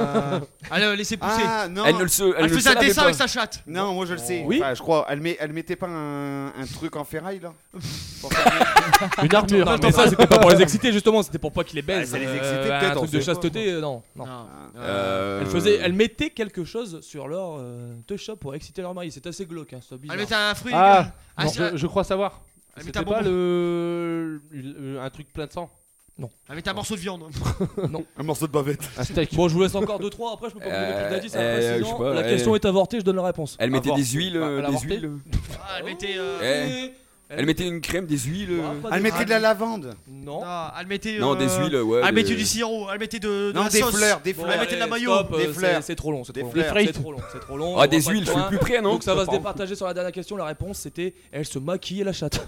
Elle laissait pousser. Non. Elle faisait un dessin avec sa chatte. Non, moi je le sais. Oui. Enfin, je crois. Elle mettait pas un truc en ferraille là. Une armure. Non, mais ça c'était pas pour les exciter justement, c'était pour pas qu'ils les baisent. Ça les excitait Un peut-être. truc de chasteté, non. Elle mettait quelque chose sur leur touche pour exciter leur mari. C'est assez glauque, c'est bizarre. Elle mettait un fruit. Je crois savoir. C'était pas un truc plein de sang. Non. Elle mettait un morceau de viande. Non. Un morceau de bavette. Un steak. Bon, je vous laisse encore 2-3. Après, je peux pas vous donner plus d'indices. Sinon, la question est avortée. Je donne la réponse. Elle mettait des huiles. Elle mettait. Elle mettait une crème, des huiles. Elle mettait de la lavande. Non. Elle mettait. Non, des huiles, ouais. Elle mettait du sirop. Elle mettait de la des sauce. fleurs. Elle mettait de la mayo. Des fleurs. C'est trop long. Des fleurs. C'est trop long. Ah, des huiles, je suis plus près, non? Donc ça va se départager sur la dernière question. La réponse c'était elle se maquillait la chatte.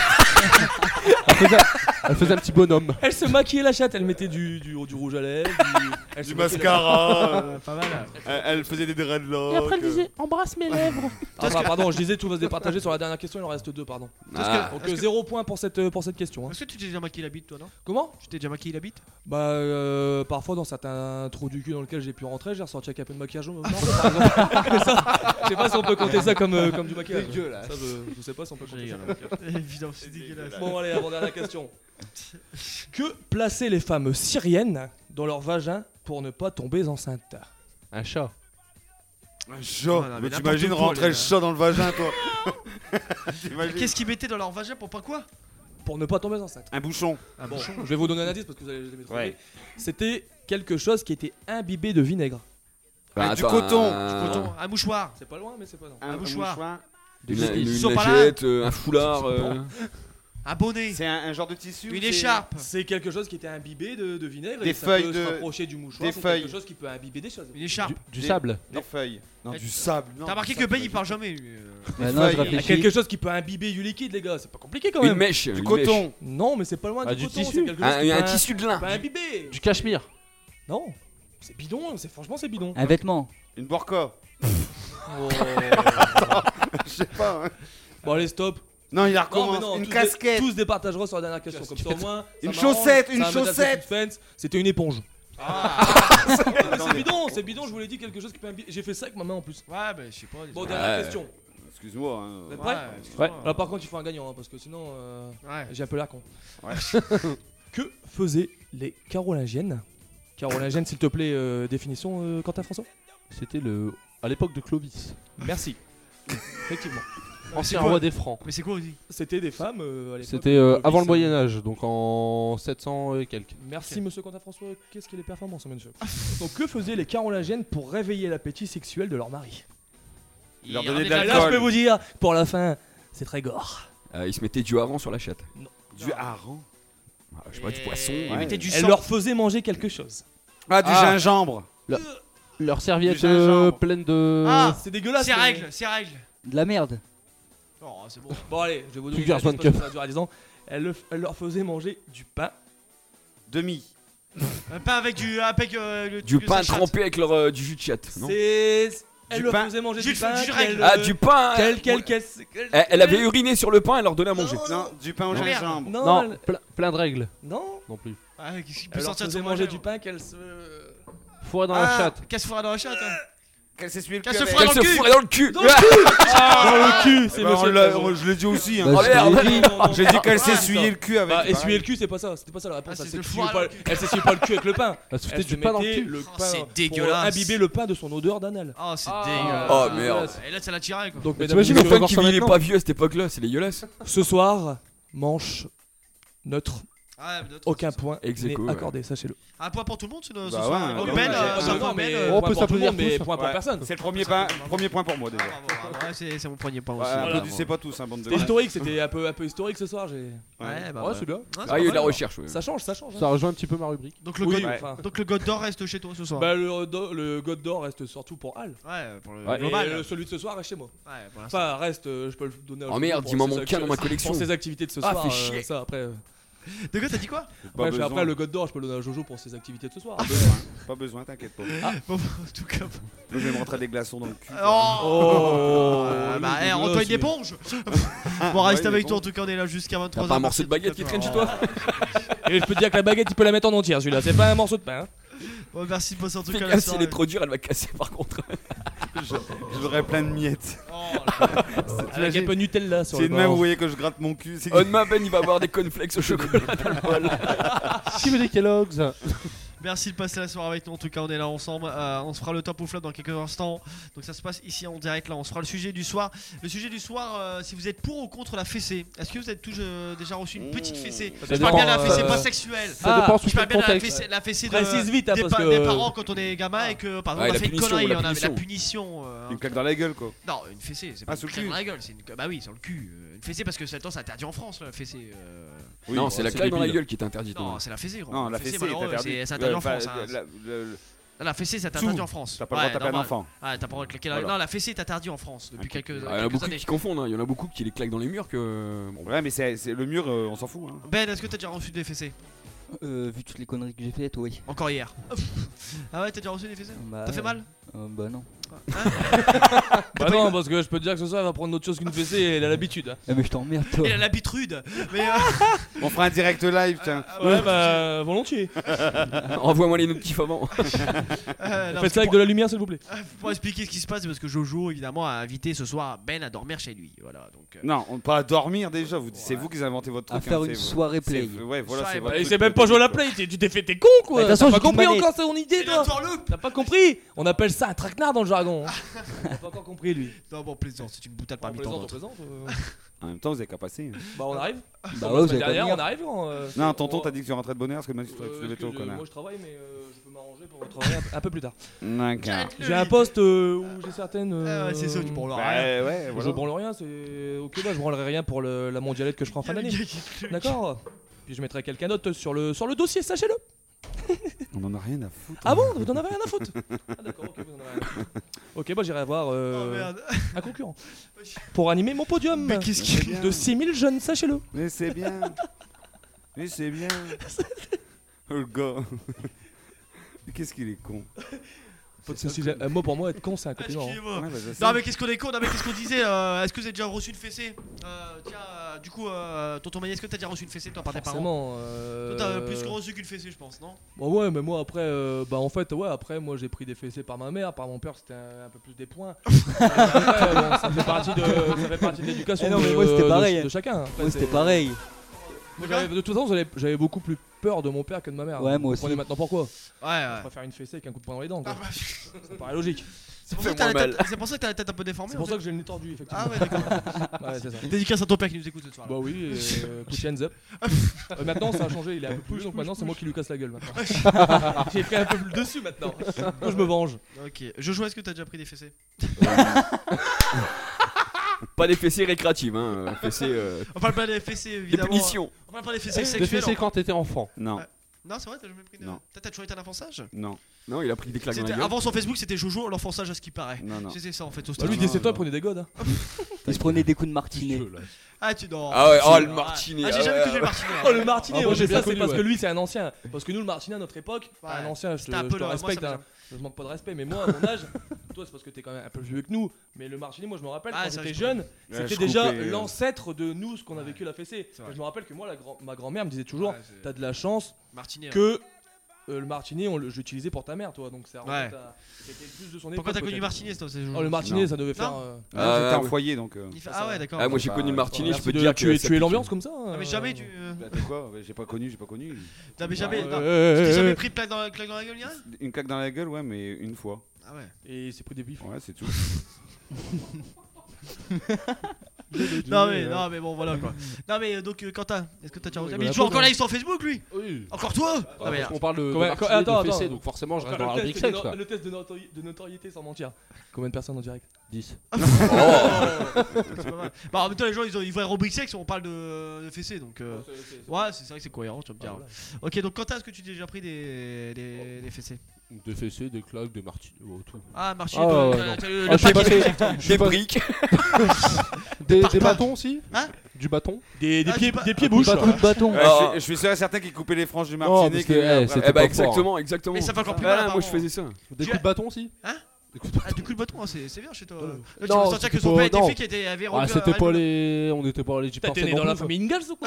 Elle faisait un petit bonhomme. Elle se maquillait la chatte. Elle mettait du rouge à lèvres, du mascara. Pas mal. Elle faisait des dreadlocks. Et après elle disait embrasse mes lèvres. Pardon, je disais tout va se départager sur la dernière question. Il en reste 2, pardon. Donc 0 point pour cette question. Est-ce que tu t'es déjà maquillé la bite, toi, non? Comment? Tu t'es déjà maquillé la bite? Bah parfois dans certains trous du cul dans lesquels j'ai pu rentrer, j'ai ressorti avec un peu de maquillage au par exemple. Je sais pas si on peut compter ça comme du maquillage. Dégueulasse. Ça, je sais pas si on peut compter ça. Évidemment, c'est dégueulasse. Bon allez, avant dernière question. Que plaçaient les femmes syriennes dans leur vagin pour ne pas tomber enceinte? Un chat. Un chat. Mais t'imagines rentrer le chat dans le vagin, toi? Qu'est-ce qu'ils mettaient dans leur vagin pour pas quoi? Pour ne pas tomber enceinte. Un bouchon. Bon, je vais vous donner un indice parce que vous allez jamais trouver. C'était quelque chose qui était imbibé de vinaigre. Du coton. Un mouchoir. C'est pas loin, mais c'est pas loin. Un mouchoir. Une lingette, un foulard. Un bonnet. C'est un genre de tissu. Une écharpe. C'est quelque chose qui était imbibé de vinaigre. Des et ça feuilles peut de- se rapprocher du mouchoir. des C'est feuilles. quelque chose qui peut imbiber des choses. Une écharpe. Du sable. Des feuilles. Non, Eh, du sable. non, T'as remarqué du que sable, Ben pas il du parle tout. jamais lui. Bah non, je Il y a réfléchis. quelque chose qui peut imbiber du liquide, les gars. C'est pas compliqué quand Une même. mèche. Du une coton. mèche. Non, mais c'est pas loin Ah, du du coton. tissu. C'est quelque chose qui Un peut tissu de lin. Pas imbiber. Du cachemire. Non, c'est bidon. Franchement, c'est bidon. Un vêtement. Une burqa. Oh. Je sais pas. Hein. Bon, allez, stop. Non, il a Non, mais recommencé. non, Une tous casquette. Tous départageront sur la dernière question. Comme ça, au moins. Une ça m'arrange, chaussette, ça une va mettre assez chaussette. suspense. C'était une éponge. Ah. C'est bidon, je vous l'ai dit, quelque chose qui peut imbiber. J'ai fait ça avec ma main en plus. Ouais, bah je sais pas. Bon, dernière Ouais. question. Excuse-moi. Hein. Vous êtes prêts Ouais. Là, par contre, il faut un gagnant, hein, parce que sinon, Ouais. j'ai un peu l'air con. Ouais. Que faisaient les Carolingiennes? Carolingiennes, s'il te plaît, définition, Quentin François? C'était à l'époque de Clovis. Merci. Effectivement. Ancien quoi roi des Francs. Mais c'est quoi aussi? C'était des femmes à l'époque. C'était de Clovis. avant le Moyen-Âge, donc en 700 et quelques. Merci, monsieur Quentin François. Qu'est-ce qu'il est performant, ce monsieur? Donc, que faisaient les Carolingiennes pour réveiller l'appétit sexuel de leur mari? Il leur Il donnait de rendait Là, je peux l'alcool. vous dire, pour la fin, c'est très gore. Il se mettait du hareng sur la chatte. Du hareng. Je sais pas, du poisson. Il mettait du Elle sang. leur faisait manger quelque chose. Ah, du gingembre. Leur serviette Du gingembre. pleine de. Ah, C'est dégueulasse. c'est mais- règle, c'est règle. De la merde. Oh, c'est bon. Bon, allez, je vais vous donner Sugar une réponse Swan parce que Cup. ça va durer 10 ans. Elle leur faisait manger du pain. Demi. Un pain avec du le Du truc de pain sa chatte. trempé avec du jus de chatte. Non Elle Du leur pain. faisait manger Du- du pain. du règle. Ah, du pain. Elle avait uriné sur le pain, elle leur donnait à manger. Non, du pain au Non, merde. gingembre. Non, Non, elle- plein de règles non. non plus. Ah, qu'est-ce qui peut Elle leur sortir de faisait son manger manger du pain qu'elle se. Fourré dans la chatte. Qu'elle se fera dans la chatte. Hein. Qu'elle s'essuie le cul Qu'elle se avec. fera Elle dans se le cul. fourrait dans le cul. Dans le cul, c'est Bah, on monsieur. l'a- Prévost. je l'ai dit aussi. Hein. Bah, Oh je te merde. l'ai dit. J'ai dit qu'elle Ah, s'essuyait putain. le cul avec. Bah, essuyer le cul, c'est pas ça. C'était pas ça la réponse. Ah, Elle c'est le s'essuyait foie pas- dans le cul. Elle s'essuyait pas le cul avec le pain. Elle se Elle foutait se du pain dans le mettait cul. le Oh, pain c'est pour dégueulasse. imbiber le pain de son odeur d'anal. Oh, c'est Ah. dégueulasse. Oh merde. Et là, ça l'a tiré quoi. Donc, mesdames et T'imagines, messieurs, on peut Le voir fun ça qui n'est maintenant. pas vieux à cette époque-là, c'est dégueulasse. ce soir, manche neutre. Ah, mais d'autres, Aucun c'est ça. point Ex n'est aequo, ouais. accordé, sachez-le. Un point pour tout le monde ce Bah soir. ouais, Donc ouais, Ben, ouais, bravo, Ben, on point peut pour tout le monde, s'applaudir mais tous. point pour Ouais. personne. C'est le premier point pour moi déjà. Ouais, c'est mon premier point Ouais, aussi. applaudissez pas tous, hein, bande de. C'était historique, c'était un peu historique ce soir. Ouais, bah, Ouais, ouais. c'est bien. Ouais, c'est Ah, il y a eu de pas la mal. recherche. ouais. Ça change. Ça rejoint un petit peu ma rubrique. Donc le Oui, God- enfin. donc le God d'or reste chez toi ce soir. Bah, le God d'or reste surtout pour Al. Ouais, pour le Ouais. global. Et celui de ce soir est chez moi. Ouais, pour l'instant. Enfin, reste, je peux le donner à Oh Jojo merde, pour dis-moi ses mon quin dans ma collection. Pour ses activités de ce Ah, soir. fais chier. Ça, après. De quoi t'as dit quoi Pas besoin. Après, le God d'or, je peux le donner à Jojo pour ses activités de ce soir. Pas besoin, t'inquiète pas. Bon, en tout cas. Moi, je vais me rentrer des glaçons dans le cul. Oh, le bah, dégueulasse, rends-toi une mais- éponge. Bon, reste Ouais, avec mais toi bon. en tout cas, on est là jusqu'à 23h. T'as pas un morceau de baguette qui traîne chez toi Et je peux te dire que la baguette, il peut la mettre en entière celui-là. C'est pas un morceau de pain. Hein. Bon, merci de passer en tout Fais cas la gaffe, si elle soirée. est trop dure, elle va casser par contre. J'aurais plein de miettes. Avec un peu Nutella sur C'est le de même, vous bord. voyez que je gratte mon cul. c'est- On Ben, il va avoir des cornflakes au chocolat dans le bol. Qui veut des Kellogg's? Merci de passer la soirée avec nous. En tout cas, on est là ensemble. On se fera le top ou flop dans quelques instants. Donc, ça se passe ici en direct. Là, on se fera le sujet du soir. Le sujet du soir, si vous êtes pour ou contre la fessée. Est-ce que vous avez tous déjà reçu une petite fessée? Ça Je parle bien de la dépend, fessée pas sexuelle. Ça dépend sous Je parle quel bien de contexte. la fessée Précise vite, hein, des, parce pa- que- des parents quand on est gamin et que par exemple Ouais, on a la fait une punition, connerie, la on avait la punition. punition. Une claque dans la gueule, quoi. Non, une fessée, c'est pas Ah, sur une le claque cul. dans la gueule, c'est une... bah oui, sur le cul. Une fessée parce que c'est interdit en France, la fessée. Oui, Non, bon, c'est la c'est claque dans la débile. gueule qui est interdite. Non, c'est la fessée. Gros. Non, la fessée est malheureux, interdite. c'est interdit en Enfin, France. hein. la- La fessée, c'est interdit Sous. en France. T'as pas le droit de taper un normal. enfant. Ah, t'as pas le droit de claquer la... Voilà. Non, la fessée est interdite en France depuis quelques Il y en a beaucoup années. qui confondent, hein. Il y en a beaucoup qui les claquent dans les murs que. Bon, Ouais, mais c'est le mur, on s'en fout. Hein. Ben, est-ce que t'as déjà reçu des fessées? Vu toutes les conneries que j'ai faites, oui. Encore hier. Ah ouais, t'as déjà reçu des fessées? Bah, T'as fait mal? Bah non. Bah non, parce que je peux te dire que ce soir, elle va prendre autre chose qu'une fessée et elle a l'habitude. Hein. Eh mais je t'emmerde toi. Il a l'habitude. Mais On fera un direct live, tiens. Ouais, bah volontiers. Envoie-moi les notifs avant. Faites ça avec de la lumière, s'il vous plaît. Pour expliquer ce qui se passe, c'est parce que Jojo, évidemment, a invité ce soir Ben à dormir chez lui. Voilà, donc. Non, on pas à dormir déjà. C'est vous qui avez inventé votre À truc. faire hein, une c'est- soirée play. Ouais, voilà, c'est votre Et truc. c'est même pas jouer à la play, tu t'es fait tes cons quoi. Mais de toute façon, T'as pas j'ai qu'une compris manette. encore son idée toi. T'as pas compris. On appelle ça un traquenard dans le jargon. T'as pas encore compris lui. lui. Non, bon, plaisante, c'est une boutade parmi tant d'autres. En même temps, vous avez qu'à passer. Bah, on arrive. Bah ouais, vous avez Derrière, pas on arrive. Non, tonton, t'as dit que tu rentrais de bonne heure parce que moi, tu te levais tôt, connard. Moi, je travaille, mais je peux m'arranger pour travailler un peu plus tard. D'accord. J'ai un poste où j'ai certaines. c'est ça, tu branles rien. Ouais, Je branle rien, c'est. Ok, bah, je branlerai rien pour la mondialette que je ferai en fin d'année. D'accord. Puis je mettrai quelqu'un d'autre sur le dossier, sachez-le. On en a rien à foutre. Ah bon, vous en avez rien à foutre. Ah d'accord, ok, vous en avez rien à foutre. Ok, bah j'irai voir un concurrent pour animer mon podium de 6000 jeunes, sachez-le. Mais c'est bien. Mais c'est bien. Oh le gars. Qu'est-ce qu'il est con. Moi pour moi être con c'est un compliment. Non mais qu'est-ce qu'on est con, non mais qu'est-ce qu'on disait Est-ce que vous avez déjà reçu une fessée Tiens, du coup, tonton Magny, est-ce que t'as déjà reçu une fessée toi par tes parents? Toi t'as plus reçu qu'une fessée je pense, non? Bah ouais, mais moi après, bah en fait ouais, après moi j'ai pris des fessées par ma mère, par mon père c'était un peu plus des points. Ça fait partie de l'éducation de chacun. Moi c'était pareil. De toute façon j'avais beaucoup plus peur de mon père que de ma mère. Ouais, moi aussi. Vous comprenez maintenant pourquoi? Je préfère une fessée qu'un coup de poing dans les dents. Ça paraît logique. C'est pour ça que t'as la tête un peu déformée. C'est pour ça que j'ai le nez tordu effectivement. Ah ouais d'accord. Ouais, c'est ça. Dédicace à ton père qui nous écoute ce soir. Bah oui, push hands up. Maintenant ça a changé, il est un peu plus donc maintenant c'est moi qui lui casse la gueule maintenant. J'ai pris un peu plus dessus maintenant. Moi je me venge. Ok. Jojo, est-ce que t'as déjà pris des fessées? Pas des fessées récréatives, hein. Fessées, On parle pas des fessées évidemment. Des punitions. On parle pas des fessées Des sexuelles. fessées quand t'étais enfant. Non. Non, c'est vrai, t'as jamais pris de. Non. T'as toujours été un enfant sage? Non. Non, il a pris des claques dans la gueule. Avant son Facebook, c'était Jojo, l'enfant sage à ce qui paraît. Non. C'était ça en fait. Lui, dès 7 ans, il prenait des godes. Hein. Il se prenait des coups de martinet. Ah, tu dors. Ah ouais, oh le martinet. Ah, j'ai jamais connu le martinet. Oh le martinet, moi, j'ai bien ça c'est connu, parce ouais. que lui c'est un ancien. Parce que nous, le martinet à notre époque, un ancien, je te respecte. Je manque pas de respect, mais moi à mon âge, toi c'est parce que t'es quand même un peu plus vieux que nous. Mais le martinet, moi je me rappelle quand j'étais jeune, c'était déjà l'ancêtre de nous, ce qu'on a vécu la fessée. Je me rappelle que moi, ma grand-mère me disait toujours, t'as de la chance que. Le martinet, je l'utilisais pour ta mère, toi, donc c'est c'était plus de son époque. Pourquoi t'as connu Martinet, toi? Oh, le martinet, ça devait faire. J'étais en foyer donc. Ah ouais, d'accord. Ah, moi j'ai connu le martinet, je peux te dire que tu es l'ambiance comme ça. Mais jamais tu. T'as quoi? J'ai pas connu. T'avais jamais. Tu t'es jamais pris de claque dans la gueule, Yann? Une claque dans la gueule, ouais, mais une fois. Ah ouais. Et il s'est pris des bifs. Ouais, c'est tout. Non mais bon voilà quoi. Non mais donc Quentin, est-ce que t'as déjà reçu? Mais il est toujours encore là, il est sur Facebook lui. Oui. Encore toi? Ah mais on parle de fessée, donc forcément je reste dans la rubrique sexe quoi. Le test de notoriété sans mentir. Combien de personnes en direct? 10. C'est pas mal. Bah en même temps les gens ils voient rubrique sexe, on parle de fessée donc ouais, c'est vrai que c'est cohérent, tu vas me dire. OK, donc Quentin, est-ce que tu as déjà pris des fessées? Des fessées, des claques, des martinets, tout. Ah, martinet, des briques. Des bâtons aussi? Hein? Du bâton? Des pieds bouches. De bâton. Je suis sûr et certain qu'il coupait les franges du martinet. Exactement. Mais ça fait encore plus mal. Moi je faisais ça. Des coups de bâton aussi? Hein? Du coup de bâton, c'est bien chez toi. Tu Non, veux sentir que son père était fait qui était avait Ah, c'était pas les. On n'était pas l'Égypte ancienne. T'es né non dans la plus, famille Ingalls ou quoi?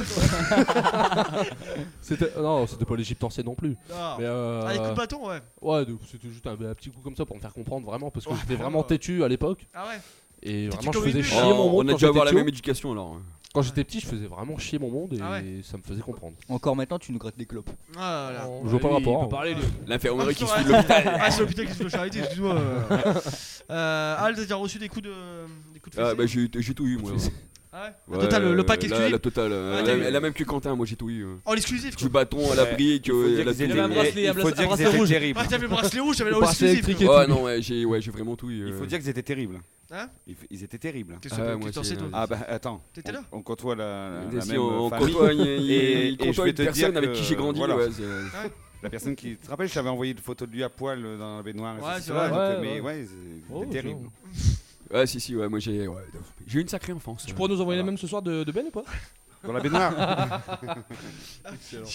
Non, c'était pas l'Égypte ancienne non plus. Non. Mais Ah, les coups de bâton, ouais. Ouais, c'était juste un petit coup comme ça pour me faire comprendre vraiment parce que j'étais vraiment têtu à l'époque. Ah ouais. Et T'es vraiment, je comme faisais une chier bulle. mon monde. On a dû avoir la même éducation alors. Quand j'étais petit, je faisais vraiment chier mon monde et ça me faisait comprendre. Encore maintenant, tu nous grattes des clopes. Ah là. Je vois pas le rapport. Il peut parler lui. L'infirmerie qui se fout de l'hôpital. Ah, c'est l'hôpital qui se fait charité, excuse-moi. Al, t'as déjà reçu des coups de fessée? Ah bah j'ai tout eu moi. Ah ouais? La totale, le pack exclusif? La totale. La même que Quentin, moi j'ai tout eu. Oh, l'exclusif Du bâton à la brique, la Il faut dire qu'ils étaient terribles. Ah, t'avais le bracelet rouge, j'avais l'exclusif. Ouais, non, j'ai vraiment tout eu. Il faut dire qu'ils étaient terribles. Hein? Ils étaient terribles. Qu'est-ce que t'en sais toi? Ah bah attends. T'étais là? On côtoie la même On famille. côtoie une personne avec qui j'ai grandi. La personne qui te rappelle, je t'avais envoyé une photo de lui à poil dans la baignoire. Ouais, c'est vrai. Mais ouais, c'était terrible. Ouais, si, moi j'ai eu une sacrée enfance. Tu pourrais nous envoyer la même ce soir de Ben ou pas? Dans la baignoire. Excellent.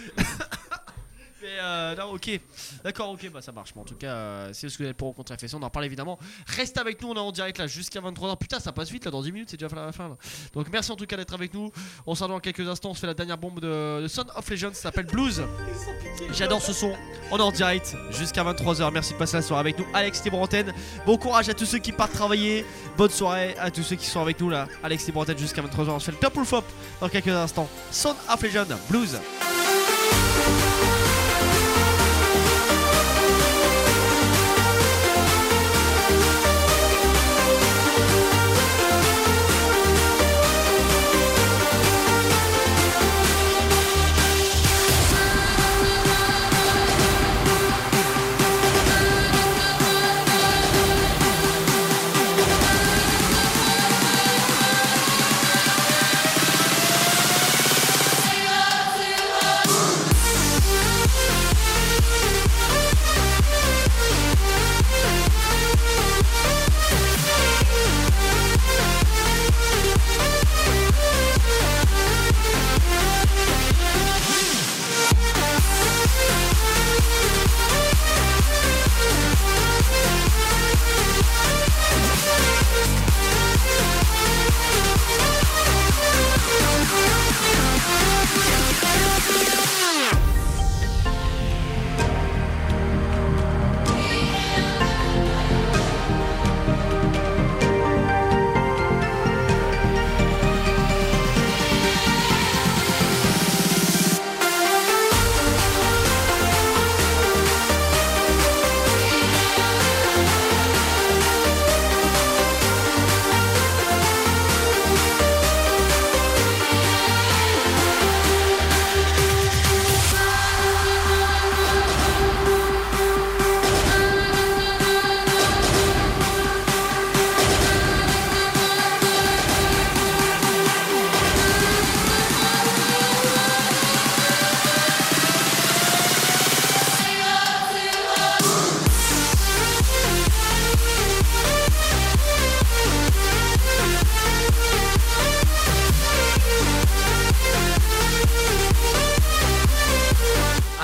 Mais non, ok, d'accord, ok, bah ça marche. Mais en tout cas, c'est ce que vous avez pour rencontrer la fessée. On en parle évidemment. Reste avec nous, on est en direct là jusqu'à 23h. Putain, ça passe vite là, dans 10 minutes, c'est déjà la fin là. Donc merci en tout cas d'être avec nous. On se retrouve dans quelques instants. On se fait la dernière bombe de Son of Legends, ça s'appelle Blues. J'adore ce son. On est en direct jusqu'à 23h. Merci de passer la soirée avec nous. Alex Libre Antenne. Bon courage à tous ceux qui partent travailler. Bonne soirée à tous ceux qui sont avec nous là. Alex Libre Antenne jusqu'à 23h. On se fait le Purple Flop dans quelques instants. Son of Legends, Blues.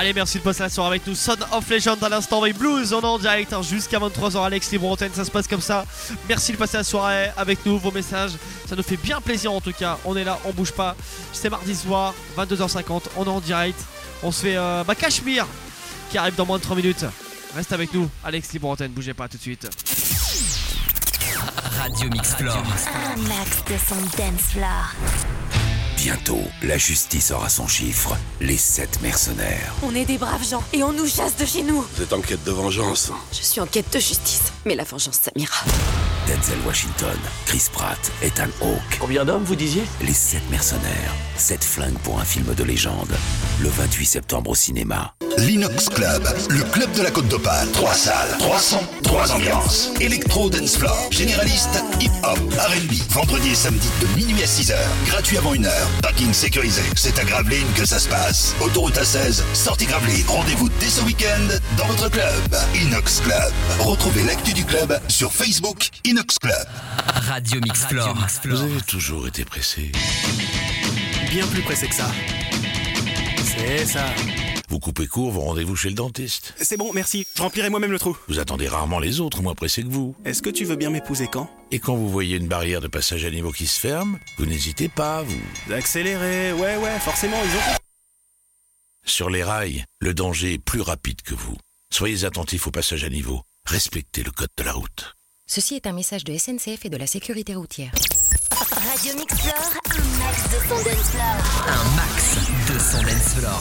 Allez, merci de passer la soirée avec nous. Son of Legend à l'instant avec Blues. On est en direct jusqu'à 23h. Alex libre antenne, ça se passe comme ça. Merci de passer la soirée avec nous. Vos messages, ça nous fait bien plaisir en tout cas. On est là, on bouge pas. C'est mardi soir, 22h50. On est en direct. On se fait Cachemire qui arrive dans moins de 3 minutes. Reste avec nous. Alex libre antenne, bougez pas tout de suite. Radio Mix Floor. Un max de son dance floor. Bientôt, la justice aura son chiffre, les 7 mercenaires. On est des braves gens et on nous chasse de chez nous. Vous êtes en quête de vengeance. Je suis en quête de justice, mais la vengeance ça m'ira. Denzel Washington, Chris Pratt, Ethan Hawke. Combien d'hommes vous disiez? Les 7 mercenaires, 7 flingues pour un film de légende. Le 28 septembre au cinéma. L'Inox Club, le club de la Côte d'Opale. 3 salles, 3 sons, 3 ambiances. Electro Dance Floor, généraliste, hip-hop, R&B. Vendredi et samedi de minuit à 6h. Gratuit avant 1h. Parking sécurisé. C'est à Gravelines que ça se passe. Autoroute A16, sortie Gravelines. Rendez-vous dès ce week-end dans votre club. Inox Club. Retrouvez l'actu du club sur Facebook Inox Club. Radio Mix Floor. Vous avez toujours été pressé. Bien plus pressé que ça. C'est ça. Vous coupez court vos rendez-vous chez le dentiste. C'est bon, merci. Je remplirai moi-même le trou. Vous attendez rarement les autres moins pressés que vous. Est-ce que tu veux bien m'épouser quand? Et quand vous voyez une barrière de passage à niveau qui se ferme, vous n'hésitez pas, vous. Accélérer, ouais, forcément, ils ont... Sur les rails, le danger est plus rapide que vous. Soyez attentifs au passage à niveau. Respectez le code de la route. Ceci est un message de SNCF et de la sécurité routière. Radio Mix Floor, un max de son dance floor. Un max de son dance floor.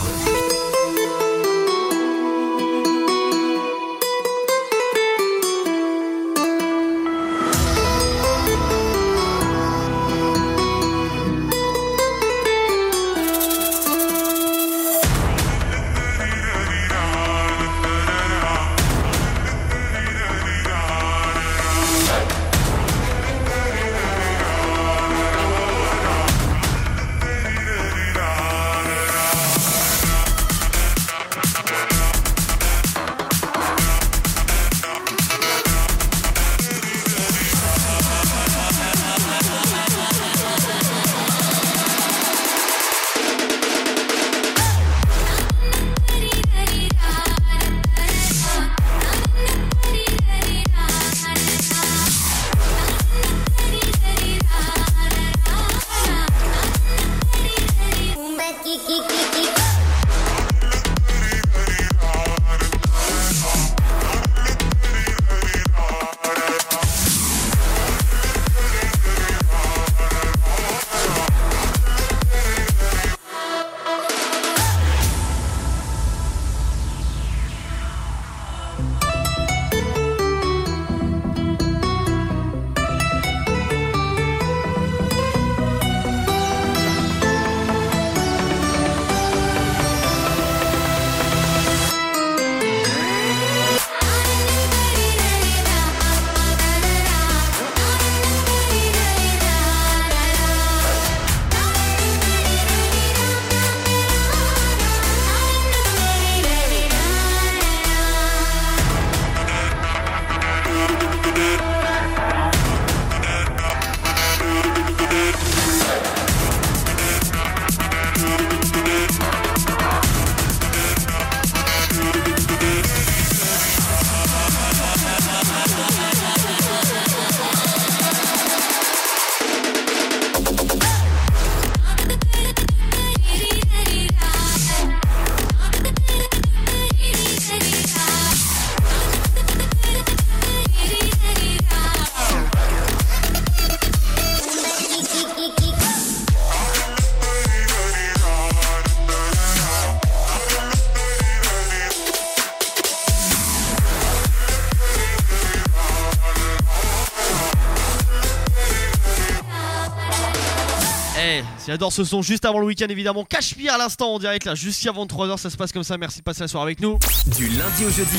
J'adore ce son juste avant le week-end évidemment. Cachemire à l'instant en direct là jusqu'à 23h, ça se passe comme ça. Merci de passer la soirée avec nous. Du lundi au jeudi,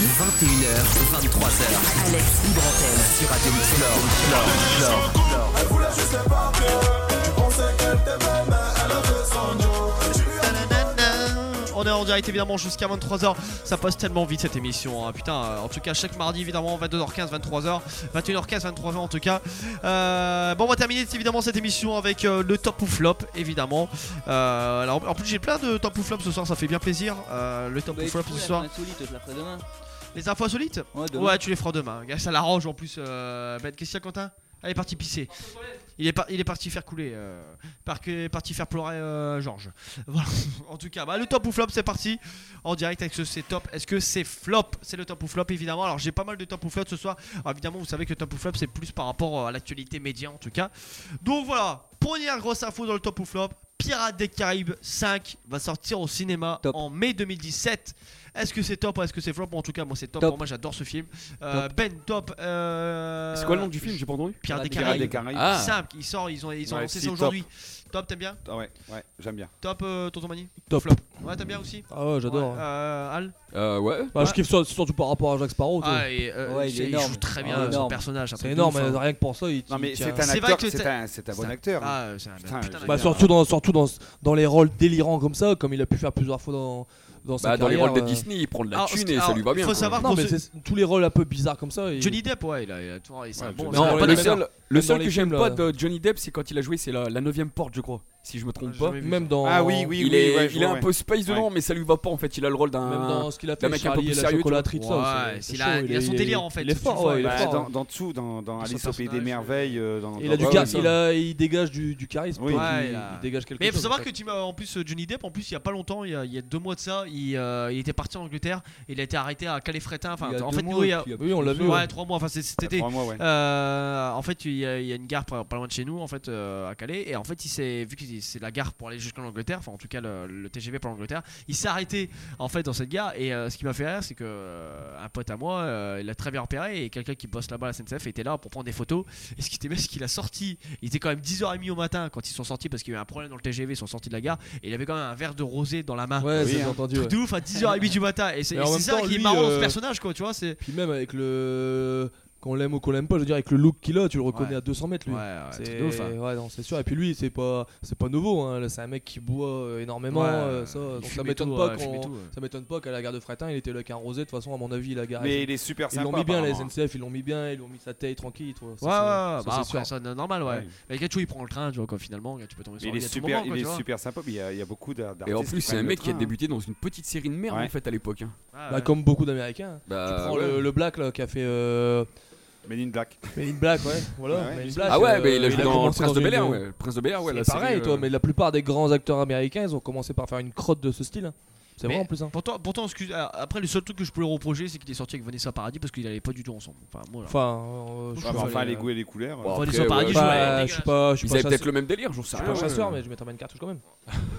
21h, 23h. Alex libre antenne sur Radio Mix Floor. Elle voulait juste les papiers. Tu pensais qu'elle t'aimait mais elle avait son job. On est en direct évidemment jusqu'à 23h. Ça passe tellement vite cette émission, hein. Putain, en tout cas chaque mardi évidemment 22h15, 23h, 21h15, 23h en tout cas. Bon, on va terminer évidemment cette émission avec le top ou flop évidemment. Alors en plus j'ai plein de top ou flop ce soir, ça fait bien plaisir. Le top ou flop ce soir. Les infos insolites? Ouais, tu les feras demain. Ça l'arrange en plus. Ben, qu'est-ce qu'il y a, Quentin? Elle est partie pisser. Il est parti faire couler. Parti faire pleurer Georges. Voilà. En tout cas, bah, le top ou flop, c'est parti. En direct avec ce c'est top. Est-ce que c'est flop? C'est le top ou flop évidemment. Alors j'ai pas mal de top ou flop ce soir. Alors, évidemment, vous savez que le top ou flop c'est plus par rapport à l'actualité média en tout cas. Donc voilà. Première grosse info dans le top ou flop. Pirates des Caraïbes 5 va sortir au cinéma en mai 2017. Est-ce que c'est top ou est-ce que c'est flop? En tout cas, moi c'est top. Pour moi, j'adore ce film. Ben, top. C'est quoi le nom du film? J'ai pas entendu. Pirates des Caraïbes. Simple, il sort, ils ont lancé ça aujourd'hui. Top, t'aimes bien? Ouais, j'aime bien. Top, Tonton Mani? Top. Flop. Ouais, t'aimes bien aussi? Ah ouais, j'adore. Al? Ouais. Bah, je kiffe surtout par rapport à Jack Sparrow. Il joue très bien son personnage. C'est énorme, rien que pour ça. Non, mais c'est un acteur, c'est un bon acteur. Ah, c'est un putain bah, surtout dans les rôles délirants comme ça, comme il a pu faire plusieurs fois dans sa dans les carrière, rôles de Disney, il prend de la thune et ça lui va bien. Faut savoir que tous les rôles un peu bizarres comme ça. Johnny Depp, ouais, il a tout. Non, le seul que j'aime pas de Johnny Depp, c'est quand il a joué, c'est la 9ème porte, je crois, si je me trompe pas. Même dans. Ah oui, il est un peu space dedans, mais ça lui va pas en fait. Il a le rôle d'un. Même dans ce qu'il a fait, mec un peu plus la sérieux. chocolaterie, tout ça. Il a son délire en fait. Il est fort, ouais. Dans dessous, dans Alice au pays des merveilles. Il dégage du charisme. Il dégage quelque chose. Mais il faut savoir que en plus Johnny Depp, en plus il y a pas longtemps, il y a 2 mois de ça, il était parti en Angleterre. Il a été arrêté à Calais-Frétin. Enfin, en fait, nous, oui, on l'a vu. Ouais, 3 mois. Enfin, c'était. En fait, il y a une gare pas loin de chez nous, en fait, à Calais. Et en fait, vu que c'est la gare pour aller jusqu'en Angleterre, enfin, en tout cas, le TGV pour l'Angleterre, il s'est arrêté en fait dans cette gare. Et ce qui m'a fait rire, c'est que un pote à moi, il a très bien repéré. Et quelqu'un qui bosse là-bas à la SNCF était là pour prendre des photos. Et ce qui était bien, c'est qu'il a sorti. Il était quand même 10h30 au matin quand ils sont sortis parce qu'il y a eu un problème dans le TGV. Ils sont sortis de la gare. Et il avait quand même un verre de rosé dans la main. Ouais, j'ai entendu. Truc de ouf à 10h30 du matin. Et c'est ça qui est marrant dans ce personnage, quoi, tu vois. Puis même avec le. Qu'on l'aime ou qu'on l'aime pas, je veux dire, avec le look qu'il a, tu le reconnais à 200 mètres, lui. C'est ouf, hein. Ouais, non, c'est sûr. Et puis lui, c'est pas nouveau, hein. Là, c'est un mec qui boit énormément. Donc ça m'étonne pas qu'à la gare de Frétin, il était là avec un rosé. De toute façon, à mon avis, il a garé. Mais il est super sympa. Ils l'ont mis bien, la SNCF, ils l'ont mis sa taille tranquille. C'est normal, ouais. Mais quand il prend le train, tu vois, finalement, tu peux tomber sur lui. Il est super sympa, il y a beaucoup d'artistes. Et en plus, c'est un mec qui a débuté dans une petite série de merde, en fait, à l'époque. Comme beaucoup d'Américains. Tu prends le Black, là, qui a fait. Men in Black. Men in Black, ouais. Voilà. Ah ouais, mais il a joué dans Prince de Bel-Air, ouais. Prince de Bel-Air, ouais. C'est pareil, toi, mais la plupart des grands acteurs américains, ils ont commencé par faire une crotte de ce style. C'est vrai en plus. Pourtant, après, le seul truc que je peux le reprocher, c'est qu'il est sorti avec Vanessa Paradis parce qu'ils allaient pas du tout ensemble. Enfin, les goûts et les couleurs. Vanessa Paradis, je suis pas. Ils avaient peut-être le même délire, j'en sais rien. Je suis pas chasseur, mais je mettrais une cartouche quand même.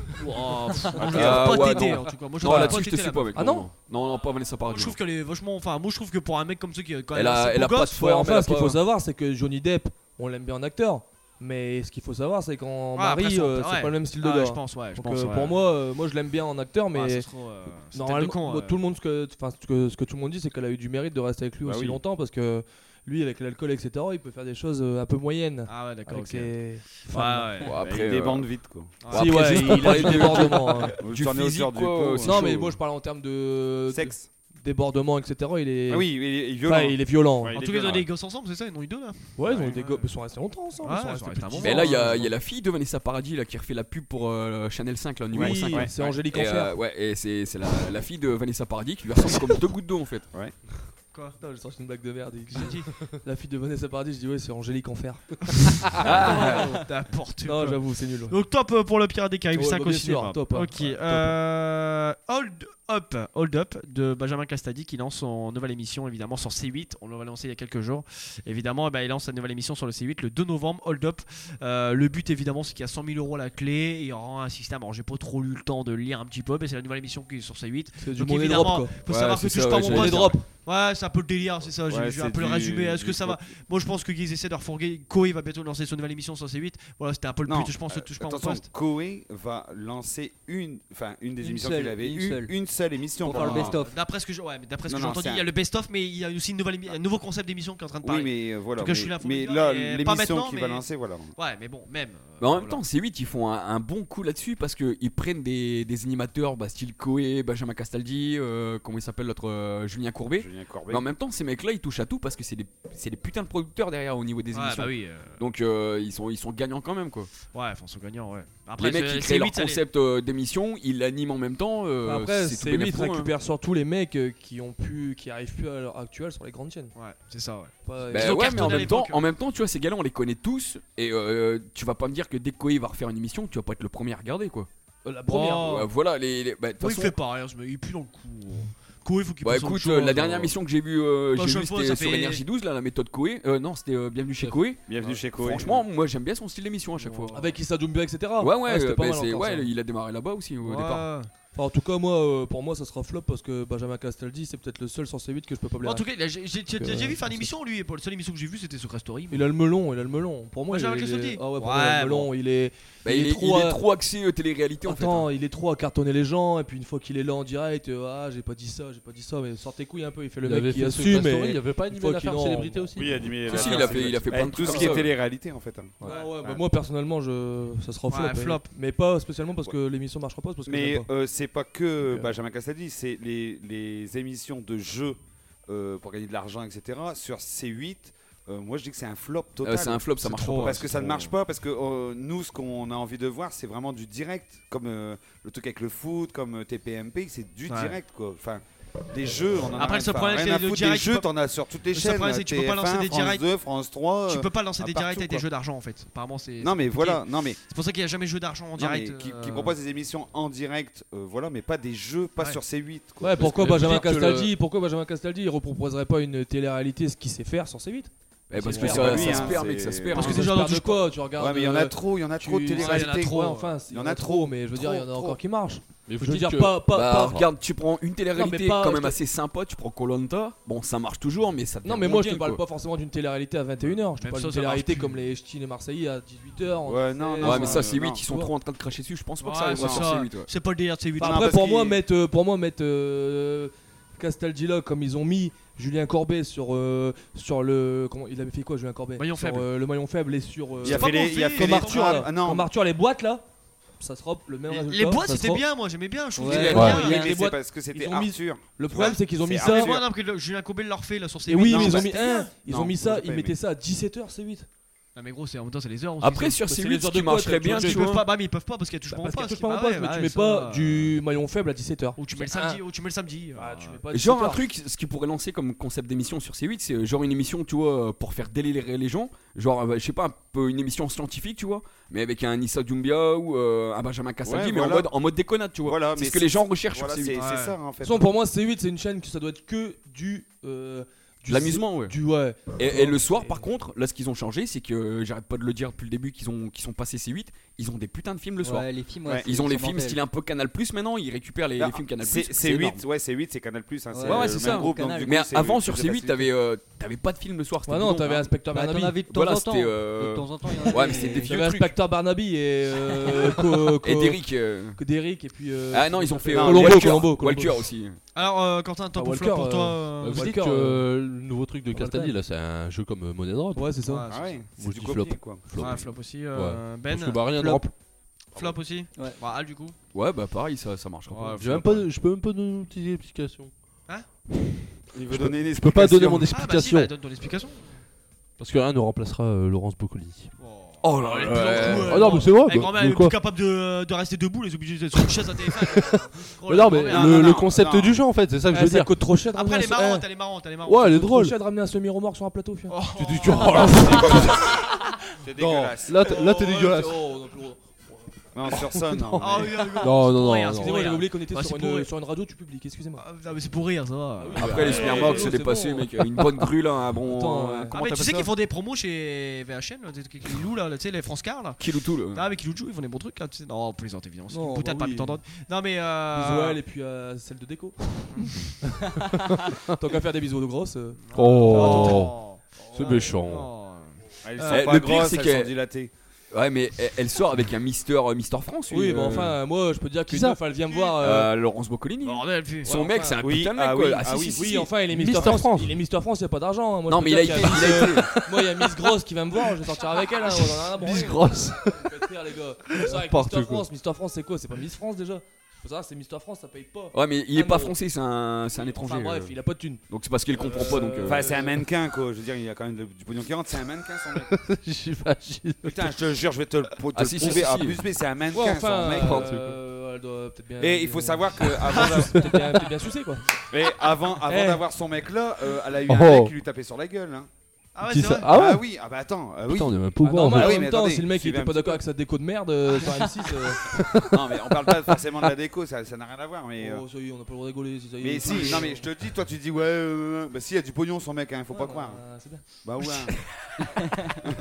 Pas tété en tout cas. Moi, non, là-dessus, je te suis pas, mec. Ah non? Non, pas Vanessa Paradis. Je trouve qu'elle est vachement. Enfin, moi, je trouve que pour un mec comme ça qui est quand même. Elle a pas de forme. Enfin, ce qu'il faut savoir, c'est que Johnny Depp, on l'aime bien en acteur. Mais ce qu'il faut savoir, c'est qu'en mari, c'est pas le même style de gars. Je pense, ouais. Pour moi, je l'aime bien en acteur, mais normalement, tout le monde, ce que tout le monde dit, c'est qu'elle a eu du mérite de rester avec lui aussi longtemps parce que lui, avec l'alcool, etc., il peut faire des choses un peu moyennes. Ah ouais, d'accord. Après, des bandes vides, quoi. Si, ouais, il a du débordement. Du physique, quoi. Non, mais moi, je parle en termes de sexe. Débordement, etc. Il est. Ah oui, il est violent. Enfin, il est violent. En tout cas, ils ont des gosses ensemble, c'est ça? Ils ont eu 2 là. Ouais, ils ont eu des gosses. Ils sont restés longtemps ensemble. Mais là, il y a la fille de Vanessa Paradis là, qui refait la pub pour Chanel 5, là, numéro 5. C'est Angélique Enfer. Ouais, et c'est la fille de Vanessa Paradis qui lui ressemble comme 2 gouttes d'eau en fait. Ouais. Quoi? Non, j'ai sorti une blague de merde. J'ai dit la fille de Vanessa Paradis, je dis ouais, c'est Angélique Enfer. N'importe quoi. Non, j'avoue, c'est nul. Donc top pour le Pirate des Caraïbes 5 au cinéma. Top. Ok. Hold Up de Benjamin Castaldi qui lance son nouvelle émission évidemment sur C8. On l'a lancé il y a quelques jours. Évidemment, il lance sa nouvelle émission sur le C8 le 2 novembre. Hold Up. Le but évidemment, c'est qu'il y a 100 000 € à la clé. Il y aura un système. Alors, j'ai pas trop eu le temps de lire un petit peu, mais c'est la nouvelle émission qui est sur C8. C'est du donc money évidemment, drop, faut savoir que touche pas mon money drop. Ouais, c'est un peu le délire, c'est ça. J'ai un peu le résumé. Est-ce que ça va? Moi, je pense qu'ils essaient de refourguer. Koei va bientôt lancer son nouvelle émission sur C8. Voilà, c'était un peu le but, je pense. Touche pas mon attention, poste. Koei va lancer une des émissions qu'il avait une seule émission pour faire le best-of. D'après ce que j'ai entendu, il y a le best-of, mais il y a aussi un nouveau concept d'émission qui est en train de parler. Oui, mais voilà. Donc, je suis là, mais là, l'émission qu'il va lancer, voilà. Ouais, mais bon, même. Mais en même temps, C8 ils font un bon coup là-dessus parce qu'ils prennent des animateurs style Koei, Benjamin Castaldi, comment il s'appelle l'autre, Julien Courbet. Mais en même temps, ces mecs-là ils touchent à tout parce que c'est des putains de producteurs derrière au niveau des émissions. Bah oui, donc ils sont gagnants quand même quoi. Ouais, ils sont gagnants, ouais. Après, les mecs qui créent leur concept d'émission, ils l'animent en même temps. Après, c'est C8 récupère surtout les mecs qui arrivent plus à l'heure actuelle sur les grandes chaînes. Ouais, c'est ça, ouais. Mais en même temps, tu vois, ces gars-là, on les connaît tous. Et tu vas pas me dire que dès que Koei va refaire une émission, tu vas pas être le premier à regarder quoi. La première. Voilà, il fait pas rien, il pue dans le coup. Koei, faut qu'il passe écoute, la dernière émission que j'ai vue, c'était sur Énergie 12, là, la méthode Koei. Non, c'était Bienvenue chez Koei. Bienvenue chez Koei. Franchement, moi j'aime bien son style d'émission à chaque fois. Avec Issa Doumbia, etc. Ouais, il a démarré là-bas aussi au départ. En tout cas, pour moi, ça sera flop parce que Benjamin Castaldi, c'est peut-être le seul sur C8 que je peux pas blairer. En tout cas, j'ai vu faire une émission, lui. La seule émission que j'ai vue, c'était Secret Story. Il a le melon. Pour moi, Benjamin Castaldi. Ah ouais, pour moi, il a le melon. Il est trop axé télé-réalité en fait. Attends, il est trop à cartonner les gens. Et puis une fois qu'il est là en direct, j'ai pas dit ça. Mais sort tes couilles un peu. Il fait le mec qui assume. Il y avait pas animé l'affaire célébrité aussi. Oui, animé. Si, il a fait plein de tout ce qui est télé-réalité en fait. Moi personnellement, ça sera flop. Mais pas spécialement parce que l'émission marchera pas. Mais c'est pas que Benjamin Castaldi, c'est les émissions de jeux pour gagner de l'argent, etc. sur C8. Moi je dis que c'est un flop total. C'est un flop, ça marche pas. Parce que ça ne marche pas, parce que nous ce qu'on a envie de voir c'est vraiment du direct. Comme le truc avec le foot, comme TPMP, c'est du direct quoi. Enfin, des jeux, on en a après, le problème, c'est le direct. Des jeux, t'en as sur toutes les chaînes. C'est que tu peux pas lancer des directs. France 2, France 3. Tu peux pas lancer des directs avec des jeux d'argent en fait. Apparemment, c'est. Non, mais voilà. C'est pour ça qu'il n'y a jamais jeu d'argent en direct. Qui propose des émissions en direct, voilà, mais pas des jeux, pas sur C8. Ouais, pourquoi Benjamin Castaldi il reproposerait pas une télé-réalité, ce qu'il sait faire sur C8? Parce que ça se perd, mec, ça se perd. Parce que déjà dans tout quoi, tu regardes. Ouais, mais il y en a trop de télé-réalité. Enfin, il y en a trop, mais je veux dire, il y en a encore qui marchent. Mais je veux dire, regarde, tu prends une télé-réalité quand même assez sympa, tu prends Koh-Lanta, bon ça marche toujours, mais ça. Non, mais moi je te parle pas forcément d'une télé-réalité à 21h, je te parle d'une télé-réalité comme les Ch'tis et Marseillais à 18h. Ouais, non, mais ça c'est 8, ils sont trop en train de cracher dessus, je pense pas que ça arrivera sur C8. C'est pas le délire de C8. Après, pour moi, mettre Castaldi là, comme ils ont mis Julien Courbet sur le. Comment il avait fait quoi, Julien Courbet? Le maillon faible et sur. Il a fait comme Arthur là. Comme Arthur, les boîtes là. Ça sera le même résultat. Les boîtes c'était bien, moi j'aimais bien. Je trouve les boîtes parce que c'était Arthur. Le problème c'est qu'ils ont mis ça. Non, que Julien Courbet l'a refait là sur C8. Oui, mais ils ont mis ça, ils mettaient ça à 17h C8. Ah mais gros, en même temps c'est les heures. Après sur C8 ce qui marcherait bien, tu vois. Mais ils peuvent pas parce qu'il y a toujours pas en poste. Mais tu mets pas du maillon faible à 17h. Ou tu mets le samedi. Genre un truc, ce qui pourrait lancer comme concept d'émission sur C8, c'est genre une émission, tu vois, pour faire délirer les gens. Genre, je sais pas, un peu une émission scientifique, tu vois, mais avec un Issa Doumbia ou un Benjamin Castaldi, mais en mode déconnade, tu vois. C'est ce que les gens recherchent sur C8. C'est ça en fait. Pour moi, C8 c'est une chaîne que ça doit être que du. L'amusement, ouais. Ouais. Et le soir, par contre, là, ce qu'ils ont changé, c'est que j'arrête pas de le dire depuis le début, qu'ils sont passés C8, ils ont des putains de films le soir. Ouais, les films, ils ont les films style un peu Canal Plus maintenant, ils récupèrent les films Canal Plus. C8, c'est Canal Plus. Ouais, c'est ça. Mais avant, sur C8, t'avais pas de film le soir. Ouais, non, t'avais Inspecteur Barnaby. T'en avais de temps en temps. Ouais, mais c'était des vieux trucs. Inspecteur Barnaby et Derrick. Et puis. Ah non, ils ont fait Walker aussi. Alors, Quentin, top ou flop pour toi? Vous dites que le nouveau truc de Castaldi là, c'est un jeu comme Money Drop. Ouais, c'est ça. Moi je dis flop. Flop aussi. Ben. Parce que rien de drop. Flop aussi. Ouais. Al du coup. Ouais, bah pareil, ça marche. Je peux même pas donner une petite explication. Hein? Il veut donner une explication. Je peux pas donner mon explication. Donne ton explication. Parce que rien ne remplacera Laurence Boccolini. Oh là là. Ah non, mais c'est vrai. Elle est plus capable de rester debout, elle est obligée d'être sur une chaise à téléphone. Non, mais le concept du jeu en fait, c'est ça que je veux dire. Ça coûte trop cher. Après, elle est marrante. Ouais, elle est drôle. Trop cher de ramener un semi-remorque sur un plateau. C'est dégueulasse. Là, t'es dégueulasse. Non, sur ça, non. Ah oui, Non. Excusez-moi, j'avais oublié qu'on était Bah, c'est sur pour rire. une radio du public, excusez-moi. Ah, mais c'est pour rire, ça va. Après, les Smirnoff, c'est dépassé, mec. Une bonne grue là, un bon. Attends, Ah, comment mais tu t'appelles sais ça qu'ils font des promos chez VHN, là, Kilou, là, tu sais, les France Car là. Kiloutou, là. Ah, mais Kiloutou, ils font des bons trucs là, tu sais. Non, plaisante évidemment. C'est Non, une boutade bah parmi oui. tant d'autres. Non, mais. Bisous et puis celle de déco. Tant qu'à faire des bisous de grosses. Oh, c'est méchant. Elles Eh, sont pas le pire, grosses, c'est elles que- sont dilatées. Ouais, mais elle sort avec un Mister France. Oui, lui, mais enfin, moi je peux dire Qui qu'une ça meuf elle vient me voir. Laurence Boccolini. Bordel, puis. Son Ouais, mec, enfin, c'est un oui, putain de mec. ah quoi. oui, Ah, ah si, oui. si, Oui, si. enfin, il est Mister Mister France. France. Il est Mister France, il a pas d'argent. Hein. Moi, Non, je mais peux il dire a qu'il y été- il a été- Moi, il y a Miss Grosse qui vient me voir, je vais sortir avec elle. Hein. On en a rien à branler. Miss Grosse. Faites rire, les gars. C'est avec N'importe Mister quoi. France. Mister France, c'est quoi? C'est pas Miss France déjà? Faut savoir, c'est Mister France, ça paye pas. Ouais, mais il est Ah, pas non. français, c'est un étranger. Enfin bref, il a pas de thune. Donc c'est parce qu'il comprend pas. Donc, Enfin, c'est un mannequin, quoi. Je veux dire, il y a quand même du pognon qui rentre. C'est un mannequin, son mec. J'imagine. Putain, je te jure, je vais te le Ah, si, si, prouver. si, Ah, si. plus B, c'est un mannequin, Ouais, enfin, son mec. elle doit peut-être bien. Et il faut savoir que avant Peut-être bien sucé, quoi. Et avant Eh. d'avoir son mec là, elle a eu Oh. un mec qui lui tapait sur la gueule. Hein. Ah ouais, Qui c'est ça vrai. Ah ouais. Ah oui, ah bah attends, oui. Putain, on est même pas au Ah, courant. normal, Ah en oui, même mais temps, attendez, si le mec il suivez était un pas petit d'accord peu. avec sa déco de merde sur M6. Non, mais on parle pas forcément de la déco, ça n'a rien à voir. Mais, Oh, ça y est, on a pas le droit de rigoler. Si ça y est, mais si, non, mais je te dis, toi tu dis, ouais, bah si, il y a du pognon son mec, hein, faut pas croire. C'est bien. Bah ouais.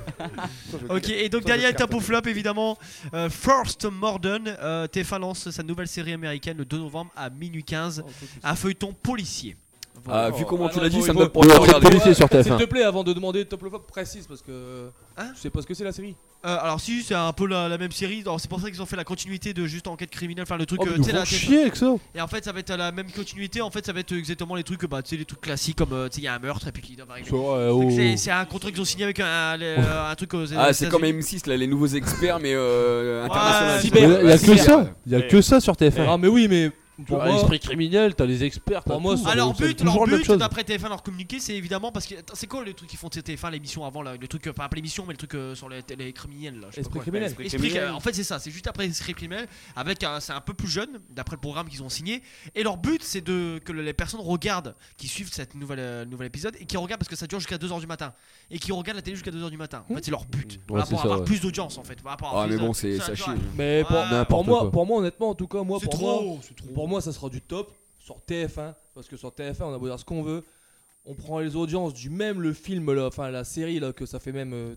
Ok, et donc dernier top ou flop évidemment, First Modern, TF1 lance sa nouvelle série américaine le 2 novembre à minuit 15, un feuilleton policier. Ah, vu comment tu non, l'as dit, faut- ça me faut- donne pour le faut- regarder. policier sur S'il TF1. te plaît, avant de demander top ou flop, précise parce que. Hein Je sais pas ce que c'est la série. Alors si, c'est un peu la même série, alors, c'est pour ça qu'ils ont fait la continuité de juste enquête criminelle, enfin le truc... Oh, mais tu nous sais, font la- chier avec ça. Et en fait ça va être la même continuité, en fait ça va être exactement les trucs, bah, tu sais, les trucs classiques comme, tu sais, il y a un meurtre et puis qui doivent régler. C'est vrai, Donc, oh. c'est un contrat qu'ils ont signé avec un truc aux Ah, c'est comme États-Unis. M6 là, les nouveaux experts, mais Ouais, internationaux. Il y a que cyber. ça. Il y a que ça sur TF1. Ah, mais oui, mais. Pour Pour moi, l'esprit criminel, t'as les experts. Pour t'as moi, tout. c'est- Alors C'est but, toujours la même chose. d'après TF1 leur communiqué, c'est évidemment parce que c'est quoi les trucs qu'ils font de TF1 l'émission avant là, les trucs, enfin pas l'émission mais le truc sur les criminels là, je sais pas Esprit quoi. criminel. En fait c'est ça, c'est juste après Esprit criminel avec c'est un peu plus jeune d'après le programme qu'ils ont signé et leur but c'est que les personnes regardent, qui suivent cette nouvel épisode et qui regardent parce que ça dure jusqu'à 2h du matin et qui regardent la télé jusqu'à 2h du matin. En fait c'est leur but Ouais, pour c'est ça, avoir ouais. plus d'audience en fait. Par rapport à Ah, mais plus bon, de- c'est ça tu chie. vois. Mais N'importe quoi. pour moi, honnêtement, en tout cas, C'est trop. pour moi, ça sera du top sur TF1. Parce que sur TF1, on a beau dire ce qu'on veut. On prend les audiences du même le film, là, enfin la série, là, que ça fait même.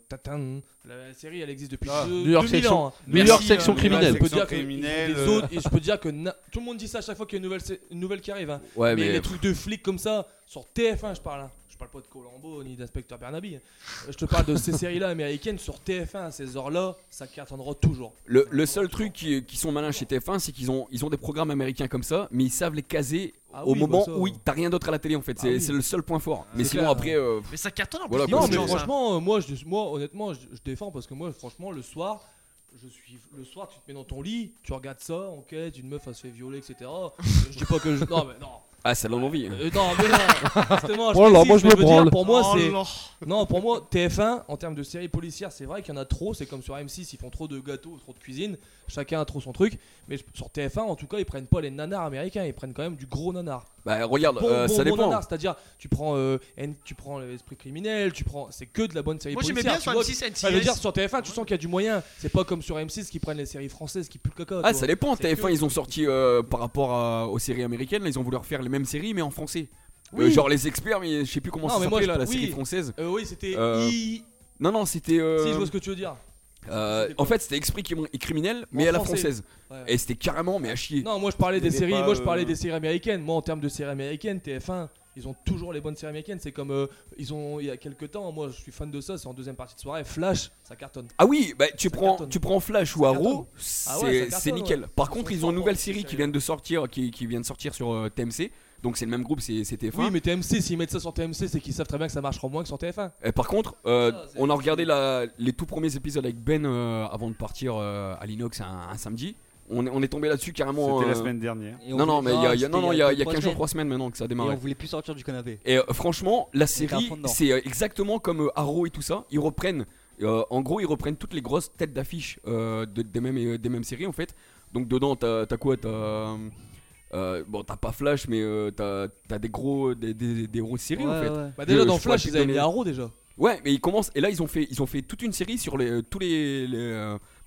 La série, elle existe depuis New York 2000 section- ans. hein. New York section Bah, criminelle. je peux dire que Criminelle, les autres- et je peux dire que tout le monde dit ça à chaque fois qu'il y a une nouvelle qui arrive. Hein. Ouais, mais mais- les trucs de flics comme ça, sur TF1, je parle. Hein. Je parle pas de Colombo ni d'inspecteur Bernaby. Hein. Je te parle de ces séries-là américaines sur TF1 à ces heures-là, ça cartonnera toujours. Le seul truc qui sont malins chez TF1, c'est qu'ils ont des programmes américains comme ça, mais ils savent les caser Ah au oui, moment bah ça. où t'as rien d'autre à la télé en fait. Ah C'est oui. c'est le seul point fort. Mais C'est sinon clair. après. Mais ça cartonne en plus. Voilà, il y a Non, beaucoup mais de gens, ça. franchement, moi, honnêtement, je défends parce que moi, franchement, le soir, le soir, tu te mets dans ton lit, tu regardes ça, enquête, une meuf, elle se fait violer, etc. Je dis pas que je. Non, mais non. Ah, ça donne envie. Non, mais non. Justement, Oh là, moi, je me veux dire, branle. pour moi, Oh c'est. là. Non, pour moi, TF1, en termes de séries policières, c'est vrai qu'il y en a trop. C'est comme sur M6, ils font trop de gâteaux, trop de cuisine. Chacun a trop son truc. Mais sur TF1, en tout cas, ils prennent pas les nanars américains, ils prennent quand même du gros nanar. Bah regarde, Bon ça dépend. nanar, c'est-à-dire, tu prends l'esprit criminel, c'est que de la bonne série Moi, j'aimais policière. bien sur tu vois. M6, NCIS. Ça veut dire sur TF1, tu sens qu'il y a du moyen. C'est pas comme sur M6 qui prennent les séries françaises qui puent le caca. Ah, tu ça vois. dépend. C'est TF1, que- ils ont sorti par rapport aux séries américaines, là, ils ont voulu refaire les mêmes séries mais en français. Oui. Genre les experts, mais je sais plus comment Non, ça mais moi, s'appelait là, la oui. série française. Oui, c'était. Non, c'était. Si, je vois ce que tu veux dire. En fait, c'était Esprit criminel, mais En à la français. française. Ouais. Et c'était carrément, mais à chier. Non, moi je parlais des C'était séries. pas, Moi je parlais des séries américaines. Moi en termes de séries américaines, TF1, ils ont toujours les bonnes séries américaines. C'est comme il y a quelques temps. Moi je suis fan de ça. C'est en deuxième partie de soirée. Flash, ça cartonne. Ah oui, bah tu cartonne. prends Flash ou Arrow, Ah ouais, ça c'est cartonne, nickel. ouais. Par Ils contre, sont ils ont une forts, nouvelle ces série qui séries-là. vient de sortir, qui vient de sortir sur TMC. Donc c'est le même groupe, c'est TF1. Oui, mais TMC, s'ils mettent ça sur TMC, c'est qu'ils savent très bien que ça marchera moins que sur TF1. Et par contre, on a regardé les tout premiers épisodes avec Ben avant de partir à l'Inox un samedi. On est tombé là-dessus carrément. C'était la semaine dernière. Et on Non, mais voulait- il y a c'était 15 jours, 3 semaines maintenant que ça a Et démarré. on voulait plus sortir du canapé. Et franchement, la était à série, fond dedans. c'est exactement comme Arrow et tout ça. Ils reprennent, en gros, ils reprennent toutes les grosses têtes d'affiche des mêmes séries en fait. Donc dedans, t'as quoi? Bon, t'as pas Flash, mais t'as des grosses séries en fait. Bah déjà Je dans pourrais Flash, te ils avaient donner- mis Arrow déjà. Ouais, mais ils commencent et là ils ont fait toute une série sur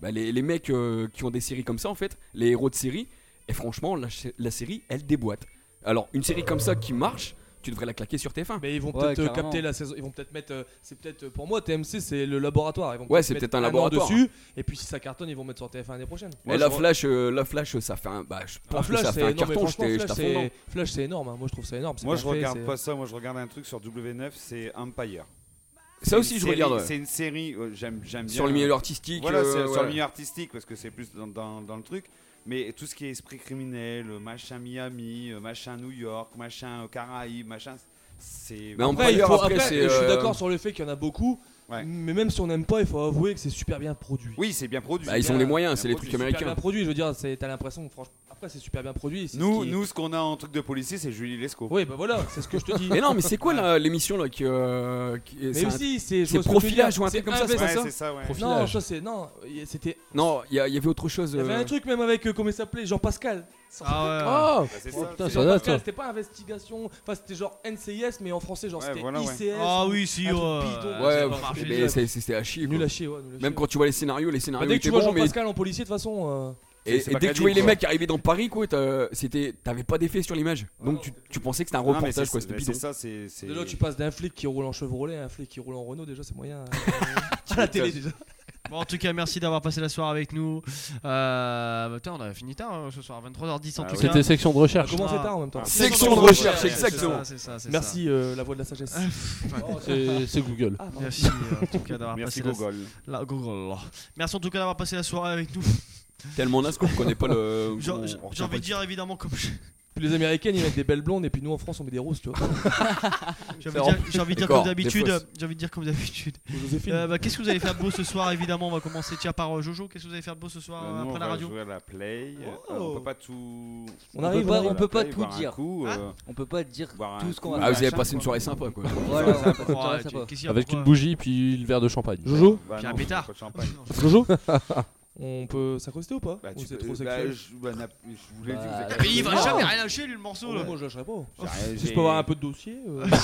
les mecs qui ont des séries comme ça en fait, les héros de série, et franchement la série elle déboîte. Alors une série comme ça qui marche, tu devrais la claquer sur TF1. Mais ils vont peut-être capter la saison, ils vont peut-être mettre c'est peut-être pour moi TMC c'est le laboratoire, ils vont c'est peut-être un an laboratoire dessus et puis si ça cartonne ils vont mettre sur TF1 l'année prochaine. Et la Flash ça fait un je pense que ça fait un carton, Flash c'est énorme hein. Moi je trouve ça énorme, moi je regarde pas ça, moi je regarde un truc sur W9, c'est Empire. Ça aussi je regarde. C'est une série j'aime bien sur le milieu artistique. Voilà, sur le milieu artistique parce que c'est plus dans le truc. Mais tout ce qui est esprit criminel, machin Miami, machin New York, machin Caraïbes, machin, c'est. Mais après, je suis d'accord sur le fait qu'il y en a beaucoup. Ouais. Mais même si on n'aime pas, il faut avouer que c'est super bien produit. Oui, c'est bien produit. Ils ont les moyens, c'est les trucs américains. C'est super bien produit, je veux dire, t'as l'impression que franchement. Après, c'est super bien produit. Nous, ce qu'on a en truc de policier, c'est Julie Lescaut. Oui, bah voilà, c'est ce que je te dis. Mais non, mais c'est quoi l'émission là qui. Mais aussi, c'est Profilage ou un truc comme ça, c'est ça, ouais. Non, ça c'est. Non, c'était. Non, il y avait autre chose. Il y avait un truc même avec, comment il s'appelait, Jean-Pascal. Ah ouais. Putain, Jean-Pascal, c'était pas investigation. Enfin, c'était genre NCIS, mais en français, genre c'était ICS. Ah oui, si, ouais, mais c'était à chier. Nul à chier, ouais. Même quand tu vois les scénarios dès que tu vois Jean-Pascal en policier, de toute façon. Et dès que tu voyais les mecs arriver dans Paris, quoi, t'avais pas d'effet sur l'image. Donc tu pensais que c'était un reportage, quoi. C'était bidon. Déjà, tu passes d'un flic qui roule en Chevrolet à un flic qui roule en Renault, déjà, c'est moyen. À la télé, déjà. Bon, en tout cas, merci d'avoir passé la soirée avec nous. Putain, on a fini tard ce soir, 23h10 en tout cas. C'était section de recherche. Comment c'est tard en même temps. Section de recherche, exactement. Merci la voix de la sagesse. C'est Google. Merci en tout cas d'avoir passé Google. Google. Merci en tout cas d'avoir passé la soirée avec nous. Tellement naze qu'on connaît pas le. J'ai envie de dire évidemment comme. Puis les Américaines ils mettent des belles blondes et puis nous en France on met des roses, tu vois. J'ai envie de dire comme d'habitude. Qu'est-ce que vous allez faire de beau ce soir? Évidemment, on va commencer par Jojo. Qu'est-ce que vous allez faire de beau ce soir après la radio? On va jouer à la play. On peut pas tout. On peut pas tout dire. On peut pas dire tout ce qu'on va faire. Ah, vous avez passé une soirée sympa, quoi. Voilà, avec une bougie puis le verre de champagne. Jojo. Puis un pétard. Jojo. On peut s'accoster ou pas? Ou c'est trop sexuel? Je voulais dire. Mais il va jamais rien lâcher lui le morceau là. Moi je lâcherai pas. Si je peux avoir un peu de dossier.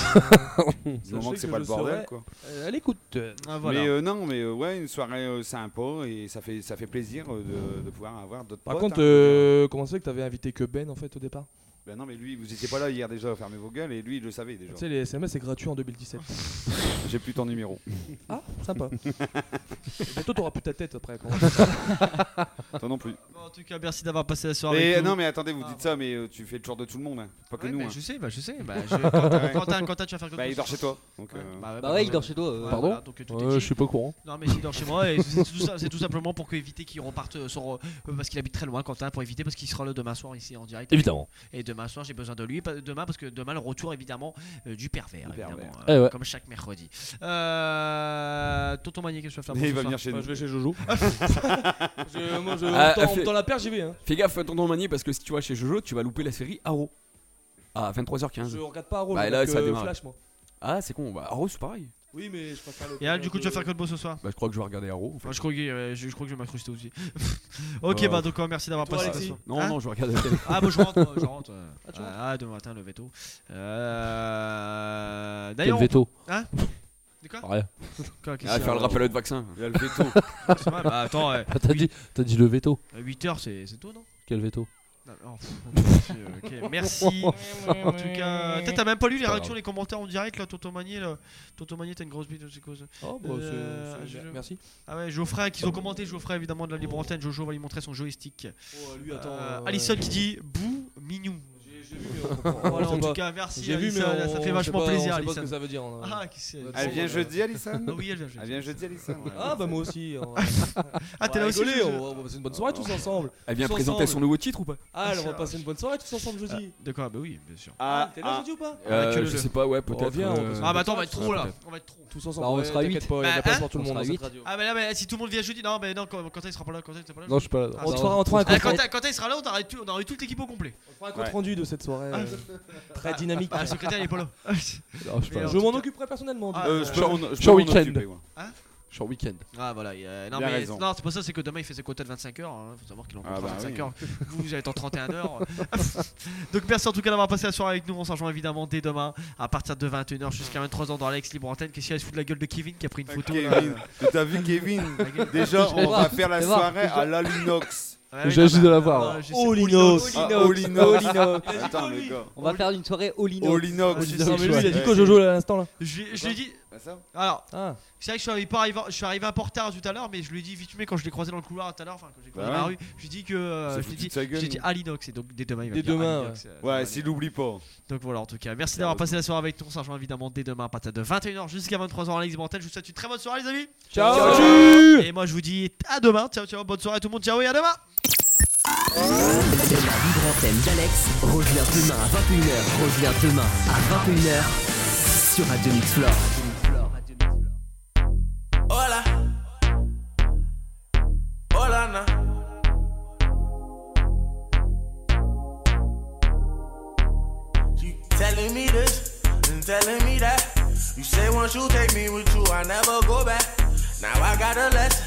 Du moment que c'est pas le bordel quoi. À l'écoute. Mais non, mais ouais, une soirée sympa et ça fait plaisir de pouvoir avoir d'autres potes. Par contre, comment ça fait que t'avais invité que Ben en fait au départ? Ben non, mais lui, vous étiez pas là hier déjà, fermez vos gueules, et lui il le savait déjà. Tu sais, les SMS c'est gratuit en 2017. J'ai plus ton numéro. Ah, sympa. Bientôt t'auras plus ta tête après. Toi non plus. Bon, en tout cas, merci d'avoir passé la soirée. Mais non, mais attendez, vous dites ça, mais tu fais le tour de tout le monde, hein. Pas que nous. Hein. Je sais. Quentin, tu vas faire quoi? Il dort chez toi. Donc, bah ouais, il dort chez toi. Pardon voilà, je suis pas au courant. Non, mais il dort chez moi et c'est tout simplement pour éviter qu'il reparte sur parce qu'il habite très loin, Quentin, pour éviter parce qu'il sera là demain soir ici en direct. Évidemment. Et demain soir, j'ai besoin de lui demain parce que demain le retour évidemment du pervers, comme chaque mercredi. Tonton Magnier, qu'est-ce que tu vas faire? Il va venir chez nous. Je vais chez Jojo. Dans la perche, j'y vais. Fais gaffe, Tonton Magnier, parce que si tu vas chez Jojo, tu vas louper la série Arrow à 23h15. Je regarde pas Arrow, là ça démarre. Flash moi. Ah, c'est con. Arrow, c'est pareil. Oui, mais je préfère le. Et du coup, tu vas faire quoi de beau ce soir? Bah, je crois que je vais regarder Arrow. Je crois que je vais m'incruster aussi. Ok, bah donc merci d'avoir passé la soirée. Non, je vais regarder la télé. Ah, bah je rentre. Demain matin, le veto. Quel D'ailleurs. veto? Hein? De quoi? Rien. Faire le rappel de vaccin. Il y a le veto. C'est vrai, bah attends. T'as dit le veto. 8h, c'est tôt, non? Quel veto? Ok, merci. En tout cas, t'as même pas lu les réactions, les commentaires en direct là, Tonton Magnier là. Tonton Magnier, t'as une grosse bite, c'est quoi ça? Oh bah merci. Ah ouais, Geoffrey qu'ils ont commenté, Geoffrey évidemment de la libre antenne. Jojo va lui montrer son joystick. Oh lui attends. Alison qui dit bouh mignon. J'ai vu, voilà, en tout cas, merci. J'ai vu, mais ça fait vachement plaisir, Alison. Je sais pas ce que ça veut dire. Elle vient jeudi, Alison? Oui, elle vient jeudi, Alison. Ah bah moi aussi. Ah, t'es là aussi? On va passer une bonne soirée tous ensemble. Elle vient présenter son nouveau titre ou pas? Ah, on va passer une bonne soirée tous ensemble jeudi. D'accord, bah oui, bien sûr. Ah, t'es là jeudi ou pas? Je sais pas, ouais, peut-être. Ah bah attends, on va être trop là. On va être trop. Tous ensemble. On sera 8. Il y a pas pour tout le monde. Ah bah là, si tout le monde vient jeudi, non, Quentin il sera pas là. Non, je suis pas là. On fera un compte. Quentin il sera là, on aurait toute l'équipe au complet. On fera un compte rendu de cette soirée. Très dynamique. Le secrétaire il est pas là. Je m'en occuperai personnellement. Je peux m'en occuper. Je suis en week-end. Ah voilà, non, Bien mais, raison. non, c'est pas ça, c'est que demain il fait ses quotas de 25 heures. Faut savoir qu'il en Ah compte bah 25 oui. heures. Vous êtes en 31 heures. Donc merci en tout cas d'avoir passé la soirée avec nous. On s'en rejoint évidemment dès demain à partir de 21h jusqu'à 23h dans Alex Libre Antenne. Qu'est-ce qu'il y a, se fout de la gueule de Kevin qui a pris une photo Kevin, t'as vu Kevin? Déjà, on va faire la soirée à l'Alinox. J'ai juste de la voir. Olinos. Olinos. Attends, les gars. On va faire une soirée Olinox. Olinox. Non, mais lui, il a dit quoi, Jojo, là, à l'instant là? Je lui ai dit. Ça Alors, Ah. c'est vrai que je suis arrivé un peu en retard tout à l'heure, mais je lui ai dit vite fait quand je l'ai croisé dans le couloir tout à l'heure, enfin quand j'ai croisé Bah dans la ouais. rue, je lui ai dit que Ça je fout lui ai de sa gueule. j'ai dit Alinox et donc dès demain il va Dès dire demain, Alinox, Ouais, s'il l'oublie pas. Donc voilà, en tout cas, merci d'avoir passé la soirée avec nous. On s'en rejoint évidemment dès demain à partir de 21h jusqu'à 23h Alex Libre Antenne. Je vous souhaite une très bonne soirée les amis. Ciao. Ciao. Et moi je vous dis à demain. Ciao ciao, bonne soirée à tout le monde. Ciao et à demain. La Libre Antenne d'Alex revient demain à 21h. Revient demain à 21h sur Radio Mix Floor. Hola. Hola, na. You telling me this and telling me that. You say once you take me with you, I never go back. Now I got a lesson.